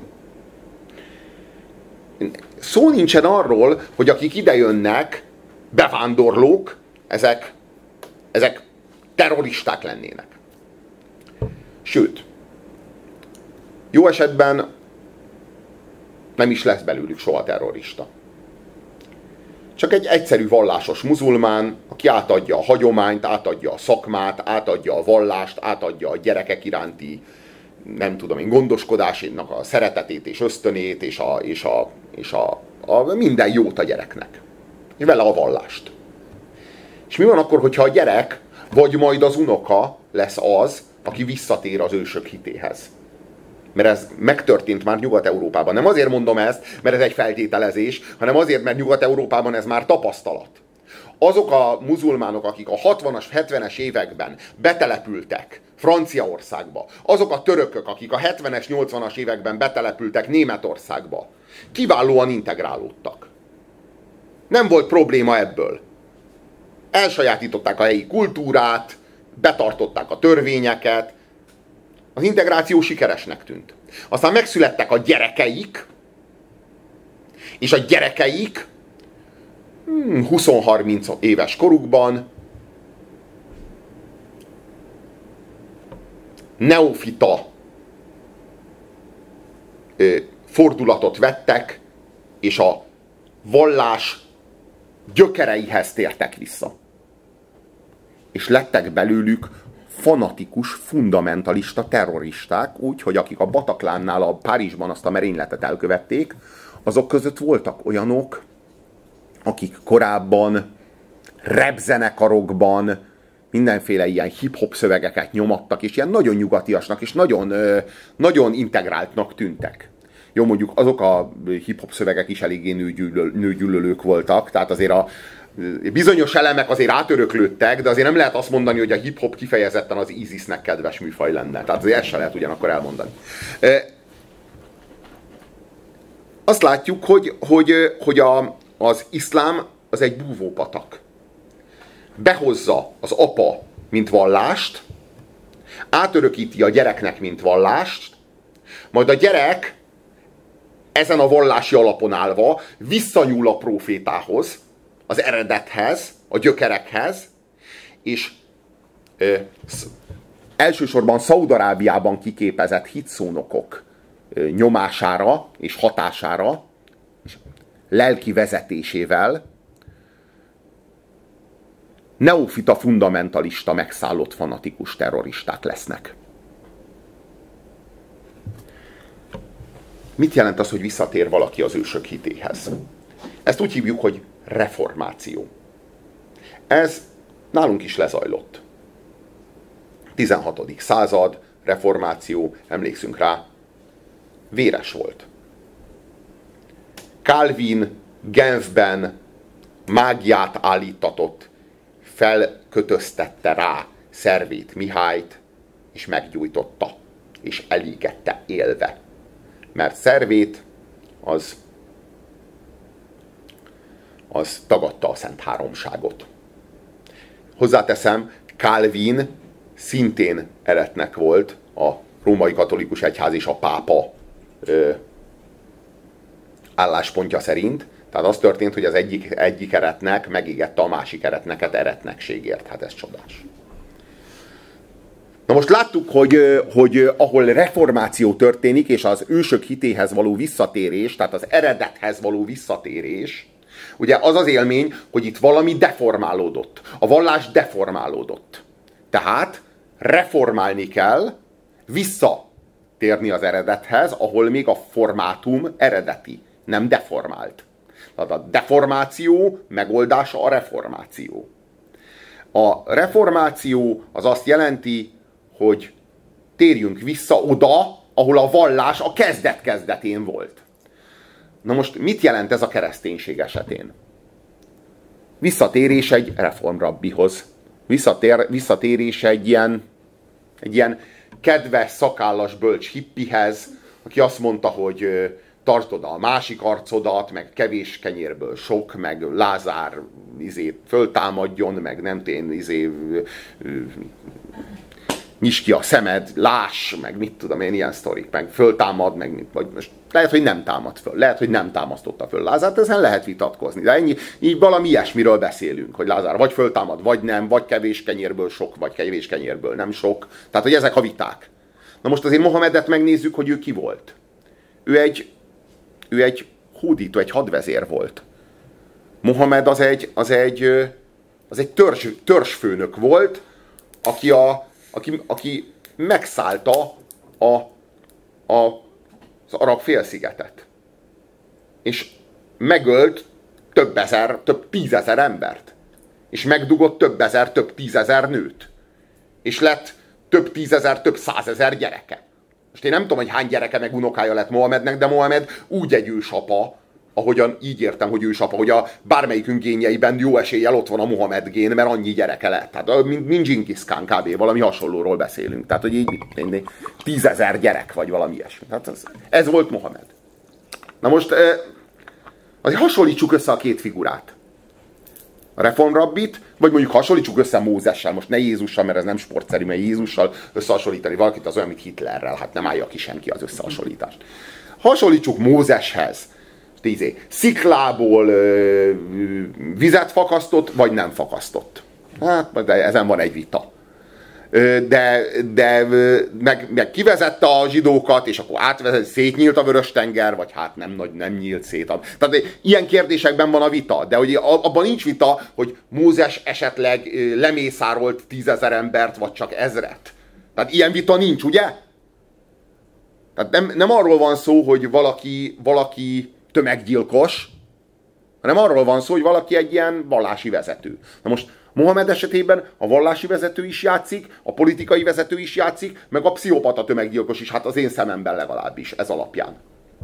Szó nincsen arról, hogy akik idejönnek, bevándorlók, ezek terroristák lennének. Sőt, jó esetben nem is lesz belőlük soha terrorista. Csak egy egyszerű vallásos muzulmán, aki átadja a hagyományt, átadja a szakmát, átadja a vallást, átadja a gyerekek iránti, nem tudom én, gondoskodásnak a szeretetét és ösztönét, és a minden jót a gyereknek. És vele a vallást. És mi van akkor, hogyha a gyerek, vagy majd az unoka lesz az, aki visszatér az ősök hitéhez? Mert ez megtörtént már Nyugat-Európában. Nem azért mondom ezt, mert ez egy feltételezés, hanem azért, mert Nyugat-Európában ez már tapasztalat. Azok a muzulmánok, akik a 60-as, 70-es években betelepültek Franciaországba, azok a törökök, akik a 70-es, 80-as években betelepültek Németországba, kiválóan integrálódtak. Nem volt probléma ebből. Elsajátították a helyi kultúrát, betartották a törvényeket, az integráció sikeresnek tűnt. Aztán megszülettek a gyerekeik, és a gyerekeik 20-30 éves korukban neofita fordulatot vettek, és a vallás gyökereihez tértek vissza. És lettek belőlük fanatikus, fundamentalista terroristák, úgy, hogy akik a Bataclannál a Párizsban azt a merényletet elkövették, azok között voltak olyanok, akik korábban rapzenekarokban mindenféle ilyen hip-hop szövegeket nyomattak, és ilyen nagyon nyugatiasnak, és nagyon, nagyon integráltnak tűntek. Jó, mondjuk azok a hip-hop szövegek is eléggé nőgyűlölők voltak, tehát azért a bizonyos elemek azért átöröklődtek, de azért nem lehet azt mondani, hogy a hip-hop kifejezetten az ISIS-nek kedves műfaj lenne. Tehát azért ezt se lehet ugyanakkor elmondani. Azt látjuk, hogy az iszlám az egy búvópatak. Behozza az apa, mint vallást, átörökíti a gyereknek, mint vallást, majd a gyerek ezen a vallási alapon állva visszanyúl a prófétához, az eredethez, a gyökerekhez, és elsősorban Szaúd-Arábiában kiképezett hitszónokok nyomására és hatására, és lelki vezetésével neofita fundamentalista megszállott fanatikus terroristák lesznek. Mit jelent az, hogy visszatér valaki az ősök hitéhez? Ezt úgy hívjuk, hogy reformáció. Ez nálunk is lezajlott. 16. század, reformáció, emlékszünk rá, véres volt. Calvin Genfben mágiát állítatott, felkötöztette rá Szervét Mihályt, és meggyújtotta, és elégette élve. Mert szervét az tagadta a Szent Háromságot. Hozzáteszem, Calvin szintén eretnek volt a római katolikus egyház és a pápa álláspontja szerint. Tehát az történt, hogy az egyik eretnek megégette a másik eretneket eretnekségért. Hát ez csodás. Na most láttuk, hogy ahol reformáció történik, és az ősök hitéhez való visszatérés, tehát az eredethez való visszatérés, ugye az az élmény, hogy itt valami deformálódott. A vallás deformálódott. Tehát reformálni kell, visszatérni az eredethez, ahol még a formátum eredeti, nem deformált. Tehát a deformáció megoldása a reformáció. A reformáció az azt jelenti, hogy térjünk vissza oda, ahol a vallás a kezdet-kezdetén volt. Na most mit jelent ez a kereszténység esetén? Visszatérés egy reformrabbihoz. Visszatérés egy ilyen kedves, szakállas, bölcs hippihez, aki azt mondta, hogy tartod a másik arcodat, meg kevés kenyérből sok, meg Lázár föltámadjon, meg nem nyisd ki a szemed, láss, meg mit tudom én, ilyen sztorik, meg föltámad, meg vagy most lehet, hogy nem támad föl, lehet, hogy nem támasztotta föl Lázárt, ezen lehet vitatkozni, de ennyi, így valami ilyesmiről beszélünk, hogy Lázár vagy föltámad, vagy nem, vagy kevés kenyérből sok, vagy kevés kenyérből nem sok, tehát, hogy ezek a viták. Na most azért Mohamedet megnézzük, hogy ő ki volt. Ő egy hódító, egy hadvezér volt. Mohamed az egy törzsfőnök volt, aki megszállta az arab félszigetet. És megölt több tízezer embert. És megdugott több ezer, több tízezer nőt. És lett több tízezer, több százezer gyereke. Most én nem tudom, hogy hány gyereke meg unokája lett Mohamednek, de Mohamed úgy egy ősapa, ahogyan így értem, hogy ősapa, hogy a bármelyikünk génjeiben jó eséllyel ott van a Mohamed gén, mert annyi gyereke lett. Tehát mint Dzsingisz Kán kb. Valami hasonlóról beszélünk. Tehát, hogy így 10 000 gyerek, vagy valami ilyesmi. Tehát ez volt Mohamed. Na most azért hasonlítsuk össze a két figurát. A reformrabbit, vagy mondjuk hasonlítsuk össze Mózessel, most ne Jézussal, mert ez nem sportszerű, mert Jézussal összehasonlítani valakit az olyan, mint Hitlerrel, hát nem állja ki senki az összehasonlítást. Hasonlítsuk Mózeshez. Sziklából vizet fakasztott, vagy nem fakasztott. Hát, de ezen van egy vita. De meg kivezette a zsidókat, és akkor szétnyílt a Vörös-tenger, vagy hát nem nyílt szét. Tehát ilyen kérdésekben van a vita, de hogy abban nincs vita, hogy Mózes esetleg lemészárolt 10 000 embert, vagy csak 1000-et. Tehát ilyen vita nincs, ugye? Tehát nem arról van szó, hogy valaki tömeggyilkos, hanem arról van szó, hogy valaki egy ilyen vallási vezető. Na most Mohamed esetében a vallási vezető is játszik, a politikai vezető is játszik, meg a pszichopata tömeggyilkos is, hát az én szememben legalábbis, ez alapján.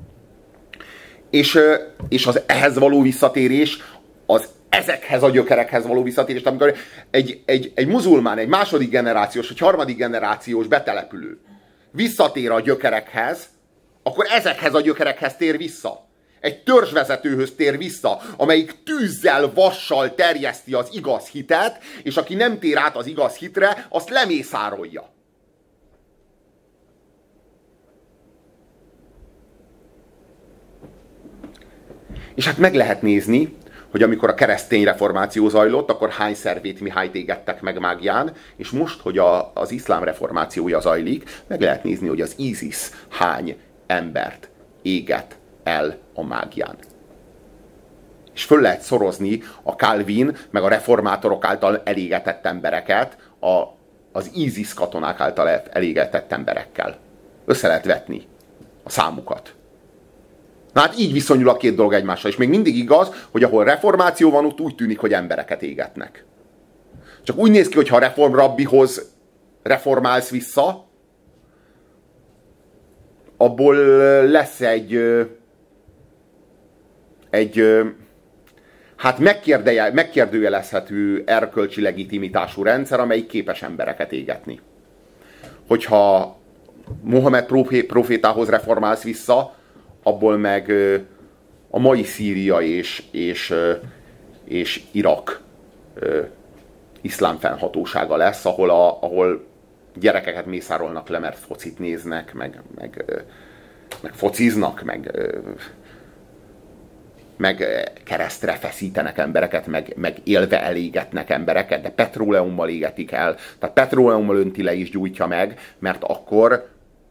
És az ehhez való visszatérés, az ezekhez a gyökerekhez való visszatérés, amikor egy muzulmán, egy második generációs, vagy harmadik generációs betelepülő visszatér a gyökerekhez, akkor ezekhez a gyökerekhez tér vissza. Egy törzsvezetőhöz tér vissza, amelyik tűzzel, vassal terjeszti az igaz hitet, és aki nem tér át az igaz hitre, azt lemészárolja. És hát meg lehet nézni, hogy amikor a keresztény reformáció zajlott, akkor hány szervét Mihályt égettek meg mágián, és most, hogy az iszlám reformációja zajlik, meg lehet nézni, hogy az ISIS hány embert éget el a mágián. És föl lehet szorozni a Calvin, meg a reformátorok által elégetett embereket az ISIS katonák által elégetett emberekkel. Össze lehet vetni a számukat. Na hát így viszonyul a két dolog egymással, és még mindig igaz, hogy ahol reformáció van, ott úgy tűnik, hogy embereket égetnek. Csak úgy néz ki, hogy ha a reformrabbihoz reformálsz vissza, abból lesz hát megkérdőjelezhető erkölcsi legitimitású rendszer, amelyik képes embereket égetni. hogyha Mohamed profétához reformálsz vissza, abból meg a mai Szíria és Irak iszlám fennhatósága lesz, ahol gyerekeket mészárolnak le, mert focit néznek, meg fociznak, meg keresztre feszítenek embereket, meg élve elégetnek embereket, de petróleummal égetik el. Tehát petróleummal önti le és gyújtja meg, mert akkor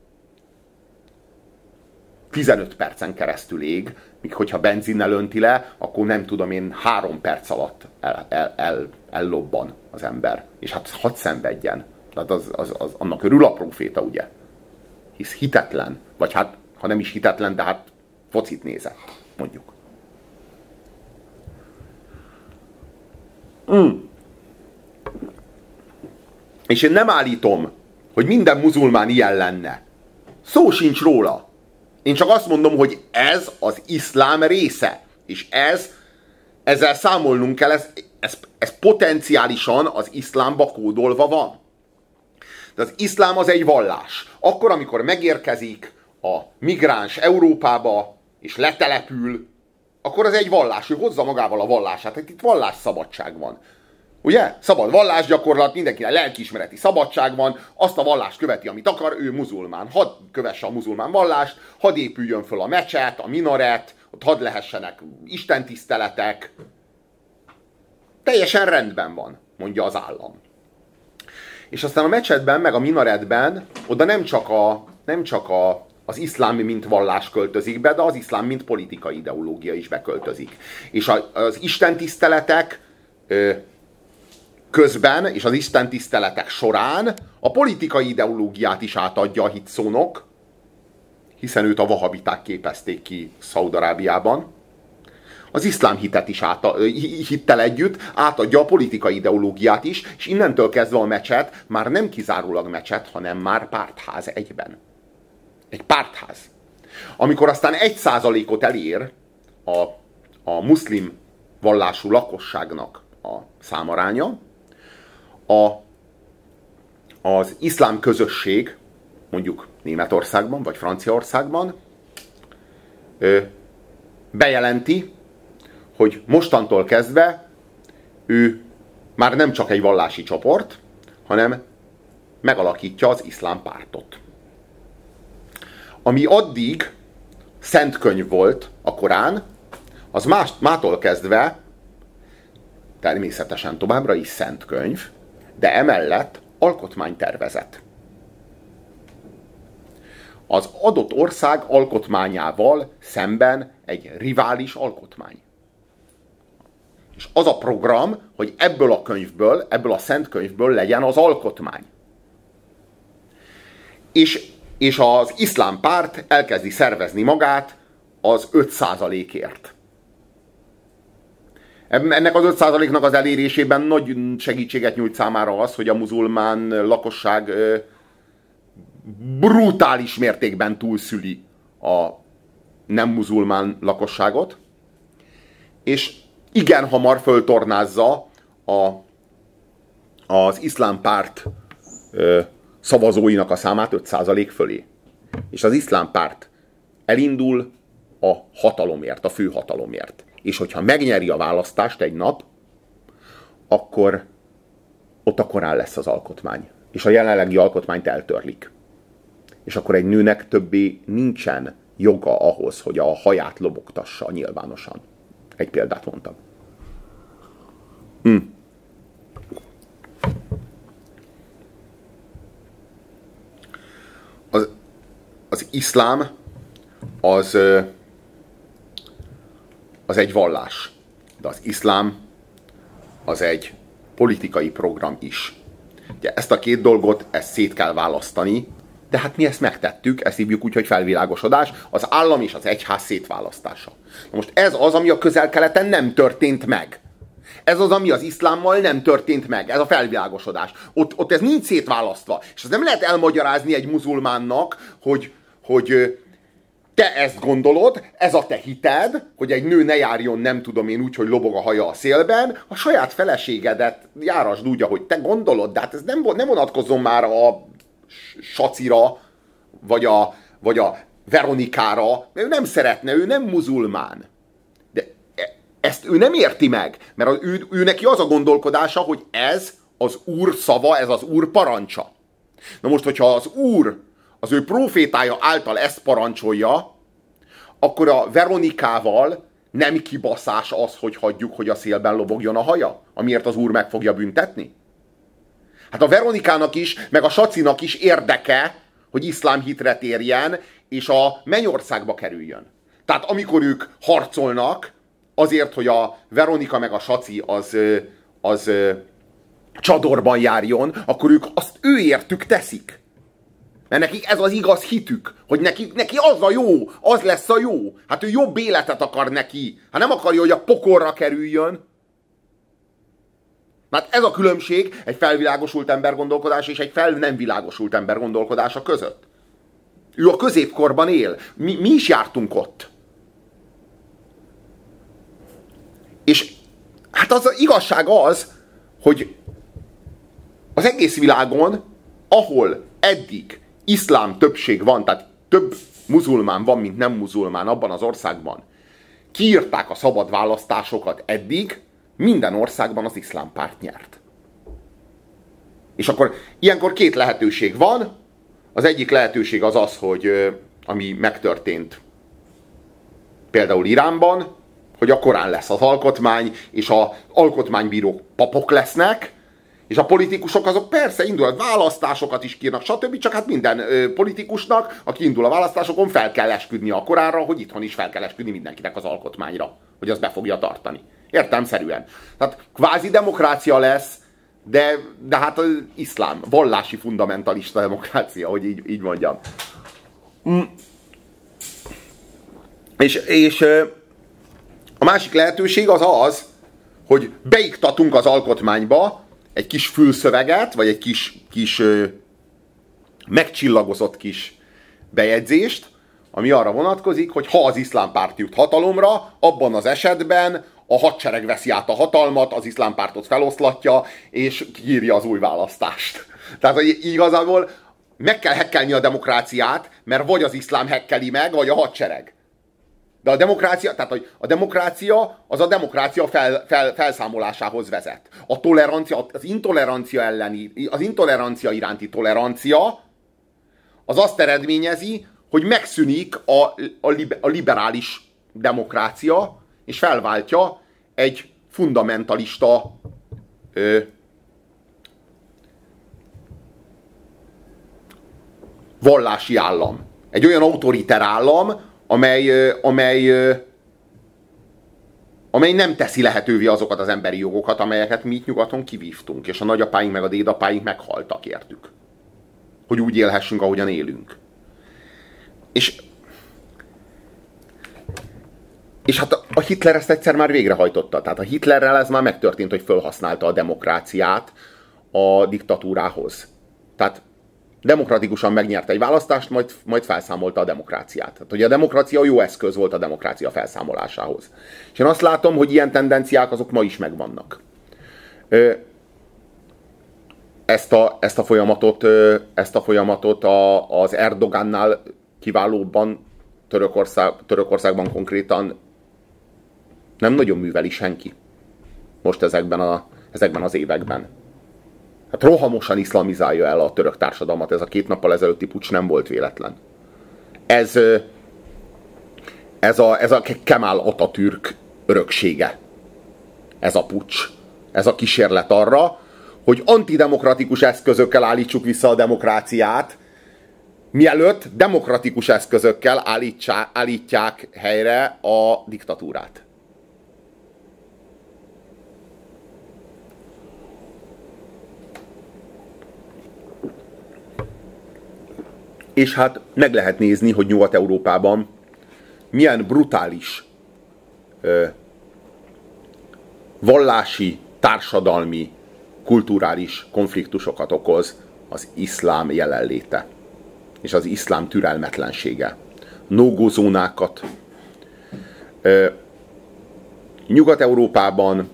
15 percen keresztül ég, míg hogyha benzinnel önti le, akkor nem tudom én 3 perc alatt ellobban az ember. És hát hadd szenvedjen. Tehát annak örül a próféta, ugye? Hisz hitetlen. Vagy hát, ha nem is hitetlen, de hát focit nézett, mondjuk. És én nem állítom, hogy minden muzulmán ilyen lenne. Szó sincs róla. Én csak azt mondom, hogy ez az iszlám része. És ezzel számolnunk kell, ez potenciálisan az iszlámba kódolva van. De az iszlám az egy vallás. Akkor, amikor megérkezik a migráns Európába, és letelepül, akkor az egy vallás, ő hozza magával a vallását. Hát itt vallásszabadság van. Ugye? Szabad vallásgyakorlat, mindenkinek lelkiismereti szabadság van, azt a vallást követi, amit akar, ő muzulmán. Hadd kövesse a muzulmán vallást, hadd épüljön föl a mecset, a minaret, ott hadd lehessenek istentiszteletek. Teljesen rendben van, mondja az állam. És aztán a mecsetben, meg a minaretben, oda nem csak az iszlám mint vallás költözik be, de az iszlám mint politikai ideológia is beköltözik. És az istentiszteletek közben, és az istentiszteletek során a politikai ideológiát is átadja a hitszónok, hiszen őt a vahabiták képezték ki Szaúd-Arábiában. Az iszlám hitet is hittel együtt átadja a politikai ideológiát is, és innentől kezdve a mecset már nem kizárólag mecset, hanem már pártház egyben. Egy pártház. Amikor aztán 1%-ot elér a muszlim vallású lakosságnak a számaránya, az iszlám közösség, mondjuk Németországban vagy Franciaországban bejelenti, hogy mostantól kezdve ő már nem csak egy vallási csoport, hanem megalakítja az iszlám pártot. Ami addig szent könyv volt, a Korán, az mától kezdve természetesen továbbra is szent könyv, de emellett alkotmánytervezet. Az adott ország alkotmányával szemben egy rivális alkotmány. És az a program, hogy ebből a könyvből, ebből a szent könyvből legyen az alkotmány. És az iszlám párt elkezdi szervezni magát az 5%-ért. Ennek az 5%-nak az elérésében nagy segítséget nyújt számára az, hogy a muzulmán lakosság brutális mértékben túlszüli a nem muzulmán lakosságot, és igen hamar föltornázza az iszlám párt szavazóinak a számát 5% fölé. És az iszlám párt elindul a hatalomért, a főhatalomért. És hogyha megnyeri a választást egy nap, akkor ott a Korán lesz az alkotmány. És a jelenlegi alkotmányt eltörlik. És akkor egy nőnek többé nincsen joga ahhoz, hogy a haját lobogtassa nyilvánosan. Egy példát mondtam. Az iszlám az egy vallás. De az iszlám az egy politikai program is. Ugye ezt a két dolgot, ezt szét kell választani, de hát mi ezt megtettük, ezt hívjuk úgy, hogy felvilágosodás, az állam és az egyház szétválasztása. Na most ez az, ami a Közel-Keleten nem történt meg. Ez az, ami az iszlámmal nem történt meg. Ez a felvilágosodás. Ott ez nincs szétválasztva. És ez nem lehet elmagyarázni egy muzulmánnak, hogy te ezt gondolod, ez a te hited, hogy egy nő ne járjon, nem tudom én úgy, hogy lobog a haja a szélben, a saját feleségedet járasd úgy, ahogy te gondolod, de hát ez nem vonatkozom már a Sacira, vagy a Veronikára, ő nem szeretne, ő nem muzulmán. De ezt ő nem érti meg, mert ő neki az a gondolkodása, hogy ez az Úr szava, ez az Úr parancsa. Na most, hogyha az Úr az ő prófétája által ezt parancsolja, akkor a Veronikával nem kibaszás az, hogy hagyjuk, hogy a szélben lobogjon a haja, amiért az Úr meg fogja büntetni? Hát a Veronikának is, meg a Sacinak is érdeke, hogy iszlám hitre térjen, és a mennyországba kerüljön. Tehát amikor ők harcolnak, azért, hogy a Veronika meg a Saci az csadorban járjon, akkor ők azt őértük teszik. Mert nekik ez az igaz hitük, hogy neki az a jó, az lesz a jó. Hát ő jobb életet akar neki. Hát nem akarja, hogy a pokolra kerüljön. Hát ez a különbség egy felvilágosult ember gondolkodás és egy fel nem világosult ember gondolkodása között. Ő a középkorban él. Mi is jártunk ott. És hát az igazság az, hogy az egész világon, ahol eddig iszlám többség van, tehát több muzulmán van, mint nem muzulmán abban az országban, kiírták a szabad választásokat eddig, minden országban az iszlám párt nyert. És akkor ilyenkor két lehetőség van. Az egyik lehetőség az az, hogy ami megtörtént például Iránban, hogy a Korán lesz az alkotmány, és az alkotmánybírók papok lesznek, és a politikusok azok persze indul, választásokat is kírnak, stb. Csak hát minden politikusnak, aki indul a választásokon, fel kell esküdni a Koránra, hogy itthon is fel kell esküdni mindenkinek az alkotmányra, hogy az be fogja tartani. Értelemszerűen. Tehát kvázi demokrácia lesz, de hát az iszlám, vallási fundamentalista demokrácia, hogy így mondjam. És a másik lehetőség az, hogy beiktatunk az alkotmányba egy kis fülszöveget, vagy egy kis megcsillagozott kis bejegyzést, ami arra vonatkozik, hogy ha az iszlám párt jut hatalomra, abban az esetben a hadsereg veszi át a hatalmat, az iszlám pártot feloszlatja, és kiírja az új választást. Tehát, hogy igazából meg kell hekkelni a demokráciát, mert vagy az iszlám hekkeli meg, vagy a hadsereg. De a demokrácia, tehát a demokrácia az a demokrácia felszámolásához vezet. A tolerancia, az intolerancia iránti tolerancia az azt eredményezi, hogy megszűnik a liberális demokrácia, és felváltja egy fundamentalista vallási állam. Egy olyan autoriter állam, amely nem teszi lehetővé azokat az emberi jogokat, amelyeket mi itt nyugaton kivívtunk, és a nagyapáink meg a dédapáink meghaltak értük. Hogy úgy élhessünk, ahogyan élünk. És hát a Hitler ezt egyszer már végrehajtotta. Tehát a Hitlerrel ez már megtörtént, hogy felhasználta a demokráciát a diktatúrához. Tehát demokratikusan megnyerte egy választást, majd felszámolta a demokráciát. Tehát, hogy a demokrácia jó eszköz volt a demokrácia felszámolásához. És én azt látom, hogy ilyen tendenciák azok ma is megvannak. Ezt a folyamatot az Erdogannál kiválóbban, Törökországban konkrétan nem nagyon műveli senki. Most ezekben az években. Hát rohamosan iszlamizálja el a török társadalmat. Ez a 2 nappal ezelőtti puccs nem volt véletlen. Ez a Kemal Atatürk öröksége. Ez a puccs. Ez a kísérlet arra, hogy antidemokratikus eszközökkel állítsuk vissza a demokráciát, mielőtt demokratikus eszközökkel állítják helyre a diktatúrát. És hát meg lehet nézni, hogy Nyugat-Európában milyen brutális vallási, társadalmi, kulturális konfliktusokat okoz az iszlám jelenléte. És az iszlám türelmetlensége. No-go zónákat. Nyugat-Európában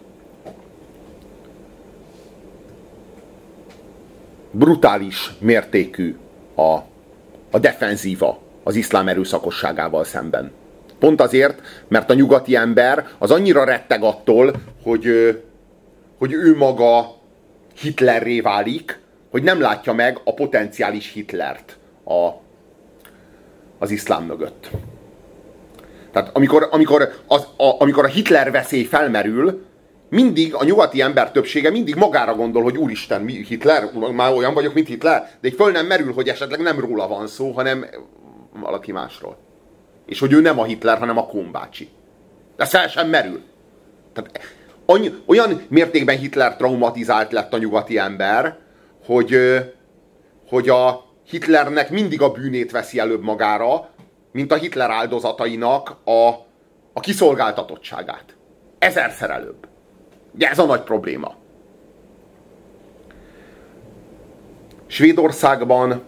brutális mértékű a defenzíva az iszlám erőszakosságával szemben. Pont azért, mert a nyugati ember az annyira retteg attól, hogy ő maga Hitlerré válik, hogy nem látja meg a potenciális Hitlert az iszlám mögött. Tehát amikor a Hitler veszély felmerül, mindig a nyugati ember többsége mindig magára gondol, hogy úristen, Hitler? Már olyan vagyok, mint Hitler? De egy föl nem merül, hogy esetleg nem róla van szó, hanem valaki másról. És hogy ő nem a Hitler, hanem a Kohn bácsi. Ez fel sem merül. Tehát olyan mértékben Hitler traumatizált lett a nyugati ember, hogy a Hitlernek mindig a bűnét veszi előbb magára, mint a Hitler áldozatainak a kiszolgáltatottságát. Ezerszer előbb. Ugye ez a nagy probléma. Svédországban,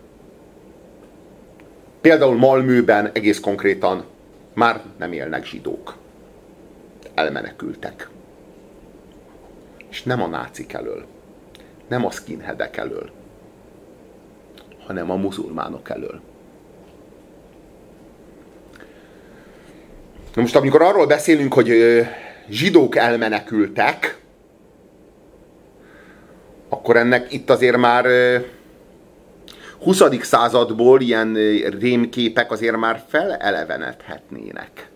például Malmöben egész konkrétan már nem élnek zsidók. Elmenekültek. És nem a nácik elől, nem a skinheadek elől, hanem a muzulmánok elől. Na most, amikor arról beszélünk, hogy zsidók elmenekültek, akkor ennek itt azért már 20. századból ilyen rémképek azért már felelevenedhetnének.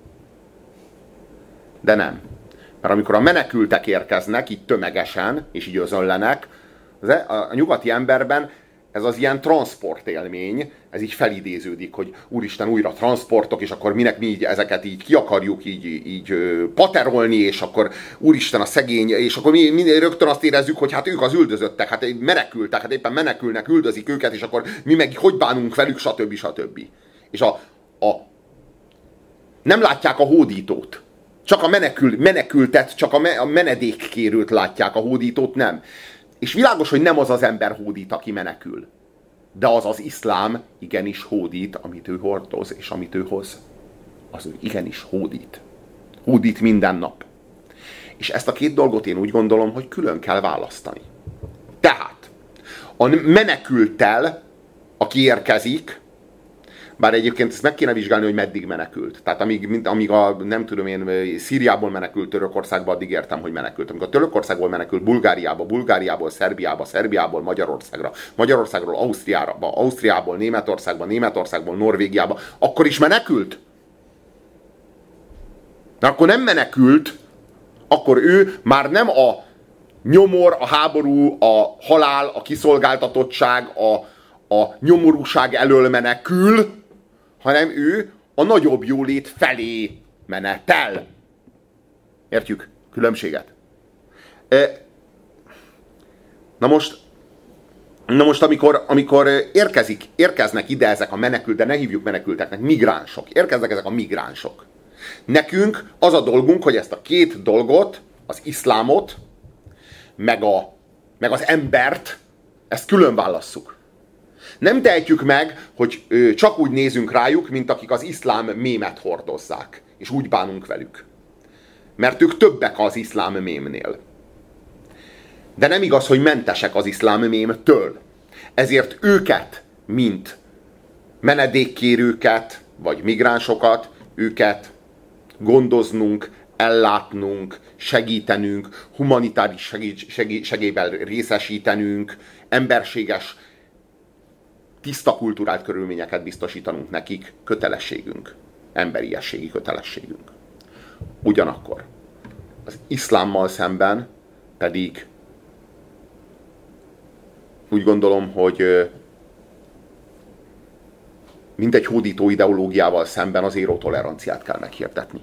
De nem. Mert amikor a menekültek érkeznek, így tömegesen, és így özönlenek, a nyugati emberben ez az ilyen transport élmény, ez így felidéződik, hogy úristen, újra transportok, és akkor minek mi így ezeket így ki akarjuk így paterolni, és akkor úristen a szegény, és akkor mi rögtön azt érezzük, hogy hát ők az üldözöttek, hát menekültek, hát éppen menekülnek, üldözik őket, és akkor mi meg hogy bánunk velük, stb. Stb. És nem látják a hódítót. Csak a menekültet, csak a menedékkérőt látják, a hódítót nem. És világos, hogy nem az az ember hódít, aki menekül. De az az iszlám igenis hódít, amit ő hordoz, és amit ő hoz. Az ő igenis hódít. Hódít minden nap. És ezt a két dolgot én úgy gondolom, hogy külön kell választani. Tehát a menekülttel, aki érkezik, bár egyébként ezt meg kéne vizsgálni, hogy meddig menekült. Tehát amíg nem tudom én, Szíriából menekült Törökországba, addig értem, hogy menekült. Amikor Törökországból menekült Bulgáriából Szerbiába, Szerbiából Magyarországra, Magyarországról Ausztriából Németországból Norvégiába, akkor is menekült? De akkor nem menekült, akkor ő már nem a nyomor, a háború, a halál, a kiszolgáltatottság, a nyomorúság elől menekül, hanem ő a nagyobb jólét felé menetel. Értjük? Különbséget. Na most amikor érkeznek ide ezek a menekült, de ne hívjuk menekülteknek, migránsok. Érkeznek ezek a migránsok. Nekünk az a dolgunk, hogy ezt a két dolgot, az iszlámot, meg az embert, ezt külön válasszuk. Nem tehetjük meg, hogy csak úgy nézünk rájuk, mint akik az iszlám mémet hordozzák. És úgy bánunk velük. Mert ők többek az iszlám mémnél. De nem igaz, hogy mentesek az iszlám mémtől. Ezért őket, mint menedékkérőket, vagy migránsokat, őket gondoznunk, ellátnunk, segítenünk, humanitáris segélyben részesítenünk, emberséges, tiszta kulturált körülményeket biztosítanunk nekik, kötelességünk, emberiességi kötelességünk. Ugyanakkor az iszlámmal szemben pedig úgy gondolom, hogy mint egy hódító ideológiával szemben az zéró toleranciát kell meghirdetni.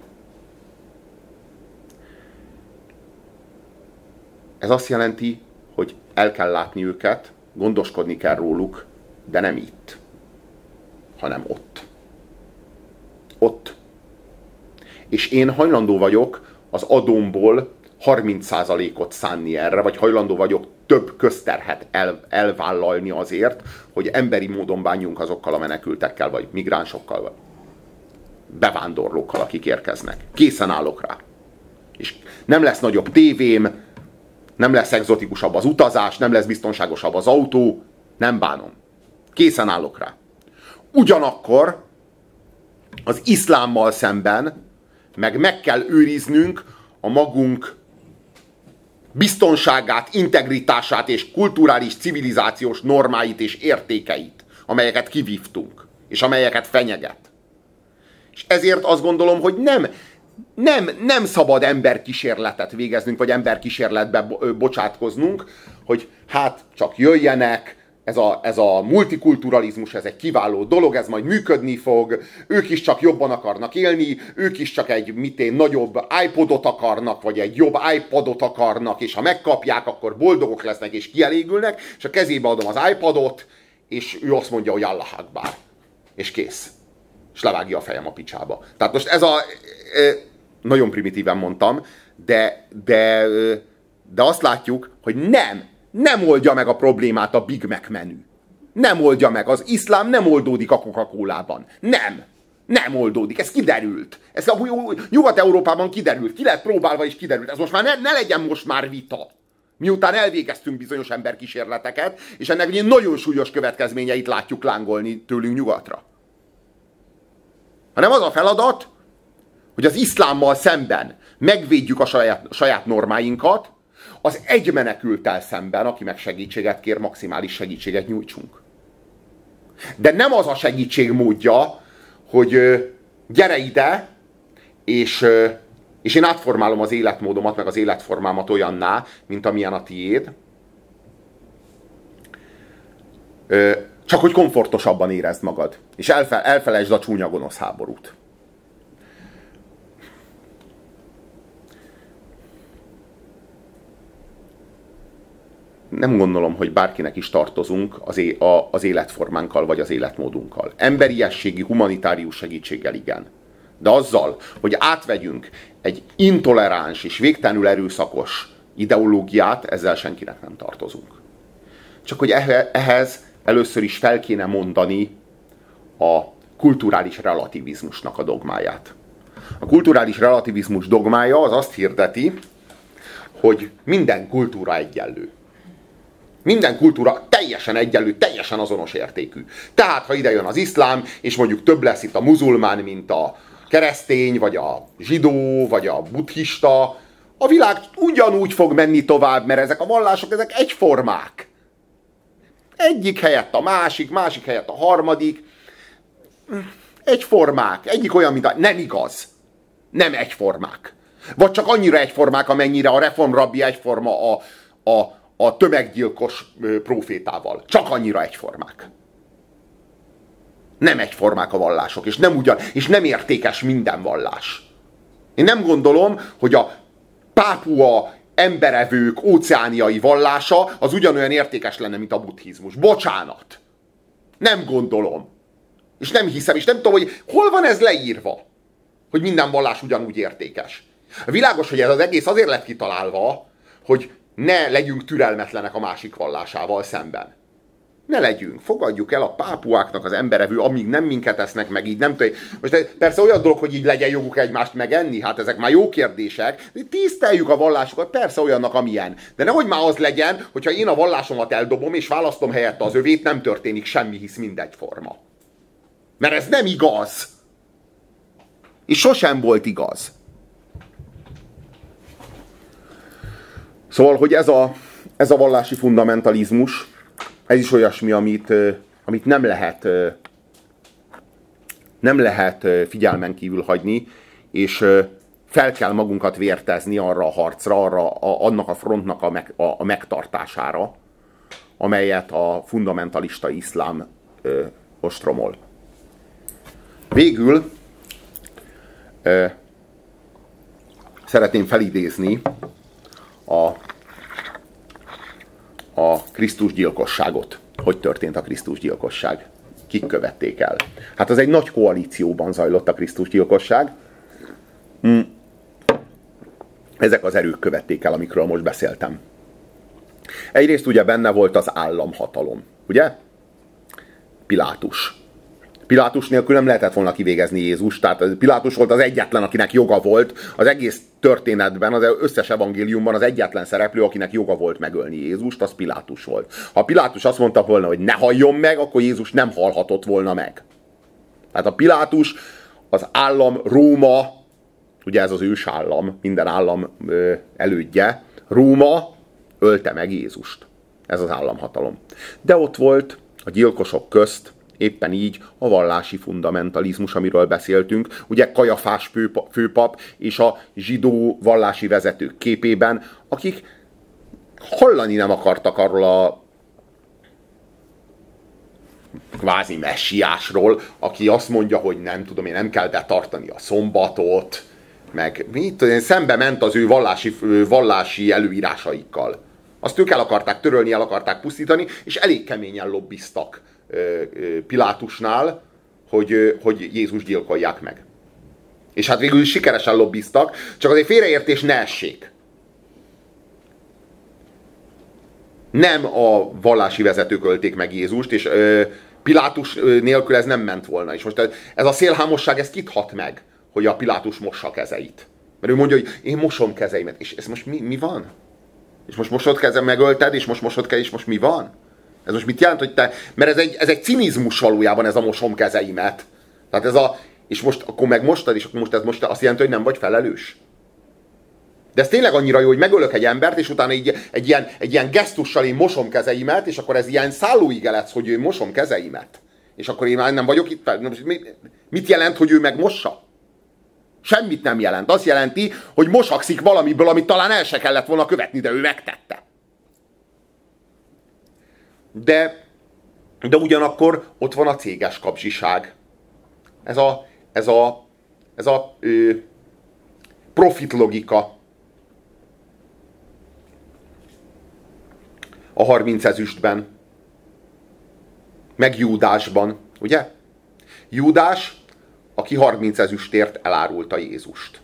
Ez azt jelenti, hogy el kell látni őket, gondoskodni kell róluk, de nem itt, hanem ott. Ott. És én hajlandó vagyok az adómból 30%-ot szánni erre, vagy hajlandó vagyok több közterhet elvállalni azért, hogy emberi módon bánjunk azokkal a menekültekkel, vagy migránsokkal, vagy bevándorlókkal, akik érkeznek. Készen állok rá. És nem lesz nagyobb tévém, nem lesz egzotikusabb az utazás, nem lesz biztonságosabb az autó, nem bánom. Készen állok rá. Ugyanakkor az iszlámmal szemben meg kell őriznünk a magunk biztonságát, integritását és kulturális, civilizációs normáit és értékeit, amelyeket kivívtunk, és amelyeket fenyeget. És ezért azt gondolom, hogy nem szabad emberkísérletet végeznünk, vagy emberkísérletbe bocsátkoznunk, hogy hát csak jöjjenek, ez a multikulturalizmus, ez egy kiváló dolog, ez majd működni fog, ők is csak jobban akarnak élni, ők is csak egy nagyobb iPodot akarnak, vagy egy jobb iPodot akarnak, és ha megkapják, akkor boldogok lesznek és kielégülnek, és a kezébe adom az iPodot, és ő azt mondja, hogy Allah Akbar. És kész. És levágja a fejem a picsába. Tehát most ez nagyon primitíven mondtam, de azt látjuk, hogy nem oldja meg a problémát a Big Mac menü. Nem oldja meg. Az iszlám nem oldódik a Coca-Colában. Nem oldódik. Ez kiderült. Ez a Nyugat-Európában kiderült. Ki lett próbálva és kiderült. Ez most már ne legyen most már vita. Miután elvégeztünk bizonyos emberkísérleteket, és ennek nagyon súlyos következményeit látjuk lángolni tőlünk nyugatra. Hanem az a feladat, hogy az iszlámmal szemben megvédjük a saját normáinkat, az egy menekülttel szemben, aki meg segítséget kér, maximális segítséget nyújtsunk. De nem az a segítség módja, hogy gyere ide, és én átformálom az életmódomat, meg az életformámat olyanná, mint amilyen a tiéd. Csak hogy komfortosabban érezd magad. És elfelejtsd a csúnya gonosz háborút. Nem gondolom, hogy bárkinek is tartozunk az életformánkkal, vagy az életmódunkkal. Emberiességi, humanitárius segítséggel igen. De azzal, hogy átvegyünk egy intoleráns és végtelenül erőszakos ideológiát, ezzel senkinek nem tartozunk. Csak hogy ehhez először is fel kéne mondani a kulturális relativizmusnak a dogmáját. A kulturális relativizmus dogmája az azt hirdeti, hogy minden kultúra egyenlő. Minden kultúra teljesen egyenlő, teljesen azonos értékű. Tehát, ha ide jön az iszlám, és mondjuk több lesz itt a muzulmán, mint a keresztény, vagy a zsidó, vagy a buddhista, a világ ugyanúgy fog menni tovább, mert ezek a vallások, ezek egyformák. Egyik helyett a másik helyett a harmadik. Egyformák. Egyik olyan, mint a... Nem igaz. Nem egyformák. Vagy csak annyira egyformák, amennyire a reformrabbi egyforma a tömeggyilkos prófétával. Csak annyira egyformák. Nem egyformák a vallások, és nem értékes minden vallás. Én nem gondolom, hogy a Pápua emberevők óceániai vallása az ugyanolyan értékes lenne, mint a buddhizmus. Bocsánat. Nem gondolom. És nem hiszem, és nem tudom, hogy hol van ez leírva, hogy minden vallás ugyanúgy értékes. Világos, hogy ez az egész azért lett kitalálva, hogy ne legyünk türelmetlenek a másik vallásával szemben. Ne legyünk. Fogadjuk el a pápuáknak az emberevő, amíg nem minket esznek meg, így nem tudom. Most persze olyan dolog, hogy így legyen joguk egymást megenni, hát ezek már jó kérdések. Tiszteljük a vallásukat, persze olyannak, amilyen. De nehogy már az legyen, hogyha én a vallásomat eldobom, és választom helyette az övét, nem történik semmi, hisz mindegyforma. Mert ez nem igaz. És sosem volt igaz. Szóval, hogy ez a vallási fundamentalizmus, ez is olyasmi, amit nem lehet figyelmen kívül hagyni, és fel kell magunkat vértezni arra a harcra, annak a frontnak a megtartására, amelyet a fundamentalista iszlám ostromol. Végül szeretném felidézni a Krisztus gyilkosságot. Hogy történt a Krisztus gyilkosság? Kik követték el? Hát az egy nagy koalícióban zajlott a Krisztus gyilkosság. Ezek az erők követték el, amikről most beszéltem. Egyrészt ugye benne volt az államhatalom, ugye? Pilátus Pilátus nélkül nem lehetett volna kivégezni Jézust, tehát Pilátus volt az egyetlen, akinek joga volt az egész történetben, az összes evangéliumban az egyetlen szereplő, akinek joga volt megölni Jézust, az Pilátus volt. Ha Pilátus azt mondta volna, hogy ne halljon meg, akkor Jézus nem halhatott volna meg. Tehát a Pilátus, az állam, Róma, ugye ez az ősállam, minden állam elődje, Róma ölte meg Jézust. Ez az államhatalom. De ott volt a gyilkosok közt éppen így a vallási fundamentalizmus, amiről beszéltünk, ugye Kajafás főpap és a zsidó vallási vezetők képében, akik hallani nem akartak arról a kvázi messiásról, aki azt mondja, hogy nem tudom én, nem kell betartani a szombatot, meg szembe ment az ő vallási előírásaikkal. Azt ők el akarták törölni, el akarták pusztítani, és elég keményen lobbiztak Pilátusnál, hogy Jézus gyilkolják meg. És hát végül is sikeresen lobbiztak, csak azért félreértés ne essék. Nem a vallási vezetők ölték meg Jézust, és Pilátus nélkül ez nem ment volna. És most ez a szélhámosság, ez kit hat meg, hogy a Pilátus mossa kezeit. Mert ő mondja, hogy én mosom kezeimet. És ez most mi van? És most mosod kezem, megölted, és most mosod kezem, és most mi van? Ez most mit jelent, hogy te... Mert ez egy cinizmus valójában, ez a mosom kezeimet. Tehát ez a... És most akkor megmostad, és akkor most azt jelenti, hogy nem vagy felelős. De ez tényleg annyira jó, hogy megölök egy embert, és utána így, egy ilyen gesztussal én mosom kezeimet, és akkor ez ilyen szállóigeletsz, hogy ő mosom kezeimet. És akkor én már nem vagyok itt. Mit jelent, hogy ő megmossa? Semmit nem jelent. Azt jelenti, hogy mosakszik valamiből, amit talán el se kellett volna követni, de ő megtette. De ugyanakkor ott van a céges kapzsiság. Ez a profit logika. A 30 ezüstben. Meg Júdásban, ugye? Júdás, aki 30 ezüstért elárulta Jézust.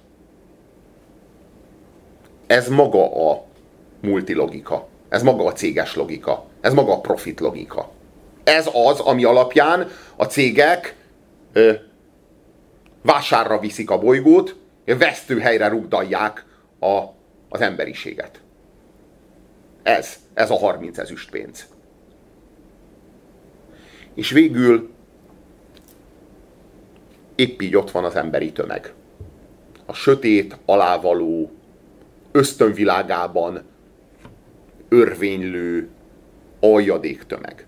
Ez maga a multilogika. Ez maga a céges logika. Ez maga a profit logika. Ez az, ami alapján a cégek vásárra viszik a bolygót, vesztőhelyre rugdalják az emberiséget. Ez a 30 ezüstpénz. És végül épp így ott van az emberi tömeg. A sötét, alávaló, ösztönvilágában örvénylő aljadék tömeg.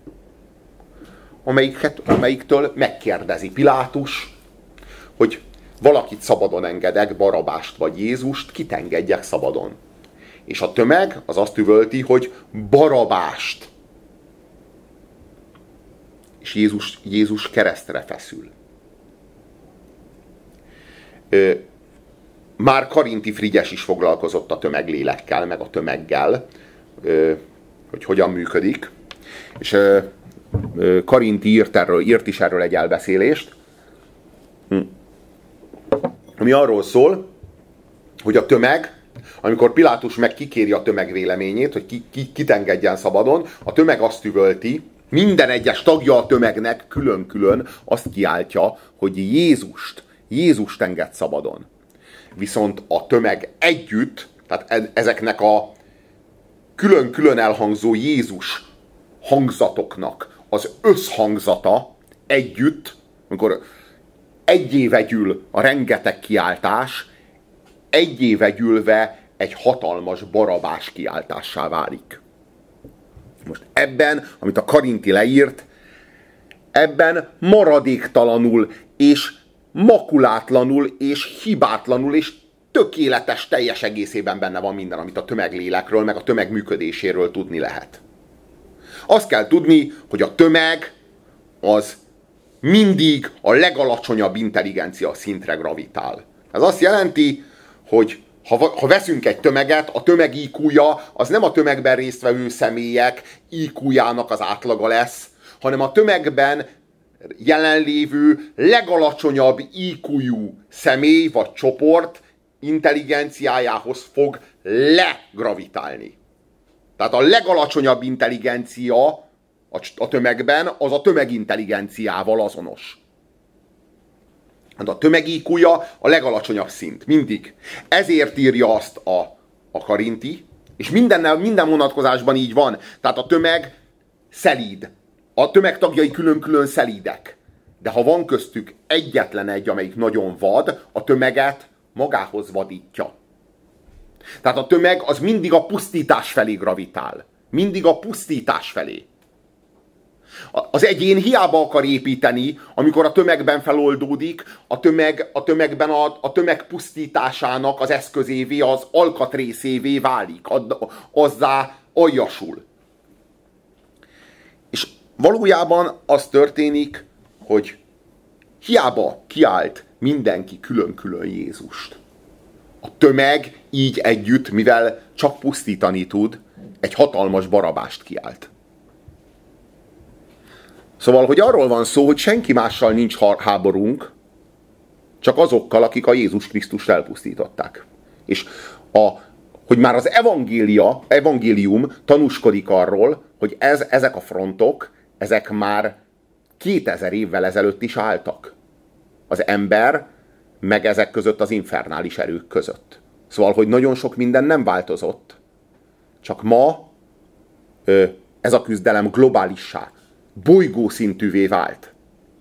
Amelyiktől megkérdezi Pilátus, hogy valakit szabadon engedek, Barabást vagy Jézust, kit engedjek szabadon. És a tömeg az azt üvölti, hogy Barabást. És Jézus keresztre feszül. Már Karinti Frigyes is foglalkozott a tömeglélekkel, meg a tömeggel, hogy hogyan működik. És Karinti írt is erről egy elbeszélést, ami arról szól, hogy a tömeg, amikor Pilátus meg kikéri a tömeg véleményét, hogy kit engedjen szabadon, a tömeg azt üvölti, minden egyes tagja a tömegnek külön-külön azt kiáltja, hogy Jézust enged szabadon. Viszont a tömeg együtt, tehát ezeknek a külön-külön elhangzó Jézus hangzatoknak az összhangzata együtt, amikor egyéve gyűl a rengeteg kiáltás, egyéve gyűlve egy hatalmas Barabás kiáltássá válik. Most ebben, amit a Karinti leírt, ebben maradéktalanul és makulátlanul és hibátlanul és tökéletes, teljes egészében benne van minden, amit a tömeglélekről, meg a tömeg működéséről tudni lehet. Azt kell tudni, hogy a tömeg az mindig a legalacsonyabb intelligencia szintre gravitál. Ez azt jelenti, hogy ha veszünk egy tömeget, a tömeg IQ-ja az nem a tömegben résztvevő személyek IQ-jának az átlaga lesz, hanem a tömegben jelenlévő legalacsonyabb IQ-jú személy vagy csoport intelligenciájához fog legravitálni. Tehát a legalacsonyabb intelligencia a tömegben az a tömegintelligenciával azonos. A tömeg IQ-ja a legalacsonyabb szint, mindig. Ezért írja azt a Karinti, és minden vonatkozásban így van. Tehát a tömeg szelíd. A tömeg tagjai külön-külön szelídek. De ha van köztük egyetlen egy, amelyik nagyon vad, a tömeget magához vadítja. Tehát a tömeg az mindig a pusztítás felé gravitál. Mindig a pusztítás felé. Az egyén hiába akar építeni, amikor a tömegben feloldódik, a tömegben a tömeg pusztításának az eszközévé, az alkatrészévé válik, azzá aljasul. És valójában az történik, hogy hiába kiált mindenki külön-külön Jézust. A tömeg így együtt, mivel csak pusztítani tud, egy hatalmas Barabást kiált. Szóval, hogy arról van szó, hogy senki mással nincs háborunk, csak azokkal, akik a Jézus Krisztust elpusztították. És hogy már az evangélium tanúskodik arról, hogy ezek a frontok, ezek már 2000 évvel ezelőtt is álltak. Az ember, meg ezek között az infernális erők között. Szóval, hogy nagyon sok minden nem változott. Csak ma ez a küzdelem globálissá, bolygószintűvé vált.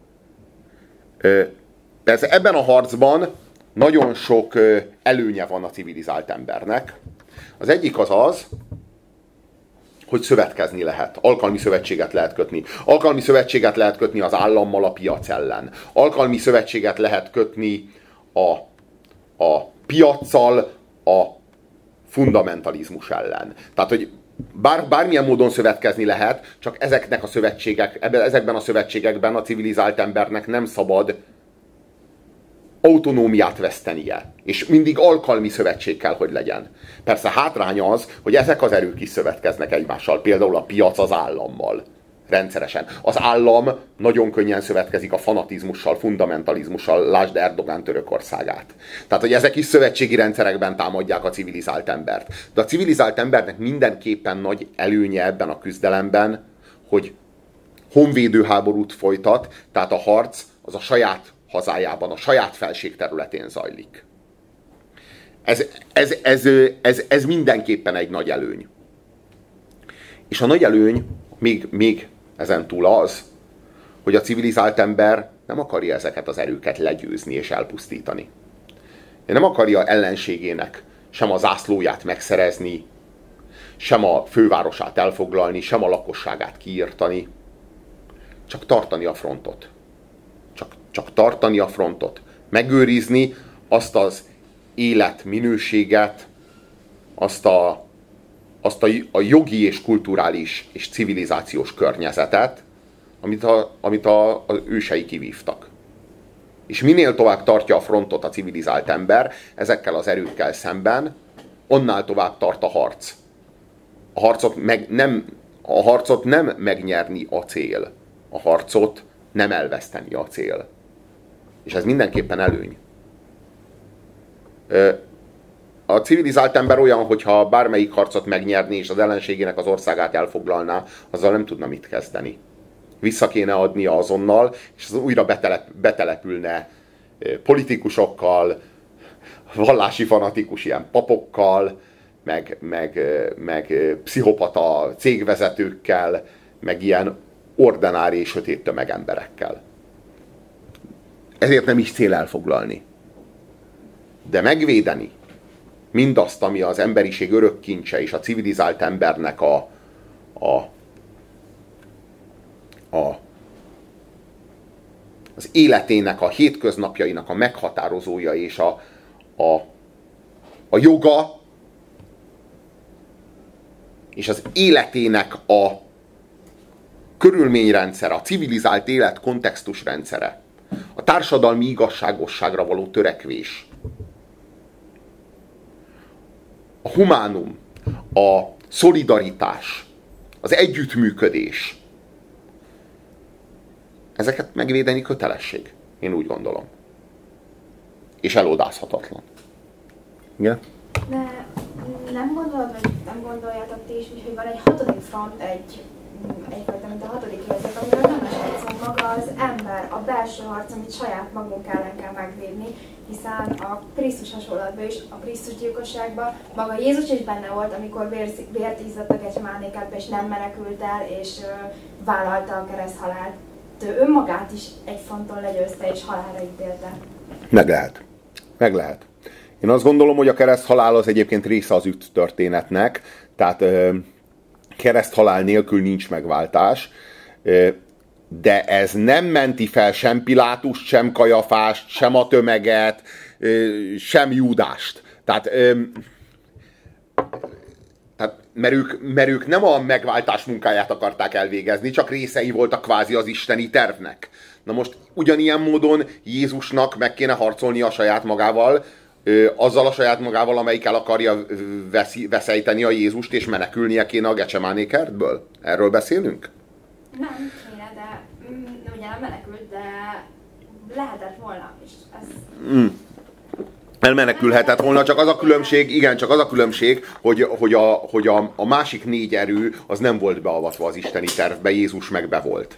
Persze ebben a harcban nagyon sok előnye van a civilizált embernek. Az egyik az, hogy szövetkezni lehet. Alkalmi szövetséget lehet kötni. Alkalmi szövetséget lehet kötni az állammal a piac ellen. Alkalmi szövetséget lehet kötni a piaccal a fundamentalizmus ellen. Tehát, hogy bármilyen módon szövetkezni lehet, csak ezekben a szövetségekben a civilizált embernek nem szabad autonómiát vesztenie. És mindig alkalmi szövetség kell, hogy legyen. Persze hátrány az, hogy ezek az erők is szövetkeznek egymással. Például a piac az állammal. Rendszeresen. Az állam nagyon könnyen szövetkezik a fanatizmussal, fundamentalizmussal, lásd Erdogán Törökországát. Tehát, hogy ezek is szövetségi rendszerekben támadják a civilizált embert. De a civilizált embernek mindenképpen nagy előnye ebben a küzdelemben, hogy honvédő háborút folytat, tehát a harc az a saját hazájában, a saját felségterületén zajlik. Ez mindenképpen egy nagy előny. És a nagy előny még ezen túl az, hogy a civilizált ember nem akarja ezeket az erőket legyőzni és elpusztítani. Nem akarja ellenségének sem a zászlóját megszerezni, sem a fővárosát elfoglalni, sem a lakosságát kiirtani. Csak tartani a frontot. Csak tartani a frontot. Megőrizni azt az életminőséget, azt a jogi és kulturális és civilizációs környezetet, amit az ősei kivívtak. És minél tovább tartja a frontot a civilizált ember ezekkel az erőkkel szemben, onnál tovább tart a harc. A harcot nem megnyerni a cél. A harcot nem elveszteni a cél. És ez mindenképpen előny. A civilizált ember olyan, hogyha bármelyik harcot megnyerni, és az ellenségének az országát elfoglalná, azzal nem tudna mit kezdeni. Vissza kéne adnia azonnal, és az újra betelepülne politikusokkal, vallási fanatikus ilyen papokkal, meg pszichopata cégvezetőkkel, meg ilyen ordinári és sötét tömegemberekkel. Ezért nem is cél elfoglalni. De megvédeni mindazt, ami az emberiség örök kincse, és a civilizált embernek az életének, a hétköznapjainak a meghatározója, és a joga, és az életének a körülményrendszere, a civilizált élet kontextusrendszere, a társadalmi igazságosságra való törekvés, a humánum, a szolidaritás, az együttműködés. Ezeket megvédeni kötelesség. Én úgy gondolom. És elodázhatatlan. Igen? De nem gondolod, vagy nem gondoljátok ti is, hogy van egy hatodik front, egy egyfajta, mint a 6. fejezet, amiről nem lehet szó, maga az ember, a belső harc, amit saját magunk ellen kell megvívni, hiszen a Krisztus hasonlatban is, a Krisztus gyilkosságban maga Jézus is benne volt, amikor vért ízott a Gecsemánékádba, és nem menekült el, és vállalta a kereszthalált. Ő önmagát is egy fronton legyőzte, és halálra ítélte. Meg lehet. Meg lehet. Én azt gondolom, hogy a kereszthalál az egyébként része az üt történetnek, tehát kereszthalál nélkül nincs megváltás, de ez nem menti fel sem Pilátust, sem Kajafást, sem a tömeget, sem Júdást. Tehát mert ők nem a megváltás munkáját akarták elvégezni, csak részei voltak kvázi az isteni tervnek. Na most ugyanilyen módon Jézusnak meg kéne harcolni a saját magával, azzal a saját magával, amelyik el akarja veszejteni a Jézust, és menekülnie kéne a Gecsemáné kertből. Erről beszélünk? Nem kéne, de ugye nem menekült, de lehetett volna is. Elmenekülhetett volna, csak az a különbség, igen, csak az a különbség, hogy a másik 4 erő az nem volt beavatva az isteni tervbe, Jézus meg be volt.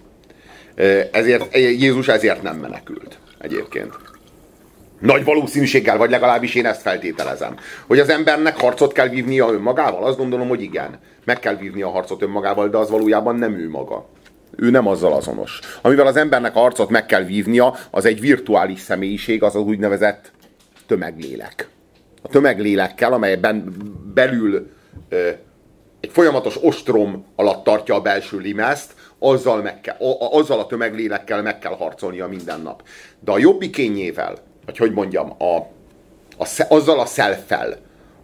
Jézus ezért nem menekült egyébként. Nagy valószínűséggel, vagy legalábbis én ezt feltételezem. Hogy az embernek harcot kell vívnia önmagával? Azt gondolom, hogy igen. Meg kell vívni a harcot önmagával, de az valójában nem ő maga. Ő nem azzal azonos. Amivel az embernek harcot meg kell vívnia, az egy virtuális személyiség, az az úgynevezett tömeglélek. A tömeglélekkel, amelyben belül egy folyamatos ostrom alatt tartja a belső limeszt, azzal a tömeglélekkel meg kell harcolnia minden nap. De a jobbikényével, vagy hogy mondjam, azzal a self-fel,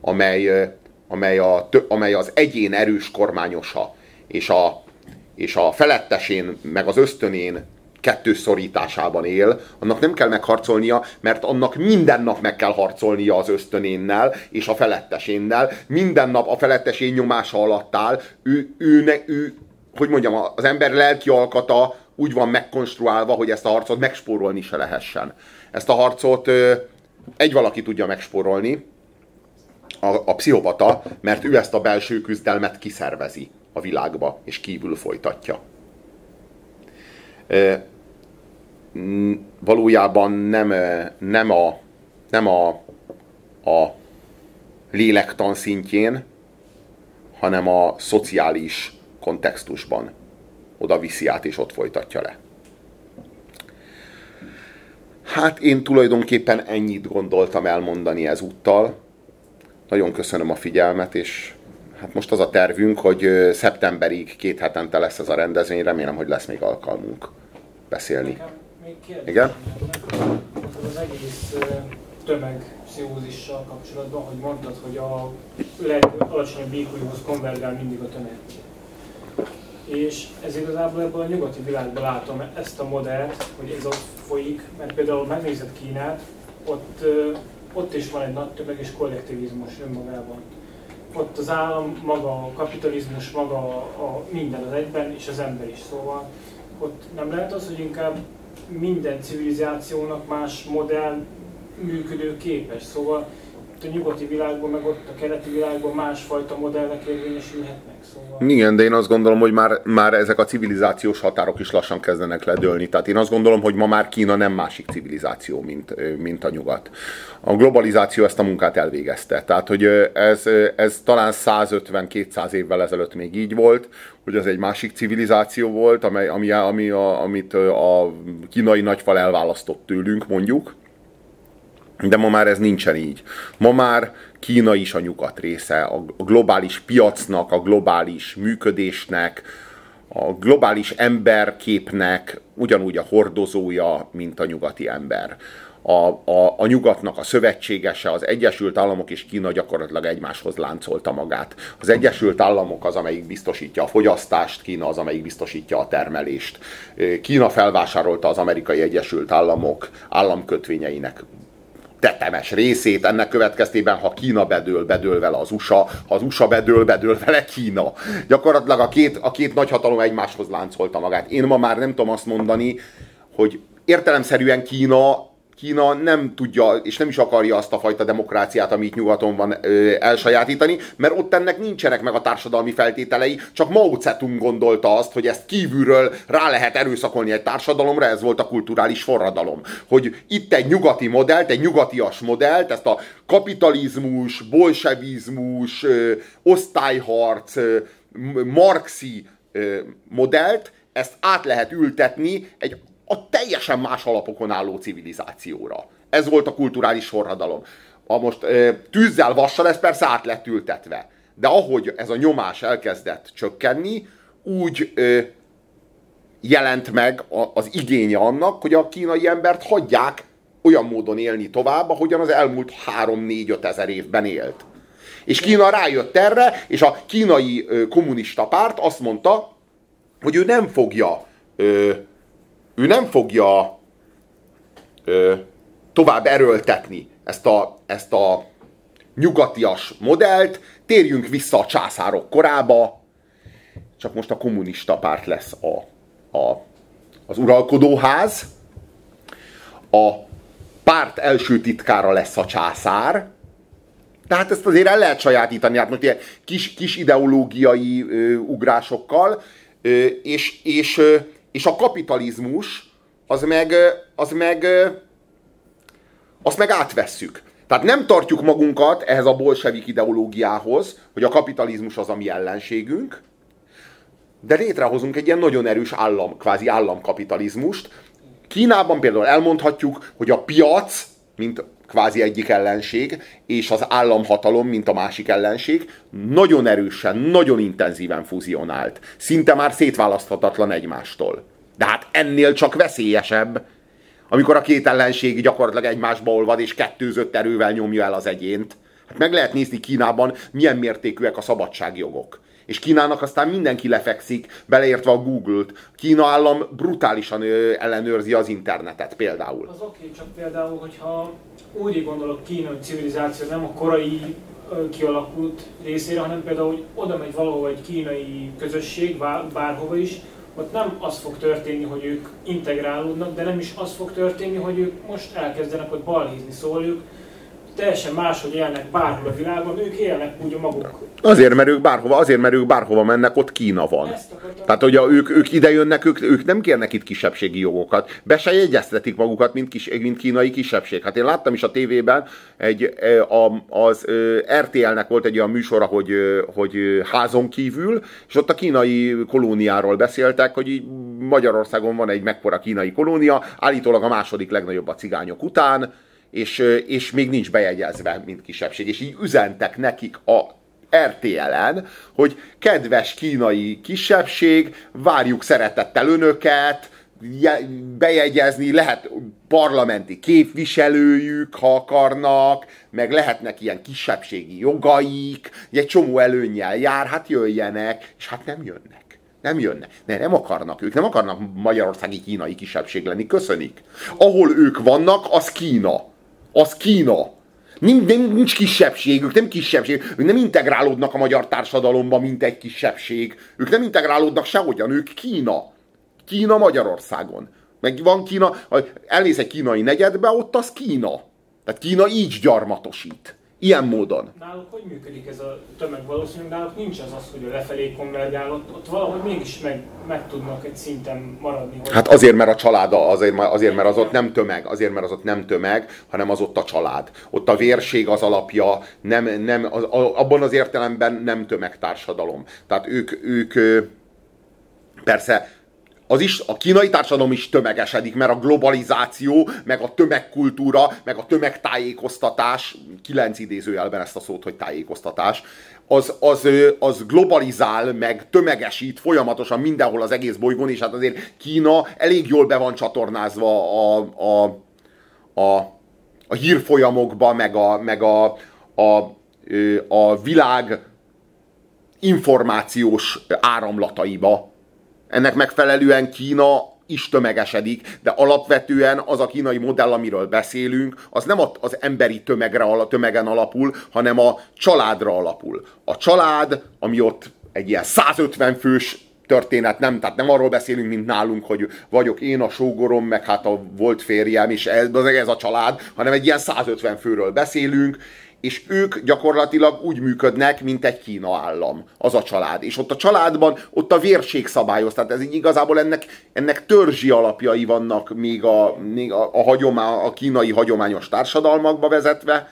amely az egyén erős kormányosa, és a felettesén, meg az ösztönén kettős szorításában él, annak nem kell megharcolnia, mert annak minden nap meg kell harcolnia az ösztönénnel és a felettesénnel. Minden nap a felettesén nyomása alatt áll. Ő, hogy mondjam, az ember lelki alkata úgy van megkonstruálva, hogy ezt a harcot megspórolni se lehessen. Ezt a harcot egy valaki tudja megspórolni, a pszichopata, mert ő ezt a belső küzdelmet kiszervezi a világba, és kívül folytatja. Valójában nem a lélektan szintjén, hanem a szociális kontextusban oda viszi át, és ott folytatja le. Hát én tulajdonképpen ennyit gondoltam elmondani ezúttal. Nagyon köszönöm a figyelmet, és hát most az a tervünk, hogy szeptemberig 2 hetente lesz ez a rendezvény, remélem, hogy lesz még alkalmunk beszélni. Nekem még kérdés. Igen? Az egész tömegpszichózissal kapcsolatban, hogy mondtad, hogy a legalacsonyabb IQ-hoz konvergál mindig a tömeg. És ez igazából ebből a nyugati világban látom ezt a modellt, hogy ez ott folyik, mert például megnézed Kínát, ott is van egy nagy tömeg és kollektivizmus önmagában. Ott az állam maga, a kapitalizmus maga, minden az egyben, és az ember is. Szóval ott nem lehet az, hogy inkább minden civilizációnak más modell működő képes. Szóval ott a nyugati világban, meg ott a keleti világban másfajta modellek érvényesülhetnek. Szóval... Igen, de én azt gondolom, hogy már ezek a civilizációs határok is lassan kezdenek ledőlni. Tehát én azt gondolom, hogy ma már Kína nem másik civilizáció, mint a nyugat. A globalizáció ezt a munkát elvégezte. Tehát, hogy ez talán 150-200 évvel ezelőtt még így volt, hogy az egy másik civilizáció volt, amit a kínai nagyfal elválasztott tőlünk, mondjuk. De ma már ez nincsen így. Ma már Kína is a nyugat része, a globális piacnak, a globális működésnek, a globális emberképnek ugyanúgy a hordozója, mint a nyugati ember. A nyugatnak a szövetségese, az Egyesült Államok és Kína gyakorlatilag egymáshoz láncolta magát. Az Egyesült Államok az, amelyik biztosítja a fogyasztást, Kína az, amelyik biztosítja a termelést. Kína felvásárolta az Amerikai Egyesült Államok államkötvényeinek tetemes részét, ennek következtében, ha Kína bedől vele az USA, ha az USA bedől vele Kína. Gyakorlatilag a két nagyhatalom egymáshoz láncolta magát. Én ma már nem tudom azt mondani, hogy értelemszerűen Kína nem tudja, és nem is akarja azt a fajta demokráciát, amit nyugaton van elsajátítani, mert ott ennek nincsenek meg a társadalmi feltételei, csak Mao Zedong gondolta azt, hogy ezt kívülről rá lehet erőszakolni egy társadalomra, ez volt a kulturális forradalom. Hogy itt egy nyugati modellt, egy nyugatias modellt, ezt a kapitalizmus, bolsevizmus, osztályharc, marxi modellt, ezt át lehet ültetni egy a teljesen más alapokon álló civilizációra. Ez volt a kulturális forradalom. Most tűzzel, vassal ez persze át lett ültetve. De ahogy ez a nyomás elkezdett csökkenni, úgy jelent meg az igénye annak, hogy a kínai embert hagyják olyan módon élni tovább, ahogyan az elmúlt 3-4-5 ezer évben élt. És Kína rájött erre, és a kínai kommunista párt azt mondta, hogy ő nem fogja tovább erőltetni ezt a nyugatias modellt, térjünk vissza a császárok korába, csak most a kommunista párt lesz az uralkodóház, a párt első titkára lesz a császár, tehát ezt azért el lehet sajátítani, hát most ilyen kis ideológiai ugrásokkal, és a kapitalizmus, azt meg átvesszük. Tehát nem tartjuk magunkat ehhez a bolsevik ideológiához, hogy a kapitalizmus az a mi ellenségünk, de létrehozunk egy ilyen nagyon erős kvázi államkapitalizmust. Kínában például elmondhatjuk, hogy a piac, mint kvázi egyik ellenség, és az államhatalom, mint a másik ellenség, nagyon erősen, nagyon intenzíven fúzionált. Szinte már szétválaszthatatlan egymástól. De hát ennél csak veszélyesebb, amikor a két ellenség gyakorlatilag egymásba olvad, és kettőzött erővel nyomja el az egyént. Hát meg lehet nézni Kínában, milyen mértékűek a szabadságjogok. És Kínának aztán mindenki lefekszik, beleértve a Google-t. Kína állam brutálisan ellenőrzi az internetet például. Az oké, csak például, hogyha úgy gondolok kínai civilizáció nem a korai kialakult részére, hanem például, hogy oda megy valahol egy kínai közösség, bárhova is, ott nem az fog történni, hogy ők integrálódnak, de nem is az fog történni, hogy ők most elkezdenek ott balhézni, szóval ők teljesen máshogy élnek bárhol a világon, ők élnek úgy a maguk. Azért, mert ők bárhova mennek, ott Kína van. Tehát, hogy ők ide jönnek, ők nem kérnek itt kisebbségi jogokat. Be se jegyeztetik magukat, mint kínai kisebbség. Hát én láttam is a tévében, az RTL-nek volt egy olyan műsora, hogy házon kívül, és ott a kínai kolóniáról beszéltek, hogy így Magyarországon van egy mekkora kínai kolónia, állítólag a második legnagyobb a cigányok után, és még nincs bejegyezve, mint kisebbség. És így üzentek nekik a RTL-en, hogy kedves kínai kisebbség, várjuk szeretettel önöket, bejegyezni, lehet parlamenti képviselőjük, ha akarnak, meg lehetnek ilyen kisebbségi jogaik, egy csomó előnnyel jár, hát jöjjenek, és hát nem jönnek. Nem jönnek. Nem akarnak. Ők nem akarnak magyarországi kínai kisebbség lenni. Köszönik. Ahol ők vannak, az Kína. Az Kína. Nincs kisebbség, ők nem kisebbség, ők nem integrálódnak a magyar társadalomba, mint egy kisebbség. Ők nem integrálódnak sehogyan, ők Kína. Kína Magyarországon. Meg van Kína, elmész egy kínai negyedbe, ott az Kína. Tehát Kína így gyarmatosít. Ilyen módon. Náluk hogy működik ez a tömeg? Valószínűleg náluk nincs az, hogy a lefelé konvergál, ott valahogy mégis meg tudnak egy szinten maradni. Hát azért, mert a család, azért, mert az ott nem tömeg, hanem az ott a család. Ott a vérség az alapja, abban az értelemben nem tömegtársadalom. Tehát ők persze, a kínai társadalom is tömegesedik, mert a globalizáció, meg a tömegkultúra, meg a tömegtájékoztatás, 9 idézőjelben ezt a szót, hogy tájékoztatás, az globalizál, meg tömegesít folyamatosan mindenhol az egész bolygón, és hát azért Kína elég jól be van csatornázva a hírfolyamokba, meg a világ információs áramlataiba. Ennek megfelelően Kína is tömegesedik, de alapvetően az a kínai modell, amiről beszélünk, az nem az emberi tömegen alapul, hanem a családra alapul. A család, ami ott egy ilyen 150 fős történet, nem, tehát nem arról beszélünk, mint nálunk, hogy vagyok én, a sógorom, meg hát a volt férjem, és ez a család, hanem egy ilyen 150 főről beszélünk, és ők gyakorlatilag úgy működnek, mint egy Kína állam, az a család. És ott a családban, ott a vérség szabályoz, tehát ez így igazából ennek törzsi alapjai vannak még a kínai hagyományos társadalmakba vezetve.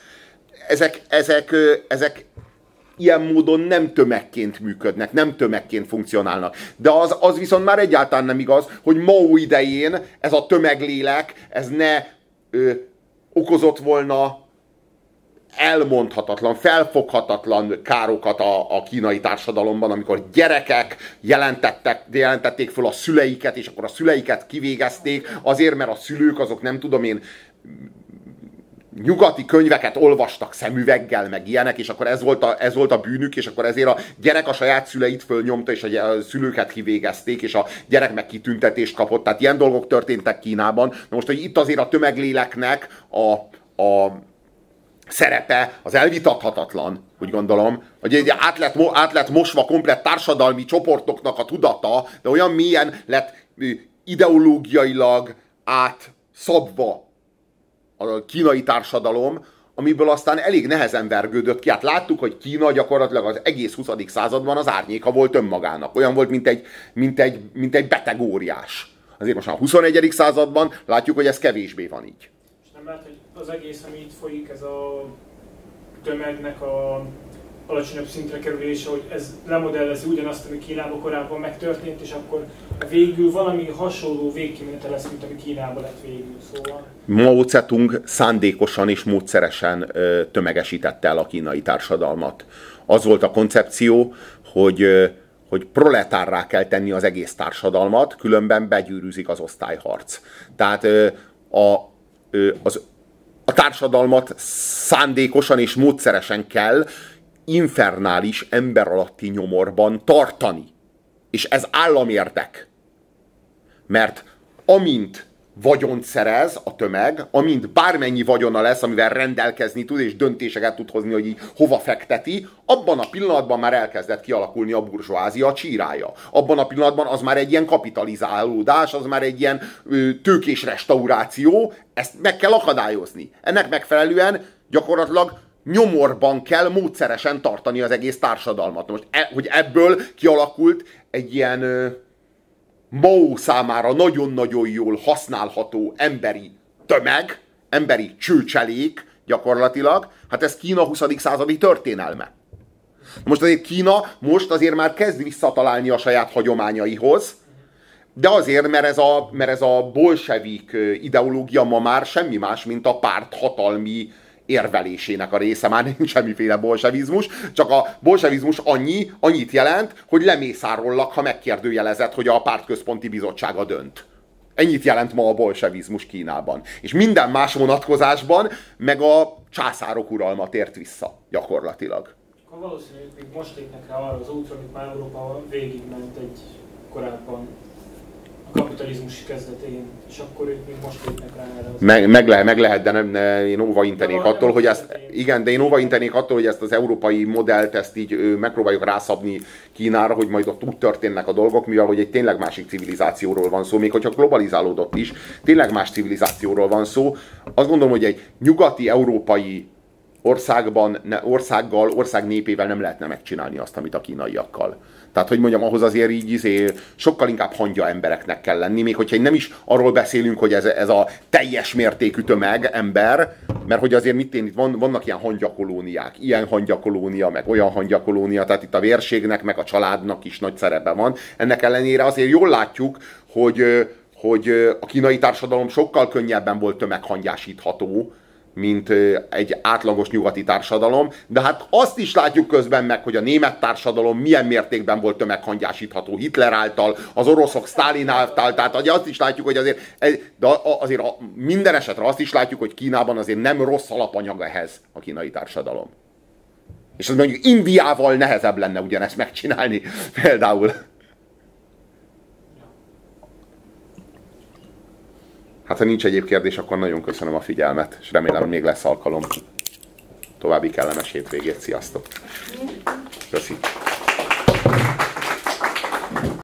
Ezek ilyen módon nem tömegként működnek, nem tömegként funkcionálnak. De az viszont már egyáltalán nem igaz, hogy Mao idején ez a tömeglélek, ez ne okozott volna elmondhatatlan, felfoghatatlan károkat a kínai társadalomban, amikor gyerekek jelentették föl a szüleiket, és akkor a szüleiket kivégezték, azért, mert a szülők azok nem tudom én nyugati könyveket olvastak szemüveggel, meg ilyenek, és akkor ez volt a bűnük, és akkor ezért a gyerek a saját szüleit fölnyomta, és a szülőket kivégezték, és a gyerek meg kitüntetést kapott. Tehát ilyen dolgok történtek Kínában. Na most, hogy itt azért a tömegléleknek a szerepe az elvitathatatlan, úgy gondolom, hogy át lett mosva komplett társadalmi csoportoknak a tudata, de olyan mélyen lett ideológiailag átszabva a kínai társadalom, amiből aztán elég nehezen vergődött ki. Hát láttuk, hogy Kína gyakorlatilag az egész 20. században az árnyéka volt önmagának. Olyan volt, mint egy beteg óriás. Azért most már a 21. században látjuk, hogy ez kevésbé van így. És nem lehet, hogy az egész, ami itt folyik, ez a tömegnek a alacsonyabb szintre kerülése, hogy ez lemodellezi ugyanazt, ami Kínában korábban megtörtént, és akkor végül valami hasonló végkimenete lesz, mint ami Kínában lett végül. Szóval... Mao Zedong szándékosan és módszeresen tömegesítette el a kínai társadalmat. Az volt a koncepció, hogy proletárrá kell tenni az egész társadalmat, különben begyűrűzik az osztályharc. Tehát a társadalmat szándékosan és módszeresen kell infernális, ember alatti nyomorban tartani. És ez államérdek. Mert amint vagyont szerez a tömeg, amint bármennyi vagyona lesz, amivel rendelkezni tud, és döntéseket tud hozni, hogy így hova fekteti, abban a pillanatban már elkezdett kialakulni a burzsóázia csírája. Abban a pillanatban az már egy ilyen kapitalizálódás, az már egy ilyen tőkés restauráció, ezt meg kell akadályozni. Ennek megfelelően gyakorlatilag nyomorban kell módszeresen tartani az egész társadalmat. Most, hogy ebből kialakult egy ilyen Mao számára nagyon-nagyon jól használható emberi tömeg, emberi csőcselék gyakorlatilag, hát ez Kína 20. századi történelme. Most azért Kína azért már kezd visszatalálni a saját hagyományaihoz, de azért, mert ez a bolsevik ideológia ma már semmi más, mint a párt hatalmi érvelésének a része, már nincs semmiféle bolsevizmus, csak a bolsevizmus annyit jelent, hogy lemészárollak, ha megkérdőjelezed, hogy a pártközponti bizottsága dönt. Ennyit jelent ma a bolsevizmus Kínában. És minden más vonatkozásban meg a császárok uralma tért vissza, gyakorlatilag. Akkor valószínűleg még most lépnek rá arra az útra, amit már Európában végigment egy korábban a kapitalizmus kezdetén, és akkor ők még most lépnek rá erre. Meg lehet, de én óvaintenék attól, hogy ezt, igen, de én óvaintenék attól, hogy ezt az európai modellt, ezt így megpróbáljuk rászabni Kínára, hogy majd ott úgy történnek a dolgok, mivel hogy egy tényleg másik civilizációról van szó, még hogyha globalizálódott is, tényleg más civilizációról van szó. Azt gondolom, hogy egy nyugati európai ország népével nem lehetne megcsinálni azt, amit a kínaiakkal. Tehát, hogy mondjam, ahhoz azért így sokkal inkább hangya embereknek kell lenni, még hogyha nem is arról beszélünk, hogy ez a teljes mértékű tömeg ember, mert hogy azért itt vannak ilyen hangyakolóniák, ilyen hangyakolónia, meg olyan hangyakolónia, tehát itt a vérségnek, meg a családnak is nagy szerepe van. Ennek ellenére azért jól látjuk, hogy a kínai társadalom sokkal könnyebben volt tömeghangyásítható, mint egy átlagos nyugati társadalom, de hát azt is látjuk közben meg, hogy a német társadalom milyen mértékben volt tömeghangyásítható Hitler által, az oroszok Sztálin által, tehát azt is látjuk, hogy azért minden esetre azt is látjuk, hogy Kínában azért nem rossz alapanyag ehhez a kínai társadalom. És az mondjuk Indiával nehezebb lenne ugyanezt megcsinálni például. Hát ha nincs egyéb kérdés, akkor nagyon köszönöm a figyelmet, és remélem, még lesz alkalom. További kellemes hétvégét, sziasztok! Köszi!